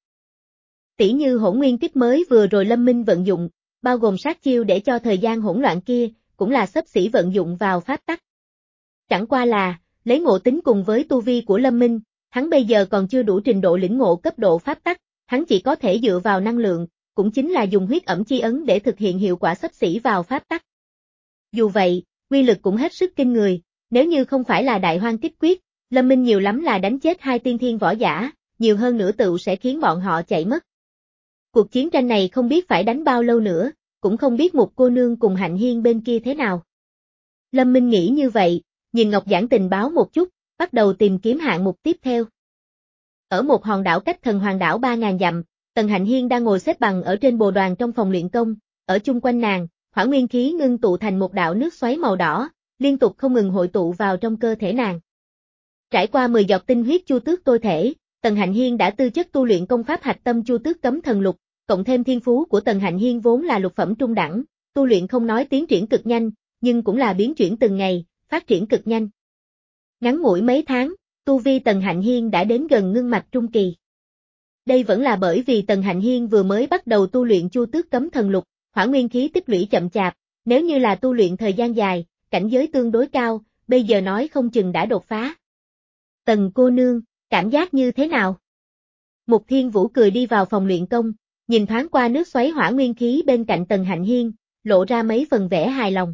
Tỉ như hỗn nguyên kích mới vừa rồi Lâm Minh vận dụng, bao gồm sát chiêu để cho thời gian hỗn loạn kia, cũng là xấp xỉ vận dụng vào pháp tắc. Chẳng qua là, lấy ngộ tính cùng với tu vi của Lâm Minh, hắn bây giờ còn chưa đủ trình độ lĩnh ngộ cấp độ pháp tắc, hắn chỉ có thể dựa vào năng lượng, cũng chính là dùng huyết ẩm chi ấn để thực hiện hiệu quả xấp xỉ vào pháp tắc. Dù vậy, uy lực cũng hết sức kinh người, nếu như không phải là đại hoang kích quyết, Lâm Minh nhiều lắm là đánh chết hai tiên thiên võ giả, nhiều hơn nữa tựu sẽ khiến bọn họ chạy mất. Cuộc chiến tranh này không biết phải đánh bao lâu nữa, cũng không biết một cô nương cùng Hạnh Hiên bên kia thế nào. Lâm Minh nghĩ như vậy, nhìn Ngọc Giản tình báo một chút, bắt đầu tìm kiếm hạng mục tiếp theo. Ở một hòn đảo cách Thần Hoàng đảo ba ngàn dặm, Tần Hạnh Hiên đang ngồi xếp bằng ở trên bồ đoàn trong phòng luyện công, ở chung quanh nàng, hỏa nguyên khí ngưng tụ thành một đạo nước xoáy màu đỏ, liên tục không ngừng hội tụ vào trong cơ thể nàng. Trải qua mười giọt tinh huyết Chu Tước tôi thể, Tần Hạnh Hiên đã tư chất tu luyện công pháp hạch tâm Chu Tước cấm thần lục, cộng thêm thiên phú của Tần Hạnh Hiên vốn là lục phẩm trung đẳng, tu luyện không nói tiến triển cực nhanh, nhưng cũng là biến chuyển từng ngày, phát triển cực nhanh. Ngắn ngủi mấy tháng, tu vi Tần Hạnh Hiên đã đến gần ngưng mạch trung kỳ. Đây vẫn là bởi vì Tần Hạnh Hiên vừa mới bắt đầu tu luyện Chu Tước cấm thần lục, hỏa nguyên khí tích lũy chậm chạp, nếu như là tu luyện thời gian dài, cảnh giới tương đối cao, bây giờ nói không chừng đã đột phá. Tần cô nương, cảm giác như thế nào? Mục Thiên Vũ cười đi vào phòng luyện công, nhìn thoáng qua nước xoáy hỏa nguyên khí bên cạnh Tần Hạnh Hiên, lộ ra mấy phần vẻ hài lòng.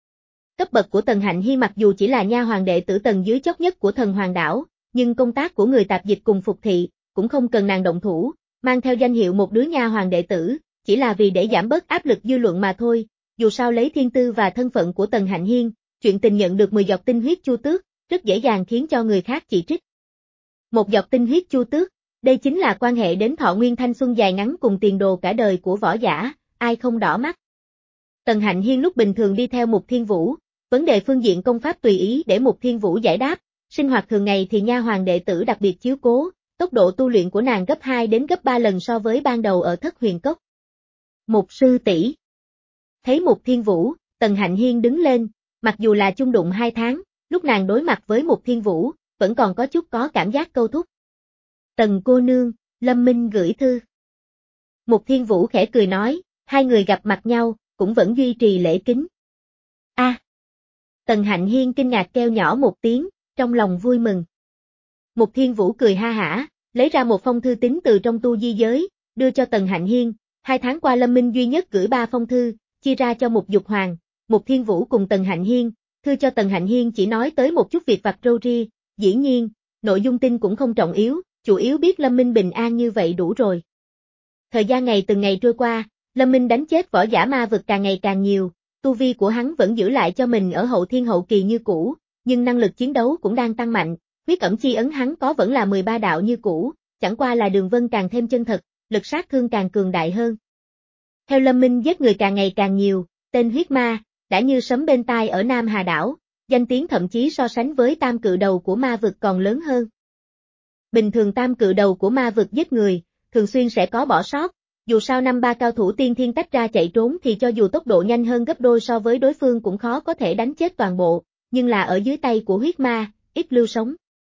Cấp bậc của Tần Hạnh Hiên mặc dù chỉ là nha hoàng đệ tử tầng dưới chót nhất của Thần Hoàng đảo, nhưng công tác của người tạp dịch cùng phục thị, cũng không cần nàng động thủ, mang theo danh hiệu một đứa nha hoàng đệ tử, chỉ là vì để giảm bớt áp lực dư luận mà thôi, dù sao lấy thiên tư và thân phận của Tần Hạnh Hiên, chuyện tình nhận được mười giọt tinh huyết Chu Tước, rất dễ dàng khiến cho người khác chỉ trích. Một giọt tinh huyết Chu Tước, đây chính là quan hệ đến thọ nguyên thanh xuân dài ngắn cùng tiền đồ cả đời của võ giả, ai không đỏ mắt. Tần Hạnh Hiên lúc bình thường đi theo Mục Thiên Vũ, vấn đề phương diện công pháp tùy ý để Mục Thiên Vũ giải đáp, sinh hoạt thường ngày thì nha hoàng đệ tử đặc biệt chiếu cố, tốc độ tu luyện của nàng gấp hai đến gấp ba lần so với ban đầu ở Thất Huyền Cốc. Mục sư tỷ. Thấy Mục Thiên Vũ, Tần Hạnh Hiên đứng lên, mặc dù là chung đụng hai tháng, lúc nàng đối mặt với Mục Thiên Vũ, vẫn còn có chút có cảm giác câu thúc. Tần cô nương, Lâm Minh gửi thư. Mục Thiên Vũ khẽ cười nói, hai người gặp mặt nhau, cũng vẫn duy trì lễ kính. A. À. Tần Hạnh Hiên kinh ngạc kêu nhỏ một tiếng, trong lòng vui mừng. Mục Thiên Vũ cười ha hả, lấy ra một phong thư tín từ trong tu di giới, đưa cho Tần Hạnh Hiên. Hai tháng qua Lâm Minh duy nhất gửi ba phong thư, chia ra cho Mục Dục Hoàng, Mục Thiên Vũ cùng Tần Hạnh Hiên. Thư cho Tần Hạnh Hiên chỉ nói tới một chút việc vặt râu ria, dĩ nhiên, nội dung tin cũng không trọng yếu, chủ yếu biết Lâm Minh bình an như vậy đủ rồi. Thời gian ngày từng ngày trôi qua, Lâm Minh đánh chết võ giả ma vực càng ngày càng nhiều, tu vi của hắn vẫn giữ lại cho mình ở hậu thiên hậu kỳ như cũ, nhưng năng lực chiến đấu cũng đang tăng mạnh, huyết ẩm chi ấn hắn có vẫn là mười ba đạo như cũ, chẳng qua là đường vân càng thêm chân thật, lực sát thương càng cường đại hơn. Theo Lâm Minh giết người càng ngày càng nhiều, tên huyết ma, đã như sấm bên tai ở Nam Hà đảo, danh tiếng thậm chí so sánh với tam cự đầu của ma vực còn lớn hơn. Bình thường tam cự đầu của ma vực giết người, thường xuyên sẽ có bỏ sót, dù sao năm ba cao thủ tiên thiên tách ra chạy trốn thì cho dù tốc độ nhanh hơn gấp đôi so với đối phương cũng khó có thể đánh chết toàn bộ, nhưng là ở dưới tay của huyết ma, ít lưu sống.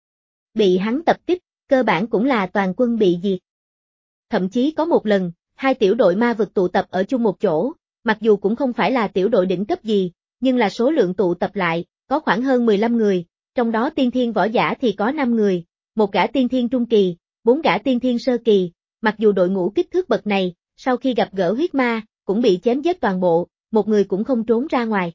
Bị hắn tập kích, cơ bản cũng là toàn quân bị diệt. Thậm chí có một lần, hai tiểu đội ma vực tụ tập ở chung một chỗ, Mặc dù cũng không phải là tiểu đội đỉnh cấp gì, nhưng là số lượng tụ tập lại, có khoảng hơn mười lăm người, trong đó tiên thiên võ giả thì có năm người, một gã tiên thiên trung kỳ, bốn gã tiên thiên sơ kỳ, mặc dù đội ngũ kích thước bậc này, sau khi gặp gỡ huyết ma, cũng bị chém giết toàn bộ, một người cũng không trốn ra ngoài.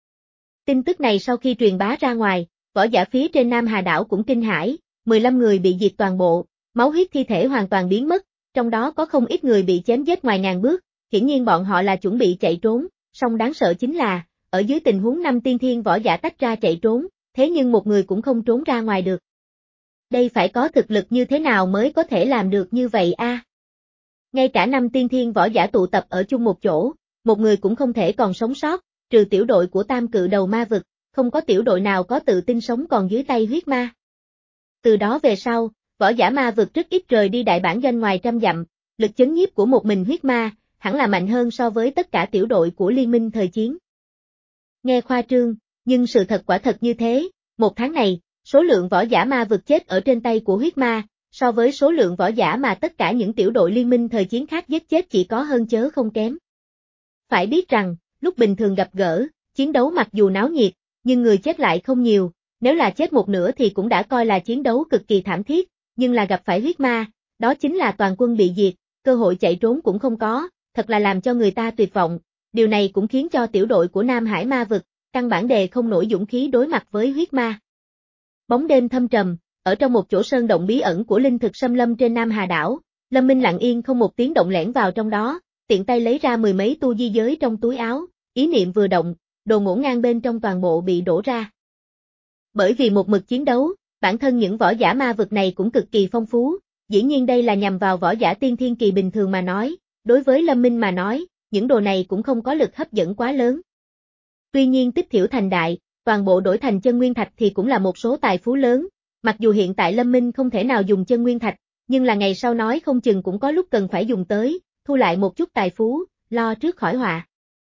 Tin tức này sau khi truyền bá ra ngoài, võ giả phía trên Nam Hà đảo cũng kinh hãi, mười lăm người bị diệt toàn bộ, máu huyết thi thể hoàn toàn biến mất, trong đó có không ít người bị chém giết ngoài ngàn bước, hiển nhiên bọn họ là chuẩn bị chạy trốn, song đáng sợ chính là, ở dưới tình huống năm tiên thiên võ giả tách ra chạy trốn, thế nhưng một người cũng không trốn ra ngoài được. Đây phải có thực lực như thế nào mới có thể làm được như vậy a? À? Ngay cả năm tiên thiên võ giả tụ tập ở chung một chỗ, một người cũng không thể còn sống sót, trừ tiểu đội của Tam Cự Đầu Ma Vực, không có tiểu đội nào có tự tin sống còn dưới tay huyết ma. Từ đó về sau, võ giả Ma Vực rất ít rời đi đại bản doanh ngoài trăm dặm, lực chấn nhiếp của một mình huyết ma, hẳn là mạnh hơn so với tất cả tiểu đội của liên minh thời chiến. Nghe khoa trương, nhưng sự thật quả thật như thế, một tháng này, số lượng võ giả Ma Vực chết ở trên tay của huyết ma, so với số lượng võ giả mà tất cả những tiểu đội liên minh thời chiến khác giết chết chỉ có hơn chớ không kém. Phải biết rằng, lúc bình thường gặp gỡ, chiến đấu mặc dù náo nhiệt, nhưng người chết lại không nhiều, nếu là chết một nửa thì cũng đã coi là chiến đấu cực kỳ thảm thiết, nhưng là gặp phải huyết ma, đó chính là toàn quân bị diệt, cơ hội chạy trốn cũng không có, thật là làm cho người ta tuyệt vọng, điều này cũng khiến cho tiểu đội của Nam Hải Ma Vực, căn bản đề không nổi dũng khí đối mặt với huyết ma. Bóng đêm thâm trầm, ở trong một chỗ sơn động bí ẩn của linh thực xâm lâm trên Nam Hà đảo, Lâm Minh lặng yên không một tiếng động lẻn vào trong đó, tiện tay lấy ra mười mấy tu di giới trong túi áo, ý niệm vừa động, đồ ngổn ngang bên trong toàn bộ bị đổ ra. Bởi vì một mực chiến đấu, bản thân những võ giả ma vực này cũng cực kỳ phong phú, dĩ nhiên đây là nhằm vào võ giả tiên thiên kỳ bình thường mà nói, đối với Lâm Minh mà nói, những đồ này cũng không có lực hấp dẫn quá lớn. Tuy nhiên tích thiểu thành đại, toàn bộ đổi thành chân nguyên thạch thì cũng là một số tài phú lớn, mặc dù hiện tại Lâm Minh không thể nào dùng chân nguyên thạch, nhưng là ngày sau nói không chừng cũng có lúc cần phải dùng tới, thu lại một chút tài phú, lo trước khỏi họa.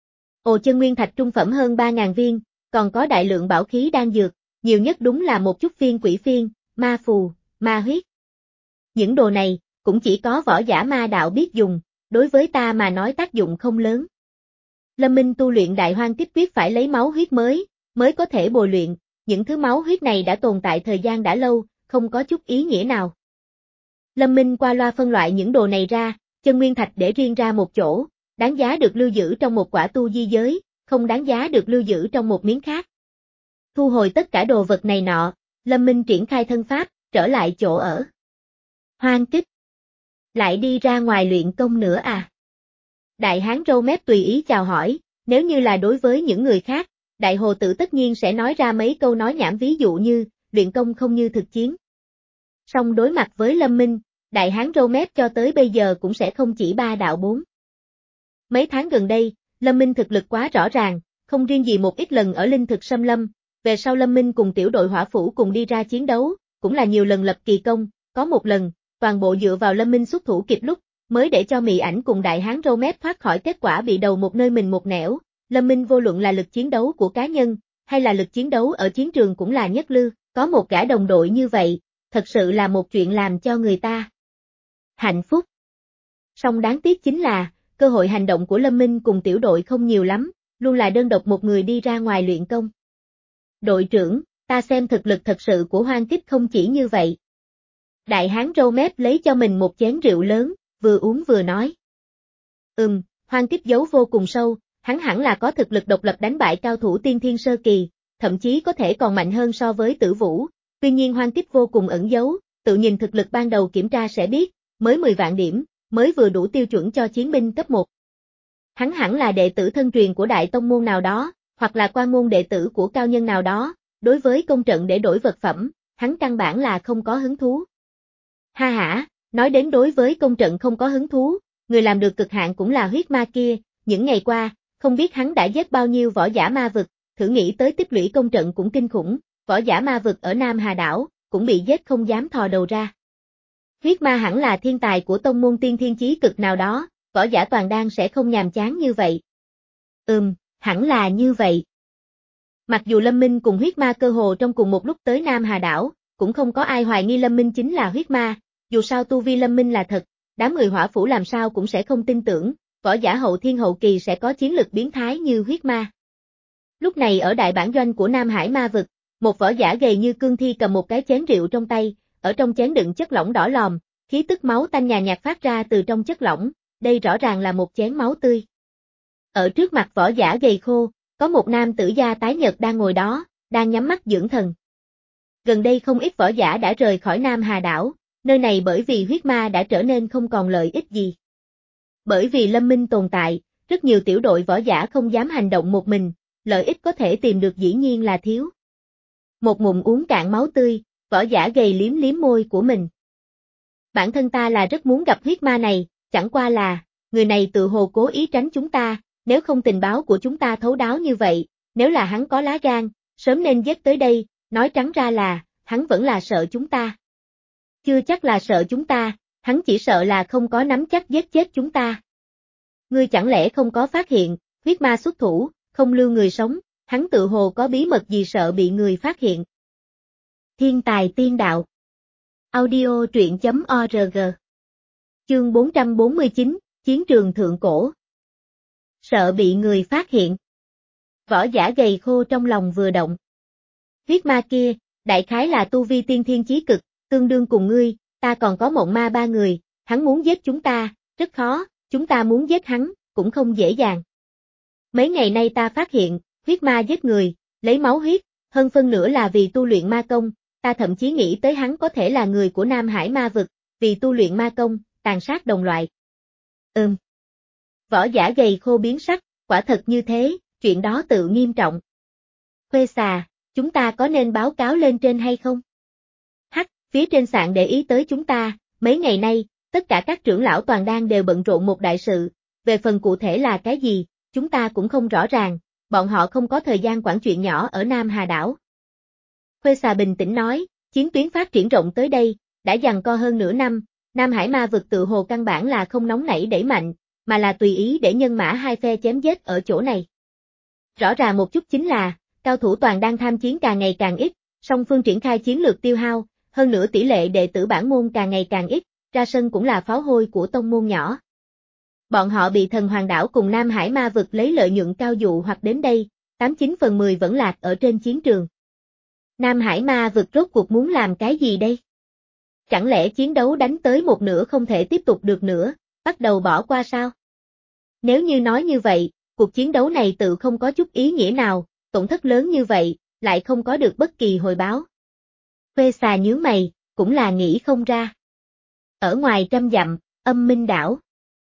Ồ, chân nguyên thạch trung phẩm hơn ba nghìn viên, còn có đại lượng bảo khí đan dược, nhiều nhất đúng là một chút phiên quỷ phiên, ma phù, ma huyết. Những đồ này, cũng chỉ có võ giả ma đạo biết dùng, đối với ta mà nói tác dụng không lớn. Lâm Minh tu luyện đại hoang kích quyết phải lấy máu huyết mới, mới có thể bồi luyện, những thứ máu huyết này đã tồn tại thời gian đã lâu, không có chút ý nghĩa nào. Lâm Minh qua loa phân loại những đồ này ra, chân nguyên thạch để riêng ra một chỗ, đáng giá được lưu giữ trong một quả tu di giới, không đáng giá được lưu giữ trong một miếng khác. Thu hồi tất cả đồ vật này nọ, Lâm Minh triển khai thân pháp, trở lại chỗ ở. Hoang kích. Lại đi ra ngoài luyện công nữa à? Đại hán râu mép tùy ý chào hỏi, nếu như là đối với những người khác, Đại Hồ Tử tất nhiên sẽ nói ra mấy câu nói nhảm ví dụ như, luyện công không như thực chiến. Song đối mặt với Lâm Minh, đại hán râu mép cho tới bây giờ cũng sẽ không chỉ ba đạo bốn. Mấy tháng gần đây, Lâm Minh thực lực quá rõ ràng, không riêng gì một ít lần ở linh thực xâm lâm, về sau Lâm Minh cùng tiểu đội hỏa phủ cùng đi ra chiến đấu, cũng là nhiều lần lập kỳ công, có một lần, toàn bộ dựa vào Lâm Minh xuất thủ kịp lúc, mới để cho Mị Ảnh cùng đại hán râu mép thoát khỏi kết quả bị đầu một nơi mình một nẻo. Lâm Minh vô luận là lực chiến đấu của cá nhân, hay là lực chiến đấu ở chiến trường cũng là nhất lưu, có một gã đồng đội như vậy, thật sự là một chuyện làm cho người ta hạnh phúc. Song đáng tiếc chính là, cơ hội hành động của Lâm Minh cùng tiểu đội không nhiều lắm, luôn là đơn độc một người đi ra ngoài luyện công. Đội trưởng, ta xem thực lực thật sự của Hoang Kích không chỉ như vậy. Đại hán râu mép lấy cho mình một chén rượu lớn, vừa uống vừa nói. Ừm, Hoang Kích giấu vô cùng sâu. Hắn hẳn là có thực lực độc lập đánh bại cao thủ tiên thiên sơ kỳ, thậm chí có thể còn mạnh hơn so với Tử Vũ, tuy nhiên Hoang Kích vô cùng ẩn giấu, tự nhìn thực lực ban đầu kiểm tra sẽ biết, mới mười vạn điểm, mới vừa đủ tiêu chuẩn cho chiến binh cấp một. Hắn hẳn là đệ tử thân truyền của đại tông môn nào đó, hoặc là quan môn đệ tử của cao nhân nào đó, đối với công trận để đổi vật phẩm, hắn căn bản là không có hứng thú. Ha ha, nói đến đối với công trận không có hứng thú, người làm được cực hạn cũng là huyết ma kia, những ngày qua, không biết hắn đã giết bao nhiêu võ giả ma vực, thử nghĩ tới tích lũy công trận cũng kinh khủng, võ giả ma vực ở Nam Hà đảo, cũng bị giết không dám thò đầu ra. Huyết ma hẳn là thiên tài của tông môn tiên thiên chí cực nào đó, võ giả toàn đan sẽ không nhàm chán như vậy. Ừm, hẳn là như vậy. Mặc dù Lâm Minh cùng huyết ma cơ hồ trong cùng một lúc tới Nam Hà đảo, cũng không có ai hoài nghi Lâm Minh chính là huyết ma, dù sao tu vi Lâm Minh là thật, đám người hỏa phủ làm sao cũng sẽ không tin tưởng. võ giả hậu thiên hậu kỳ sẽ có chiến lực biến thái như huyết ma. Lúc này ở đại bản doanh của Nam Hải ma vực, một võ giả gầy như cương thi cầm một cái chén rượu trong tay, ở trong chén đựng chất lỏng đỏ lòm, khí tức máu tanh nhàn nhạt phát ra từ trong chất lỏng, đây rõ ràng là một chén máu tươi. Ở trước mặt võ giả gầy khô, có một nam tử da tái nhợt đang ngồi đó, đang nhắm mắt dưỡng thần. Gần đây không ít võ giả đã rời khỏi Nam Hà đảo, nơi này bởi vì huyết ma đã trở nên không còn lợi ích gì. Bởi vì Lâm Minh tồn tại, rất nhiều tiểu đội võ giả không dám hành động một mình, lợi ích có thể tìm được dĩ nhiên là thiếu. Một ngụm uống cạn máu tươi, võ giả gầy liếm liếm môi của mình. Bản thân ta là rất muốn gặp huyết ma này, chẳng qua là, người này tự hồ cố ý tránh chúng ta, nếu không tình báo của chúng ta thấu đáo như vậy, nếu là hắn có lá gan, sớm nên giết tới đây, nói trắng ra là, hắn vẫn là sợ chúng ta. Chưa chắc là sợ chúng ta, hắn chỉ sợ là không có nắm chắc giết chết chúng ta. Ngươi chẳng lẽ không có phát hiện, huyết ma xuất thủ, không lưu người sống, hắn tự hồ có bí mật gì sợ bị người phát hiện. Thiên tài tiên đạo. Audio truyện chấm org. Chương bốn trăm bốn mươi chín, Chiến trường thượng cổ. Sợ bị người phát hiện. Võ giả gầy khô trong lòng vừa động. Huyết ma kia, đại khái là tu vi tiên thiên chí cực, tương đương cùng ngươi, ta còn có mộng ma ba người, hắn muốn giết chúng ta, rất khó, chúng ta muốn giết hắn, cũng không dễ dàng. Mấy ngày nay ta phát hiện, huyết ma giết người, lấy máu huyết, hơn phân nửa là vì tu luyện ma công, ta thậm chí nghĩ tới hắn có thể là người của Nam Hải ma vực, vì tu luyện ma công, tàn sát đồng loại. Ừm. Võ giả gầy khô biến sắc, quả thật như thế, chuyện đó tự nghiêm trọng. Khuê xà, chúng ta có nên báo cáo lên trên hay không? Hắc, phía trên sạn để ý tới chúng ta, mấy ngày nay, tất cả các trưởng lão toàn đang đều bận rộn một đại sự, về phần cụ thể là cái gì, chúng ta cũng không rõ ràng, bọn họ không có thời gian quản chuyện nhỏ ở Nam Hà đảo. Khuê xà bình tĩnh nói, chiến tuyến phát triển rộng tới đây, đã giằng co hơn nửa năm, Nam Hải ma vực tự hồ căn bản là không nóng nảy đẩy mạnh, mà là tùy ý để nhân mã hai phe chém giết ở chỗ này. Rõ ràng một chút chính là, cao thủ toàn đang tham chiến càng ngày càng ít, song phương triển khai chiến lược tiêu hao, hơn nữa tỷ lệ đệ tử bản môn càng ngày càng ít, ra sân cũng là pháo hôi của tông môn nhỏ. Bọn họ bị thần hoàng đảo cùng Nam Hải ma vực lấy lợi nhuận cao dụ hoặc đến đây, tám chín phần mười vẫn lạc ở trên chiến trường. Nam Hải ma vực rốt cuộc muốn làm cái gì đây? Chẳng lẽ chiến đấu đánh tới một nửa không thể tiếp tục được nữa, bắt đầu bỏ qua sao? Nếu như nói như vậy, cuộc chiến đấu này tự không có chút ý nghĩa nào, tổn thất lớn như vậy, lại không có được bất kỳ hồi báo. Khuê xà nhướng mày, cũng là nghĩ không ra. Ở ngoài trăm dặm, Âm Minh đảo.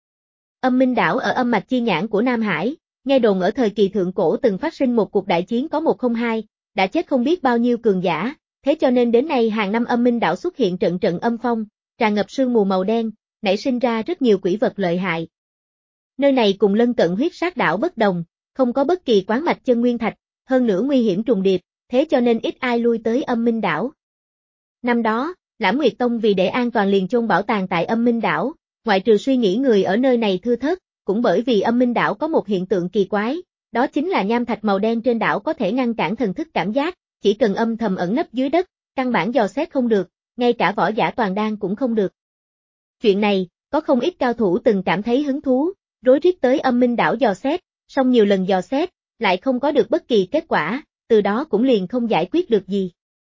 Âm Minh đảo ở âm mạch chi nhãn của Nam Hải, nghe đồn ở thời kỳ thượng cổ từng phát sinh một cuộc đại chiến có một không hai, đã chết không biết bao nhiêu cường giả, thế cho nên đến nay hàng năm Âm Minh đảo xuất hiện trận trận âm phong, tràn ngập sương mù màu đen, nảy sinh ra rất nhiều quỷ vật lợi hại. Nơi này cùng lân cận huyết sát đảo bất đồng, không có bất kỳ quán mạch chân nguyên thạch, hơn nữa nguy hiểm trùng điệp, thế cho nên ít ai lui tới Âm Minh đảo. Năm đó, Lãm Nguyệt Tông vì để an toàn liền chôn bảo tàng tại Âm Minh đảo, ngoại trừ suy nghĩ người ở nơi này thưa thớt, cũng bởi vì Âm Minh đảo có một hiện tượng kỳ quái, đó chính là nham thạch màu đen trên đảo có thể ngăn cản thần thức cảm giác, chỉ cần âm thầm ẩn nấp dưới đất, căn bản dò xét không được, ngay cả võ giả toàn đan cũng không được. Chuyện này, có không ít cao thủ từng cảm thấy hứng thú, rối rít tới Âm Minh đảo dò xét, song nhiều lần dò xét, lại không có được bất kỳ kết quả, từ đó cũng liền không giải quyết được gì.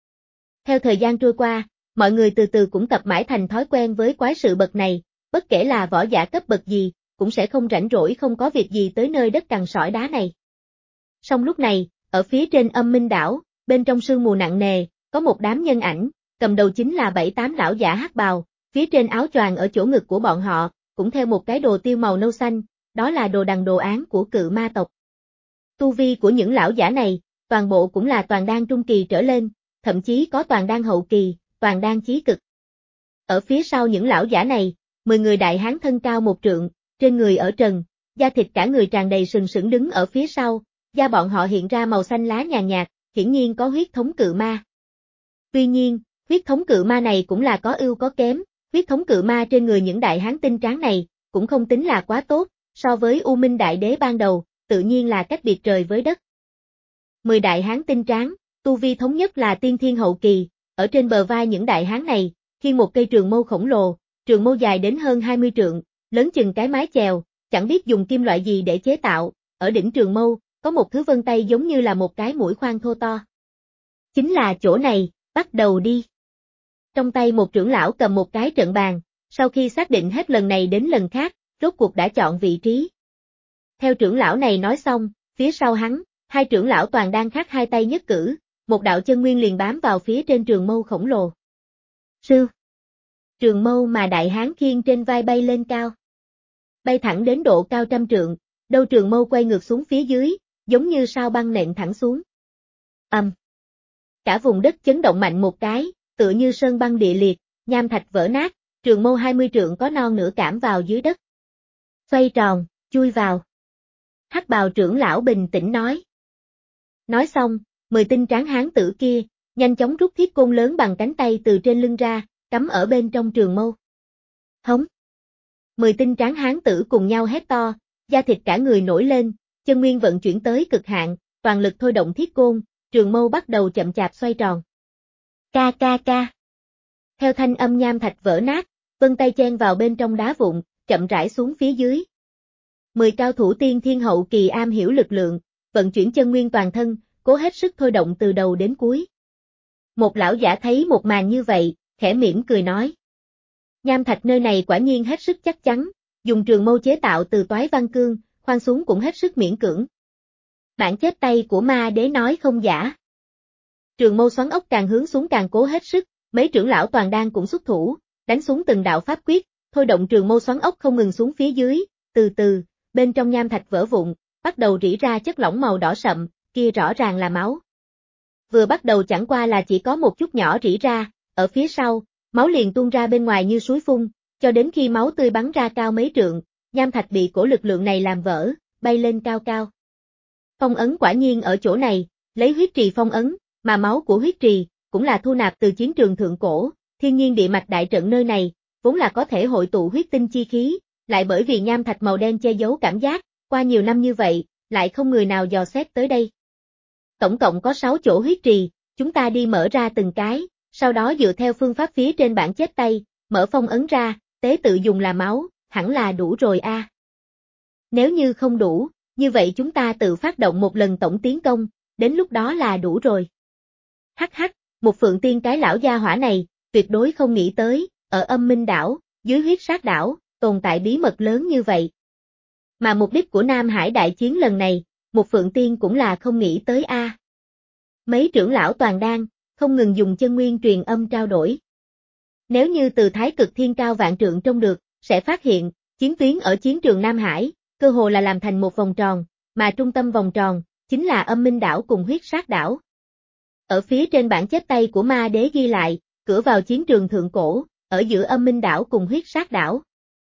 Theo thời gian trôi qua, mọi người từ từ cũng tập mãi thành thói quen với quái sự bậc này, bất kể là võ giả cấp bậc gì, cũng sẽ không rảnh rỗi không có việc gì tới nơi đất cằn sỏi đá này. Song lúc này, ở phía trên Âm Minh đảo, bên trong sương mù nặng nề, có một đám nhân ảnh, cầm đầu chính là bảy tám lão giả hắc bào, phía trên áo choàng ở chỗ ngực của bọn họ, cũng theo một cái đồ tiêu màu nâu xanh, đó là đồ đằng đồ án của cự ma tộc. Tu vi của những lão giả này, toàn bộ cũng là toàn đan trung kỳ trở lên, thậm chí có toàn đan hậu kỳ, toàn đan chí cực. Ở phía sau những lão giả này, mười người đại hán thân cao một trượng, trên người ở trần, da thịt cả người tràn đầy sừng sững đứng ở phía sau, da bọn họ hiện ra màu xanh lá nhàn nhạt, hiển nhiên có huyết thống cự ma. Tuy nhiên, huyết thống cự ma này cũng là có ưu có kém, huyết thống cự ma trên người những đại hán tinh tráng này, cũng không tính là quá tốt, so với U Minh Đại Đế ban đầu, tự nhiên là cách biệt trời với đất. Mười đại hán tinh tráng, tu vi thống nhất là tiên thiên hậu kỳ, ở trên bờ vai những đại hán này, khi một cây trường mâu khổng lồ, trường mâu dài đến hơn hai mươi trượng, lớn chừng cái mái chèo, chẳng biết dùng kim loại gì để chế tạo, ở đỉnh trường mâu, có một thứ vân tay giống như là một cái mũi khoan thô to. Chính là chỗ này, bắt đầu đi. Trong tay một trưởng lão cầm một cái trận bàn, sau khi xác định hết lần này đến lần khác, rốt cuộc đã chọn vị trí. Theo trưởng lão này nói xong, phía sau hắn, hai trưởng lão toàn đang khác hai tay nhất cử, một đạo chân nguyên liền bám vào phía trên trường mâu khổng lồ. Sư. Trường mâu mà đại hán khiêng trên vai bay lên cao. Bay thẳng đến độ cao trăm trượng, đầu trường mâu quay ngược xuống phía dưới, giống như sao băng nện thẳng xuống. Ầm. Um. Cả vùng đất chấn động mạnh một cái, tựa như sơn băng địa liệt, nham thạch vỡ nát, trường mâu hai mươi trượng có non nửa cảm vào dưới đất. Xoay tròn, chui vào. Hắc bào trưởng lão bình tĩnh nói. Nói xong, mười tinh tráng hán tử kia, nhanh chóng rút thiết côn lớn bằng cánh tay từ trên lưng ra, cắm ở bên trong trường mâu. Hống. Mười tinh tráng hán tử cùng nhau hét to, da thịt cả người nổi lên, chân nguyên vận chuyển tới cực hạn, toàn lực thôi động thiết côn, trường mâu bắt đầu chậm chạp xoay tròn. Ca ca ca. Theo thanh âm nham thạch vỡ nát, vân tay chen vào bên trong đá vụn, chậm rãi xuống phía dưới. Mười cao thủ tiên thiên hậu kỳ am hiểu lực lượng, vận chuyển chân nguyên toàn thân, cố hết sức thôi động từ đầu đến cuối. Một lão giả thấy một màn như vậy, khẽ mỉm cười nói. Nham thạch nơi này quả nhiên hết sức chắc chắn, dùng trường mâu chế tạo từ toái văn cương, khoan xuống cũng hết sức miễn cưỡng. Bản chết tay của ma đế nói không giả. Trường mâu xoắn ốc càng hướng xuống càng cố hết sức, mấy trưởng lão toàn đan cũng xuất thủ, đánh xuống từng đạo pháp quyết, thôi động trường mâu xoắn ốc không ngừng xuống phía dưới, từ từ, bên trong nham thạch vỡ vụn, bắt đầu rỉ ra chất lỏng màu đỏ sậm, kia rõ ràng là máu. Vừa bắt đầu chẳng qua là chỉ có một chút nhỏ rỉ ra, ở phía sau, máu liền tuôn ra bên ngoài như suối phun, cho đến khi máu tươi bắn ra cao mấy trượng, nham thạch bị cổ lực lượng này làm vỡ, bay lên cao cao. Phong ấn quả nhiên ở chỗ này, lấy huyết trì phong ấn, mà máu của huyết trì, cũng là thu nạp từ chiến trường thượng cổ, thiên nhiên địa mạch đại trận nơi này, vốn là có thể hội tụ huyết tinh chi khí, lại bởi vì nham thạch màu đen che giấu cảm giác, qua nhiều năm như vậy, lại không người nào dò xét tới đây. Tổng cộng có sáu chỗ huyết trì, chúng ta đi mở ra từng cái, sau đó dựa theo phương pháp phía trên bảng chép tay, mở phong ấn ra, tế tự dùng là máu, hẳn là đủ rồi a. À. Nếu như không đủ, như vậy chúng ta tự phát động một lần tổng tiến công, đến lúc đó là đủ rồi. Hắc hắc, một phượng tiên cái lão gia hỏa này, tuyệt đối không nghĩ tới, ở âm minh đảo, dưới huyết sát đảo, tồn tại bí mật lớn như vậy. Mà mục đích của Nam Hải đại chiến lần này, một phượng tiên cũng là không nghĩ tới a. À. Mấy trưởng lão toàn đan, không ngừng dùng chân nguyên truyền âm trao đổi. Nếu như từ thái cực thiên cao vạn trượng trông được, sẽ phát hiện, chiến tuyến ở chiến trường Nam Hải, cơ hồ là làm thành một vòng tròn, mà trung tâm vòng tròn, chính là âm minh đảo cùng huyết sát đảo. Ở phía trên bản chép tay của ma đế ghi lại, cửa vào chiến trường thượng cổ, ở giữa âm minh đảo cùng huyết sát đảo.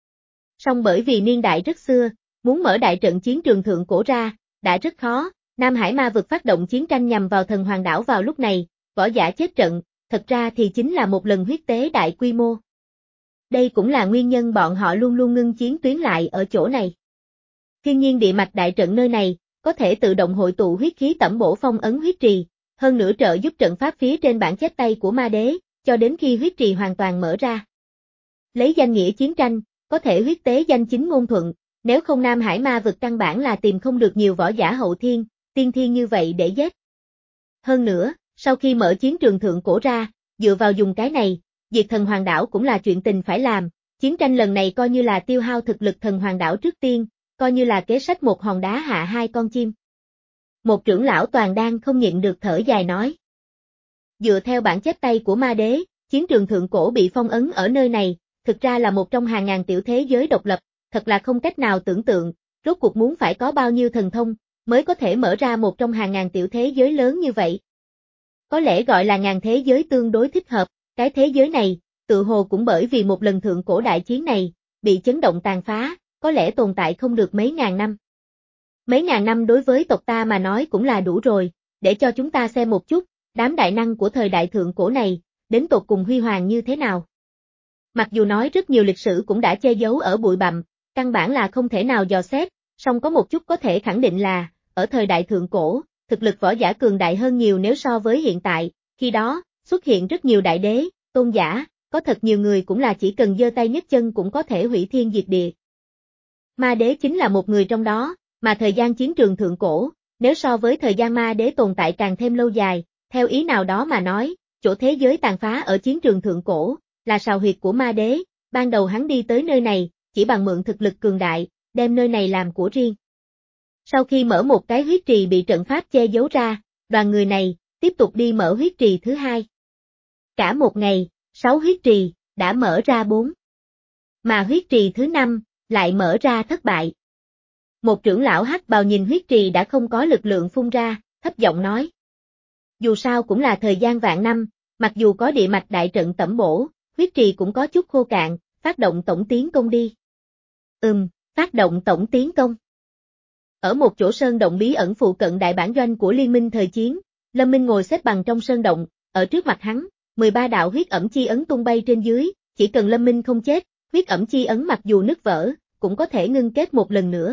Song bởi vì niên đại rất xưa, muốn mở đại trận chiến trường thượng cổ ra, đã rất khó, Nam Hải ma vực phát động chiến tranh nhằm vào thần hoàng đảo vào lúc này, võ giả chết trận, thật ra thì chính là một lần huyết tế đại quy mô. Đây cũng là nguyên nhân bọn họ luôn luôn ngưng chiến tuyến lại ở chỗ này. Thiên nhiên địa mạch đại trận nơi này, có thể tự động hội tụ huyết khí tẩm bổ phong ấn huyết trì, hơn nữa trợ giúp trận pháp phía trên bản chép tay của ma đế, cho đến khi huyết trì hoàn toàn mở ra. Lấy danh nghĩa chiến tranh, có thể huyết tế danh chính ngôn thuận, nếu không Nam Hải ma vực căn bản là tìm không được nhiều võ giả hậu thiên, tiên thiên như vậy để giết. Hơn nữa, sau khi mở chiến trường thượng cổ ra, dựa vào dùng cái này, diệt thần hoàng đảo cũng là chuyện tình phải làm, chiến tranh lần này coi như là tiêu hao thực lực thần hoàng đảo trước tiên, coi như là kế sách một hòn đá hạ hai con chim. Một trưởng lão toàn đan không nhịn được thở dài nói. Dựa theo bản chép tay của ma đế, chiến trường thượng cổ bị phong ấn ở nơi này, thực ra là một trong hàng ngàn tiểu thế giới độc lập, thật là không cách nào tưởng tượng, rốt cuộc muốn phải có bao nhiêu thần thông, mới có thể mở ra một trong hàng ngàn tiểu thế giới lớn như vậy. Có lẽ gọi là ngàn thế giới tương đối thích hợp, cái thế giới này, tự hồ cũng bởi vì một lần thượng cổ đại chiến này, bị chấn động tàn phá, có lẽ tồn tại không được mấy ngàn năm. Mấy ngàn năm đối với tộc ta mà nói cũng là đủ rồi, để cho chúng ta xem một chút, đám đại năng của thời đại thượng cổ này, đến tột cùng huy hoàng như thế nào. Mặc dù nói rất nhiều lịch sử cũng đã che giấu ở bụi bặm, căn bản là không thể nào dò xét, song có một chút có thể khẳng định là, ở thời đại thượng cổ, thực lực võ giả cường đại hơn nhiều nếu so với hiện tại, khi đó, xuất hiện rất nhiều đại đế, tôn giả, có thật nhiều người cũng là chỉ cần giơ tay nhấc chân cũng có thể hủy thiên diệt địa. Ma đế chính là một người trong đó, mà thời gian chiến trường thượng cổ, nếu so với thời gian ma đế tồn tại càng thêm lâu dài, theo ý nào đó mà nói, chỗ thế giới tàn phá ở chiến trường thượng cổ, là sào huyệt của ma đế, ban đầu hắn đi tới nơi này, chỉ bằng mượn thực lực cường đại, đem nơi này làm của riêng. Sau khi mở một cái huyết trì bị trận pháp che giấu ra, đoàn người này, tiếp tục đi mở huyết trì thứ hai. Cả một ngày, sáu huyết trì, đã mở ra bốn. Mà huyết trì thứ năm, lại mở ra thất bại. Một trưởng lão hắc bào nhìn huyết trì đã không có lực lượng phun ra, thấp giọng nói. Dù sao cũng là thời gian vạn năm, mặc dù có địa mạch đại trận tẩm bổ, huyết trì cũng có chút khô cạn, phát động tổng tiến công đi. Ừm, phát động tổng tiến công. Ở một chỗ sơn động bí ẩn phụ cận đại bản doanh của liên minh thời chiến, Lâm Minh ngồi xếp bằng trong sơn động, ở trước mặt hắn, mười ba đạo huyết ẩm chi ấn tung bay trên dưới, chỉ cần Lâm Minh không chết, huyết ẩm chi ấn mặc dù nứt vỡ, cũng có thể ngưng kết một lần nữa.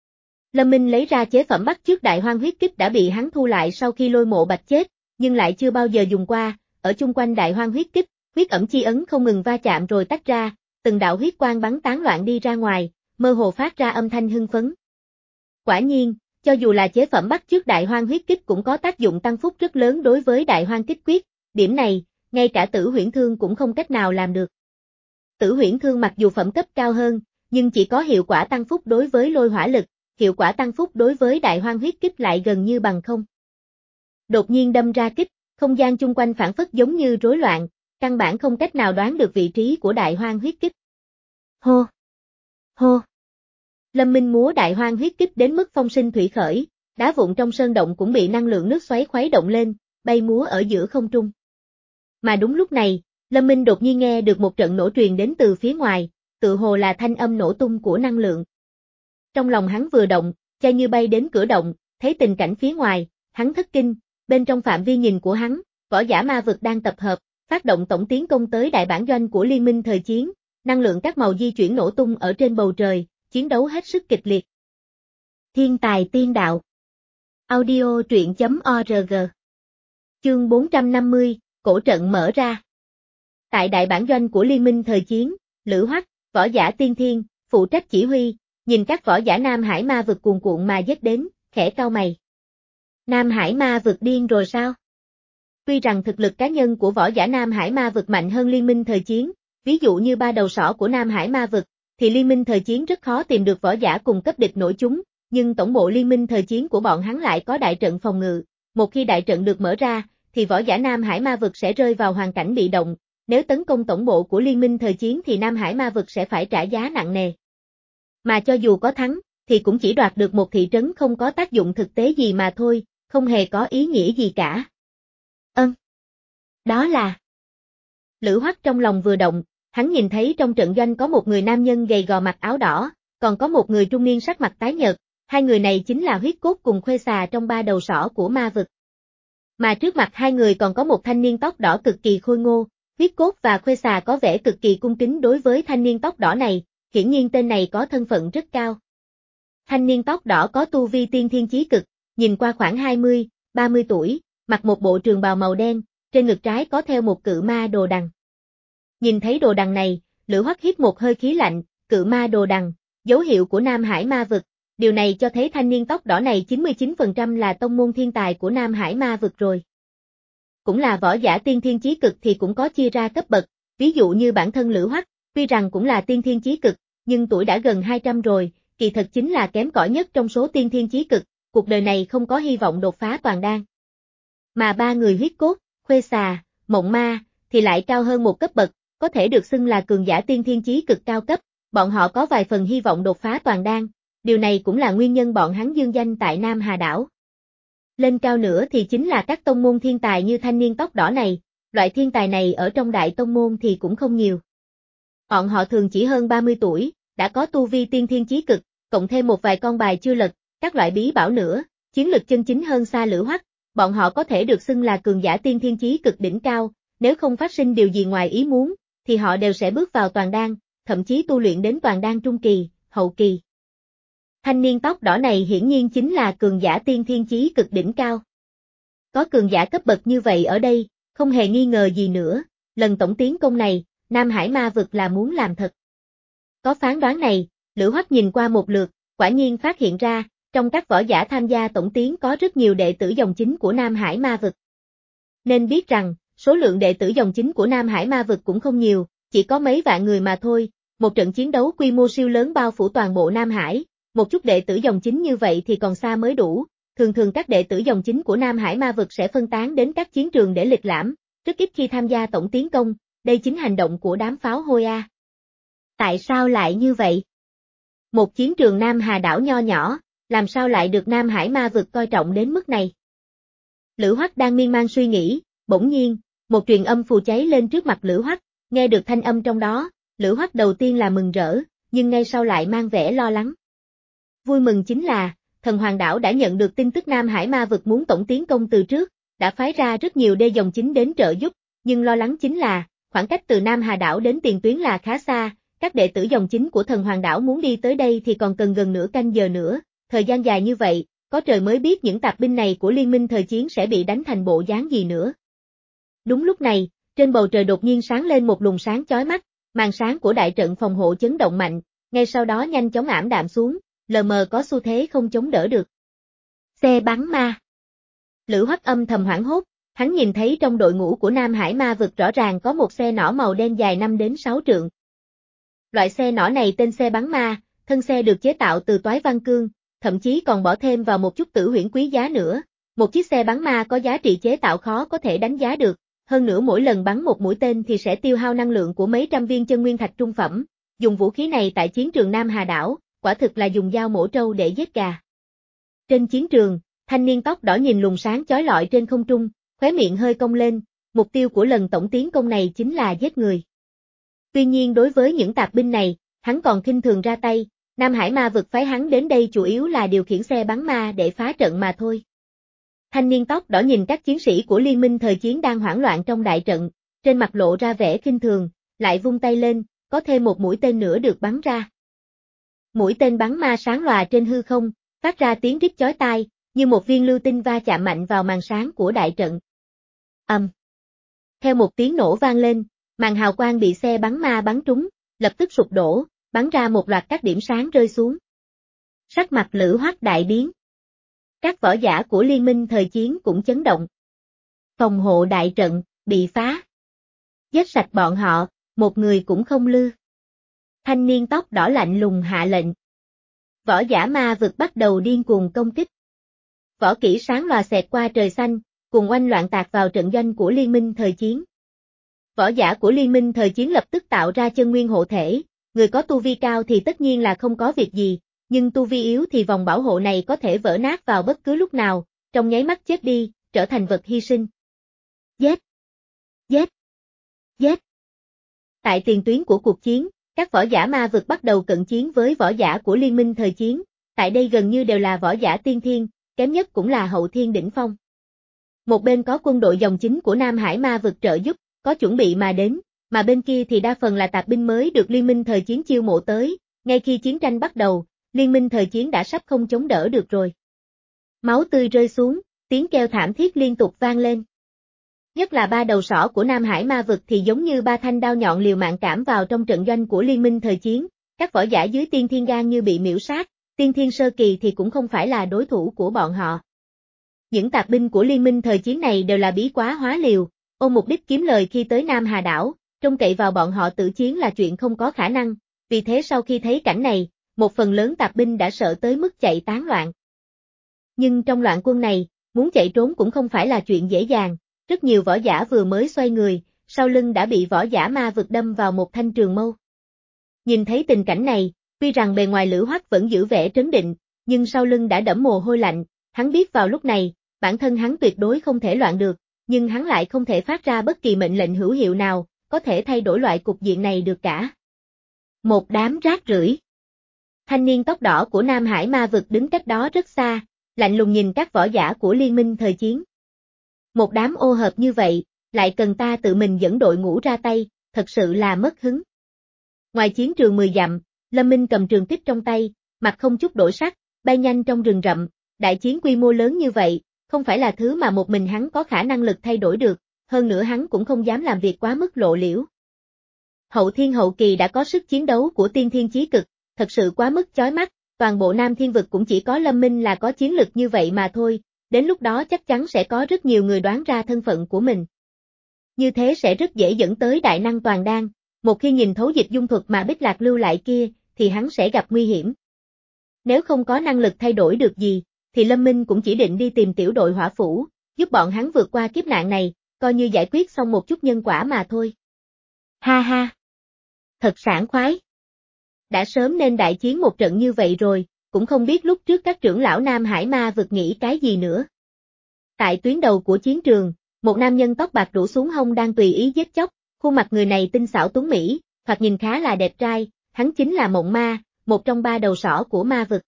Lâm Minh lấy ra chế phẩm bắt chước đại hoang huyết kích đã bị hắn thu lại sau khi Lôi Mộ Bạch chết, nhưng lại chưa bao giờ dùng qua, ở chung quanh đại hoang huyết kích, huyết ẩm chi ấn không ngừng va chạm rồi tách ra, từng đạo huyết quang bắn tán loạn đi ra ngoài, mơ hồ phát ra âm thanh hưng phấn. Quả nhiên, cho dù là chế phẩm bắt chước đại hoang huyết kích cũng có tác dụng tăng phúc rất lớn đối với đại hoang kích quyết, điểm này, ngay cả Tử Huyễn Thương cũng không cách nào làm được. Tử Huyễn Thương mặc dù phẩm cấp cao hơn, nhưng chỉ có hiệu quả tăng phúc đối với lôi hỏa lực, hiệu quả tăng phúc đối với đại hoang huyết kích lại gần như bằng không. Đột nhiên đâm ra kích, không gian chung quanh phản phất giống như rối loạn, căn bản không cách nào đoán được vị trí của đại hoang huyết kích. Hô! Hô! Lâm Minh múa đại hoang huyết kích đến mức phong sinh thủy khởi, đá vụn trong sơn động cũng bị năng lượng nước xoáy khuấy động lên, bay múa ở giữa không trung. Mà đúng lúc này, Lâm Minh đột nhiên nghe được một trận nổ truyền đến từ phía ngoài, tự hồ là thanh âm nổ tung của năng lượng. Trong lòng hắn vừa động, chai như bay đến cửa động, thấy tình cảnh phía ngoài, hắn thất kinh, bên trong phạm vi nhìn của hắn, võ giả ma vực đang tập hợp, phát động tổng tiến công tới đại bản doanh của liên minh thời chiến, năng lượng các màu di chuyển nổ tung ở trên bầu trời, chiến đấu hết sức kịch liệt. Thiên tài tiên đạo. Audio truyện chấm org. Chương bốn trăm năm mươi, cổ trận mở ra. Tại đại bản doanh của liên minh thời chiến, Lữ Hoắc, võ giả tiên thiên, phụ trách chỉ huy, nhìn các võ giả Nam Hải ma vực cuồn cuộn mà giết đến, khẽ cau mày. Nam Hải ma vực điên rồi sao? Tuy rằng thực lực cá nhân của võ giả Nam Hải ma vực mạnh hơn liên minh thời chiến, ví dụ như ba đầu sỏ của Nam Hải ma vực, thì liên minh thời chiến rất khó tìm được võ giả cùng cấp địch nổi chúng, nhưng tổng bộ liên minh thời chiến của bọn hắn lại có đại trận phòng ngự, một khi đại trận được mở ra, thì võ giả Nam Hải ma vực sẽ rơi vào hoàn cảnh bị động, nếu tấn công tổng bộ của liên minh thời chiến thì Nam Hải ma vực sẽ phải trả giá nặng nề. Mà cho dù có thắng, thì cũng chỉ đoạt được một thị trấn không có tác dụng thực tế gì mà thôi, không hề có ý nghĩa gì cả. Ân. Đó là... Lữ Hoắc trong lòng vừa động, hắn nhìn thấy trong trận doanh có một người nam nhân gầy gò mặc áo đỏ, còn có một người trung niên sắc mặt tái nhợt, hai người này chính là huyết cốt cùng khuê xà trong ba đầu sỏ của ma vực. Mà trước mặt hai người còn có một thanh niên tóc đỏ cực kỳ khôi ngô, huyết cốt và khuê xà có vẻ cực kỳ cung kính đối với thanh niên tóc đỏ này, hiển nhiên tên này có thân phận rất cao. Thanh niên tóc đỏ có tu vi tiên thiên chí cực, nhìn qua khoảng hai mươi, ba mươi tuổi, mặc một bộ trường bào màu đen, trên ngực trái có theo một cự ma đồ đằng. Nhìn thấy đồ đằng này, Lữ Hoắc hít một hơi khí lạnh, cự ma đồ đằng, dấu hiệu của Nam Hải ma vực, điều này cho thấy thanh niên tóc đỏ này chín mươi chín phần trăm là tông môn thiên tài của Nam Hải ma vực rồi. Cũng là võ giả tiên thiên chí cực thì cũng có chia ra cấp bậc, ví dụ như bản thân Lữ Hoắc, tuy rằng cũng là tiên thiên chí cực, nhưng tuổi đã gần hai trăm rồi, kỳ thật chính là kém cỏi nhất trong số tiên thiên chí cực, cuộc đời này không có hy vọng đột phá toàn đan. Mà ba người huyết cốt, khuê xà, mộng ma, thì lại cao hơn một cấp bậc, có thể được xưng là cường giả tiên thiên chí cực cao cấp, bọn họ có vài phần hy vọng đột phá toàn đan, điều này cũng là nguyên nhân bọn hắn dương danh tại Nam Hà Đảo. Lên cao nữa thì chính là các tông môn thiên tài như thanh niên tóc đỏ này, loại thiên tài này ở trong đại tông môn thì cũng không nhiều. Bọn họ thường chỉ hơn ba mươi tuổi, đã có tu vi tiên thiên chí cực, cộng thêm một vài con bài chưa lật, các loại bí bảo nữa, chiến lực chân chính hơn xa Lữ Hoắc, bọn họ có thể được xưng là cường giả tiên thiên chí cực đỉnh cao, nếu không phát sinh điều gì ngoài ý muốn, thì họ đều sẽ bước vào toàn đan, thậm chí tu luyện đến toàn đan trung kỳ, hậu kỳ. Thanh niên tóc đỏ này hiển nhiên chính là cường giả tiên thiên chí cực đỉnh cao. Có cường giả cấp bậc như vậy ở đây, không hề nghi ngờ gì nữa, lần tổng tiến công này, Nam Hải ma vực là muốn làm thật. Có phán đoán này, Lữ Hoắc nhìn qua một lượt, quả nhiên phát hiện ra, trong các võ giả tham gia tổng tiến có rất nhiều đệ tử dòng chính của Nam Hải Ma Vực. Nên biết rằng, số lượng đệ tử dòng chính của Nam Hải Ma Vực cũng không nhiều, chỉ có mấy vạn người mà thôi, một trận chiến đấu quy mô siêu lớn bao phủ toàn bộ Nam Hải, một chút đệ tử dòng chính như vậy thì còn xa mới đủ, thường thường các đệ tử dòng chính của Nam Hải Ma Vực sẽ phân tán đến các chiến trường để lịch lãm, rất ít khi tham gia tổng tiến công, đây chính hành động của đám pháo hôi a. Tại sao lại như vậy? Một chiến trường Nam Hà đảo nho nhỏ, làm sao lại được Nam Hải Ma Vực coi trọng đến mức này? Lữ Hoắc đang miên man suy nghĩ, bỗng nhiên, một truyền âm phù cháy lên trước mặt Lữ Hoắc, nghe được thanh âm trong đó, Lữ Hoắc đầu tiên là mừng rỡ, nhưng ngay sau lại mang vẻ lo lắng. Vui mừng chính là, Thần Hoàng đảo đã nhận được tin tức Nam Hải Ma Vực muốn tổng tiến công từ trước, đã phái ra rất nhiều đê dòng chính đến trợ giúp, nhưng lo lắng chính là, khoảng cách từ Nam Hà đảo đến tiền tuyến là khá xa, các đệ tử dòng chính của Thần Hoàng đảo muốn đi tới đây thì còn cần gần nửa canh giờ nữa, thời gian dài như vậy, có trời mới biết những tạp binh này của liên minh thời chiến sẽ bị đánh thành bộ dáng gì nữa. Đúng lúc này, trên bầu trời đột nhiên sáng lên một luồng sáng chói mắt, màn sáng của đại trận phòng hộ chấn động mạnh, ngay sau đó nhanh chóng ảm đạm xuống, lờ mờ có xu thế không chống đỡ được. Xe bắn ma. Lữ Hoắc âm thầm hoảng hốt, hắn nhìn thấy trong đội ngũ của Nam Hải Ma Vực rõ ràng có một xe nỏ màu đen dài năm đến sáu trượng. Loại xe nỏ này tên xe bắn ma, thân xe được chế tạo từ toái văn cương, thậm chí còn bỏ thêm vào một chút tử huyễn quý giá nữa. Một chiếc xe bắn ma có giá trị chế tạo khó có thể đánh giá được, hơn nữa mỗi lần bắn một mũi tên thì sẽ tiêu hao năng lượng của mấy trăm viên chân nguyên thạch trung phẩm. Dùng vũ khí này tại chiến trường Nam Hà đảo, quả thực là dùng dao mổ trâu để giết gà. Trên chiến trường, thanh niên tóc đỏ nhìn luồng sáng chói lọi trên không trung, khóe miệng hơi cong lên, mục tiêu của lần tổng tiến công này chính là giết người. Tuy nhiên đối với những tạp binh này, hắn còn khinh thường ra tay, Nam Hải Ma Vực phái hắn đến đây chủ yếu là điều khiển xe bắn ma để phá trận mà thôi. Thanh niên tóc đỏ nhìn các chiến sĩ của liên minh thời chiến đang hoảng loạn trong đại trận, trên mặt lộ ra vẻ khinh thường, lại vung tay lên, có thêm một mũi tên nữa được bắn ra. Mũi tên bắn ma sáng lòa trên hư không, phát ra tiếng rít chói tai, như một viên lưu tinh va chạm mạnh vào màn sáng của đại trận. Ầm. Um. Theo một tiếng nổ vang lên, màn hào quang bị xe bắn ma bắn trúng, lập tức sụp đổ, bắn ra một loạt các điểm sáng rơi xuống. Sắc mặt Lữ Hoắc đại biến. Các võ giả của liên minh thời chiến cũng chấn động. Phòng hộ đại trận, bị phá. Giết sạch bọn họ, một người cũng không lư. Thanh niên tóc đỏ lạnh lùng hạ lệnh. Võ giả Ma Vực bắt đầu điên cuồng công kích. Võ kỹ sáng lòa xẹt qua trời xanh, cùng oanh loạn tạc vào trận doanh của liên minh thời chiến. Võ giả của liên minh thời chiến lập tức tạo ra chân nguyên hộ thể, người có tu vi cao thì tất nhiên là không có việc gì, nhưng tu vi yếu thì vòng bảo hộ này có thể vỡ nát vào bất cứ lúc nào, trong nháy mắt chết đi, trở thành vật hy sinh. Giết! Giết! Giết! Tại tiền tuyến của cuộc chiến, các võ giả Ma Vực bắt đầu cận chiến với võ giả của liên minh thời chiến, tại đây gần như đều là võ giả tiên thiên, kém nhất cũng là hậu thiên đỉnh phong. Một bên có quân đội dòng chính của Nam Hải Ma Vực trợ giúp, có chuẩn bị mà đến, mà bên kia thì đa phần là tạp binh mới được liên minh thời chiến chiêu mộ tới, ngay khi chiến tranh bắt đầu, liên minh thời chiến đã sắp không chống đỡ được rồi. Máu tươi rơi xuống, tiếng kêu thảm thiết liên tục vang lên. Nhất là ba đầu sỏ của Nam Hải Ma Vực thì giống như ba thanh đao nhọn liều mạng cảm vào trong trận doanh của liên minh thời chiến, các võ giả dưới tiên thiên gan như bị miễu sát, tiên thiên sơ kỳ thì cũng không phải là đối thủ của bọn họ. Những tạp binh của liên minh thời chiến này đều là bí quá hóa liều, ôm mục đích kiếm lời khi tới Nam Hà đảo, trông cậy vào bọn họ tự chiến là chuyện không có khả năng, vì thế sau khi thấy cảnh này, một phần lớn tạp binh đã sợ tới mức chạy tán loạn. Nhưng trong loạn quân này, muốn chạy trốn cũng không phải là chuyện dễ dàng, rất nhiều võ giả vừa mới xoay người, sau lưng đã bị võ giả Ma Vực đâm vào một thanh trường mâu. Nhìn thấy tình cảnh này, tuy rằng bề ngoài Lữ Hoắc vẫn giữ vẻ trấn định, nhưng sau lưng đã đẫm mồ hôi lạnh, hắn biết vào lúc này, bản thân hắn tuyệt đối không thể loạn được, nhưng hắn lại không thể phát ra bất kỳ mệnh lệnh hữu hiệu nào, có thể thay đổi loại cục diện này được cả. Một đám rác rưởi. Thanh niên tóc đỏ của Nam Hải Ma Vực đứng cách đó rất xa, lạnh lùng nhìn các võ giả của liên minh thời chiến. Một đám ô hợp như vậy, lại cần ta tự mình dẫn đội ngũ ra tay, thật sự là mất hứng. Ngoài chiến trường mười dặm, Lâm Minh cầm trường kích trong tay, mặt không chút đổi sắc, bay nhanh trong rừng rậm, đại chiến quy mô lớn như vậy, không phải là thứ mà một mình hắn có khả năng lực thay đổi được, hơn nữa hắn cũng không dám làm việc quá mức lộ liễu. Hậu thiên hậu kỳ đã có sức chiến đấu của tiên thiên chí cực, thật sự quá mức chói mắt, toàn bộ Nam Thiên Vực cũng chỉ có Lâm Minh là có chiến lực như vậy mà thôi, đến lúc đó chắc chắn sẽ có rất nhiều người đoán ra thân phận của mình. Như thế sẽ rất dễ dẫn tới đại năng toàn đan, một khi nhìn thấu dịch dung thuật mà Bích Lạc lưu lại kia, thì hắn sẽ gặp nguy hiểm. Nếu không có năng lực thay đổi được gì, thì Lâm Minh cũng chỉ định đi tìm tiểu đội hỏa phủ, giúp bọn hắn vượt qua kiếp nạn này, coi như giải quyết xong một chút nhân quả mà thôi. Ha ha! Thật sảng khoái! Đã sớm nên đại chiến một trận như vậy rồi, cũng không biết lúc trước các trưởng lão Nam Hải Ma vực nghĩ cái gì nữa. Tại tuyến đầu của chiến trường, một nam nhân tóc bạc rủ xuống hông đang tùy ý giết chóc, khuôn mặt người này tinh xảo tuấn mỹ, thoạt nhìn khá là đẹp trai, hắn chính là Mộng Ma, một trong ba đầu sỏ của ma vực.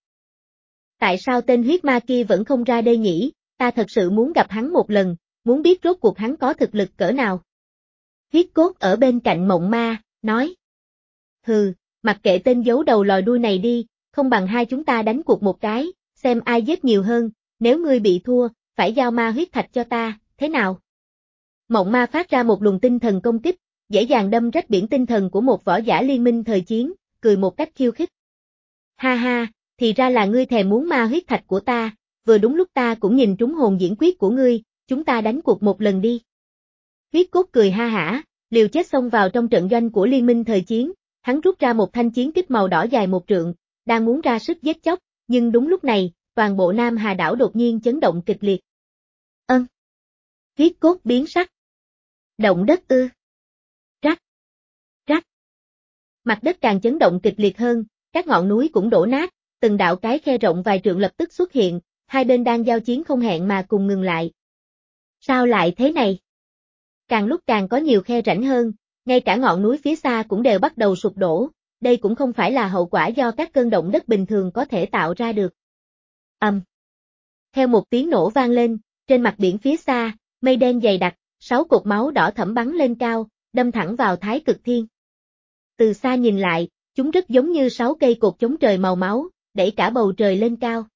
Tại sao tên huyết ma kia vẫn không ra đây nhỉ, ta thật sự muốn gặp hắn một lần, muốn biết rốt cuộc hắn có thực lực cỡ nào. Huyết cốt ở bên cạnh Mộng Ma, nói. Hừ, mặc kệ tên giấu đầu lòi đuôi này đi, không bằng hai chúng ta đánh cuộc một cái, xem ai giết nhiều hơn, nếu ngươi bị thua, phải giao ma huyết thạch cho ta, thế nào? Mộng Ma phát ra một luồng tinh thần công kích, dễ dàng đâm rách biển tinh thần của một võ giả liên minh thời chiến, cười một cách khiêu khích. Ha ha, thì ra là ngươi thèm muốn ma huyết thạch của ta, vừa đúng lúc ta cũng nhìn trúng hồn diễn quyết của ngươi, chúng ta đánh cuộc một lần đi. Huyết cốt cười ha hả, liều chết xông vào trong trận doanh của liên minh thời chiến, hắn rút ra một thanh chiến kích màu đỏ dài một trượng, đang muốn ra sức giết chóc, nhưng đúng lúc này, toàn bộ Nam Hà đảo đột nhiên chấn động kịch liệt. Ân. Huyết cốt biến sắc. Động đất ư. Rắc. Rắc. Mặt đất càng chấn động kịch liệt hơn, các ngọn núi cũng đổ nát, từng đạo cái khe rộng vài trượng lập tức xuất hiện, hai bên đang giao chiến không hẹn mà cùng ngừng lại. Sao lại thế này? Càng lúc càng có nhiều khe rãnh hơn, ngay cả ngọn núi phía xa cũng đều bắt đầu sụp đổ, đây cũng không phải là hậu quả do các cơn động đất bình thường có thể tạo ra được. Ầm. Um. Theo một tiếng nổ vang lên, trên mặt biển phía xa, mây đen dày đặc, sáu cột máu đỏ thẫm bắn lên cao, đâm thẳng vào Thái Cực Thiên. Từ xa nhìn lại, chúng rất giống như sáu cây cột chống trời màu máu, đẩy cả bầu trời lên cao.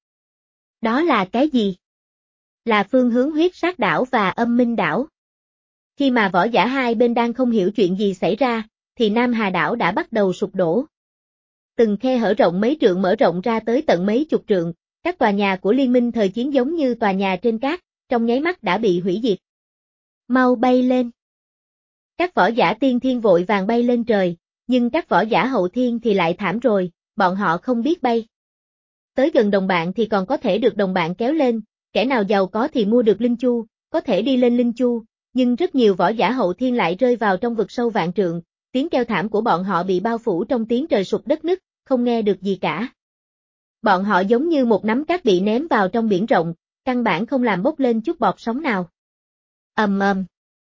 Đó là cái gì? Là phương hướng huyết sát đảo và âm minh đảo. Khi mà võ giả hai bên đang không hiểu chuyện gì xảy ra, thì Nam Hà đảo đã bắt đầu sụp đổ. Từng khe hở rộng mấy trượng mở rộng ra tới tận mấy chục trượng, các tòa nhà của liên minh thời chiến giống như tòa nhà trên cát, trong nháy mắt đã bị hủy diệt. Mau bay lên. Các võ giả tiên thiên vội vàng bay lên trời, nhưng các võ giả hậu thiên thì lại thảm rồi, bọn họ không biết bay. Tới gần đồng bạn thì còn có thể được đồng bạn kéo lên, kẻ nào giàu có thì mua được linh chu, có thể đi lên linh chu, nhưng rất nhiều võ giả hậu thiên lại rơi vào trong vực sâu vạn trượng, tiếng kêu thảm của bọn họ bị bao phủ trong tiếng trời sụp đất nứt, không nghe được gì cả. Bọn họ giống như một nắm cát bị ném vào trong biển rộng, căn bản không làm bốc lên chút bọt sóng nào. Ầm ầm.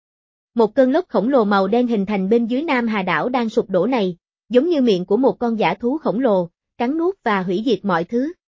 Một cơn lốc khổng lồ màu đen hình thành bên dưới Nam Hà đảo đang sụp đổ này, giống như miệng của một con dã thú khổng lồ, cắn nuốt và hủy diệt mọi thứ.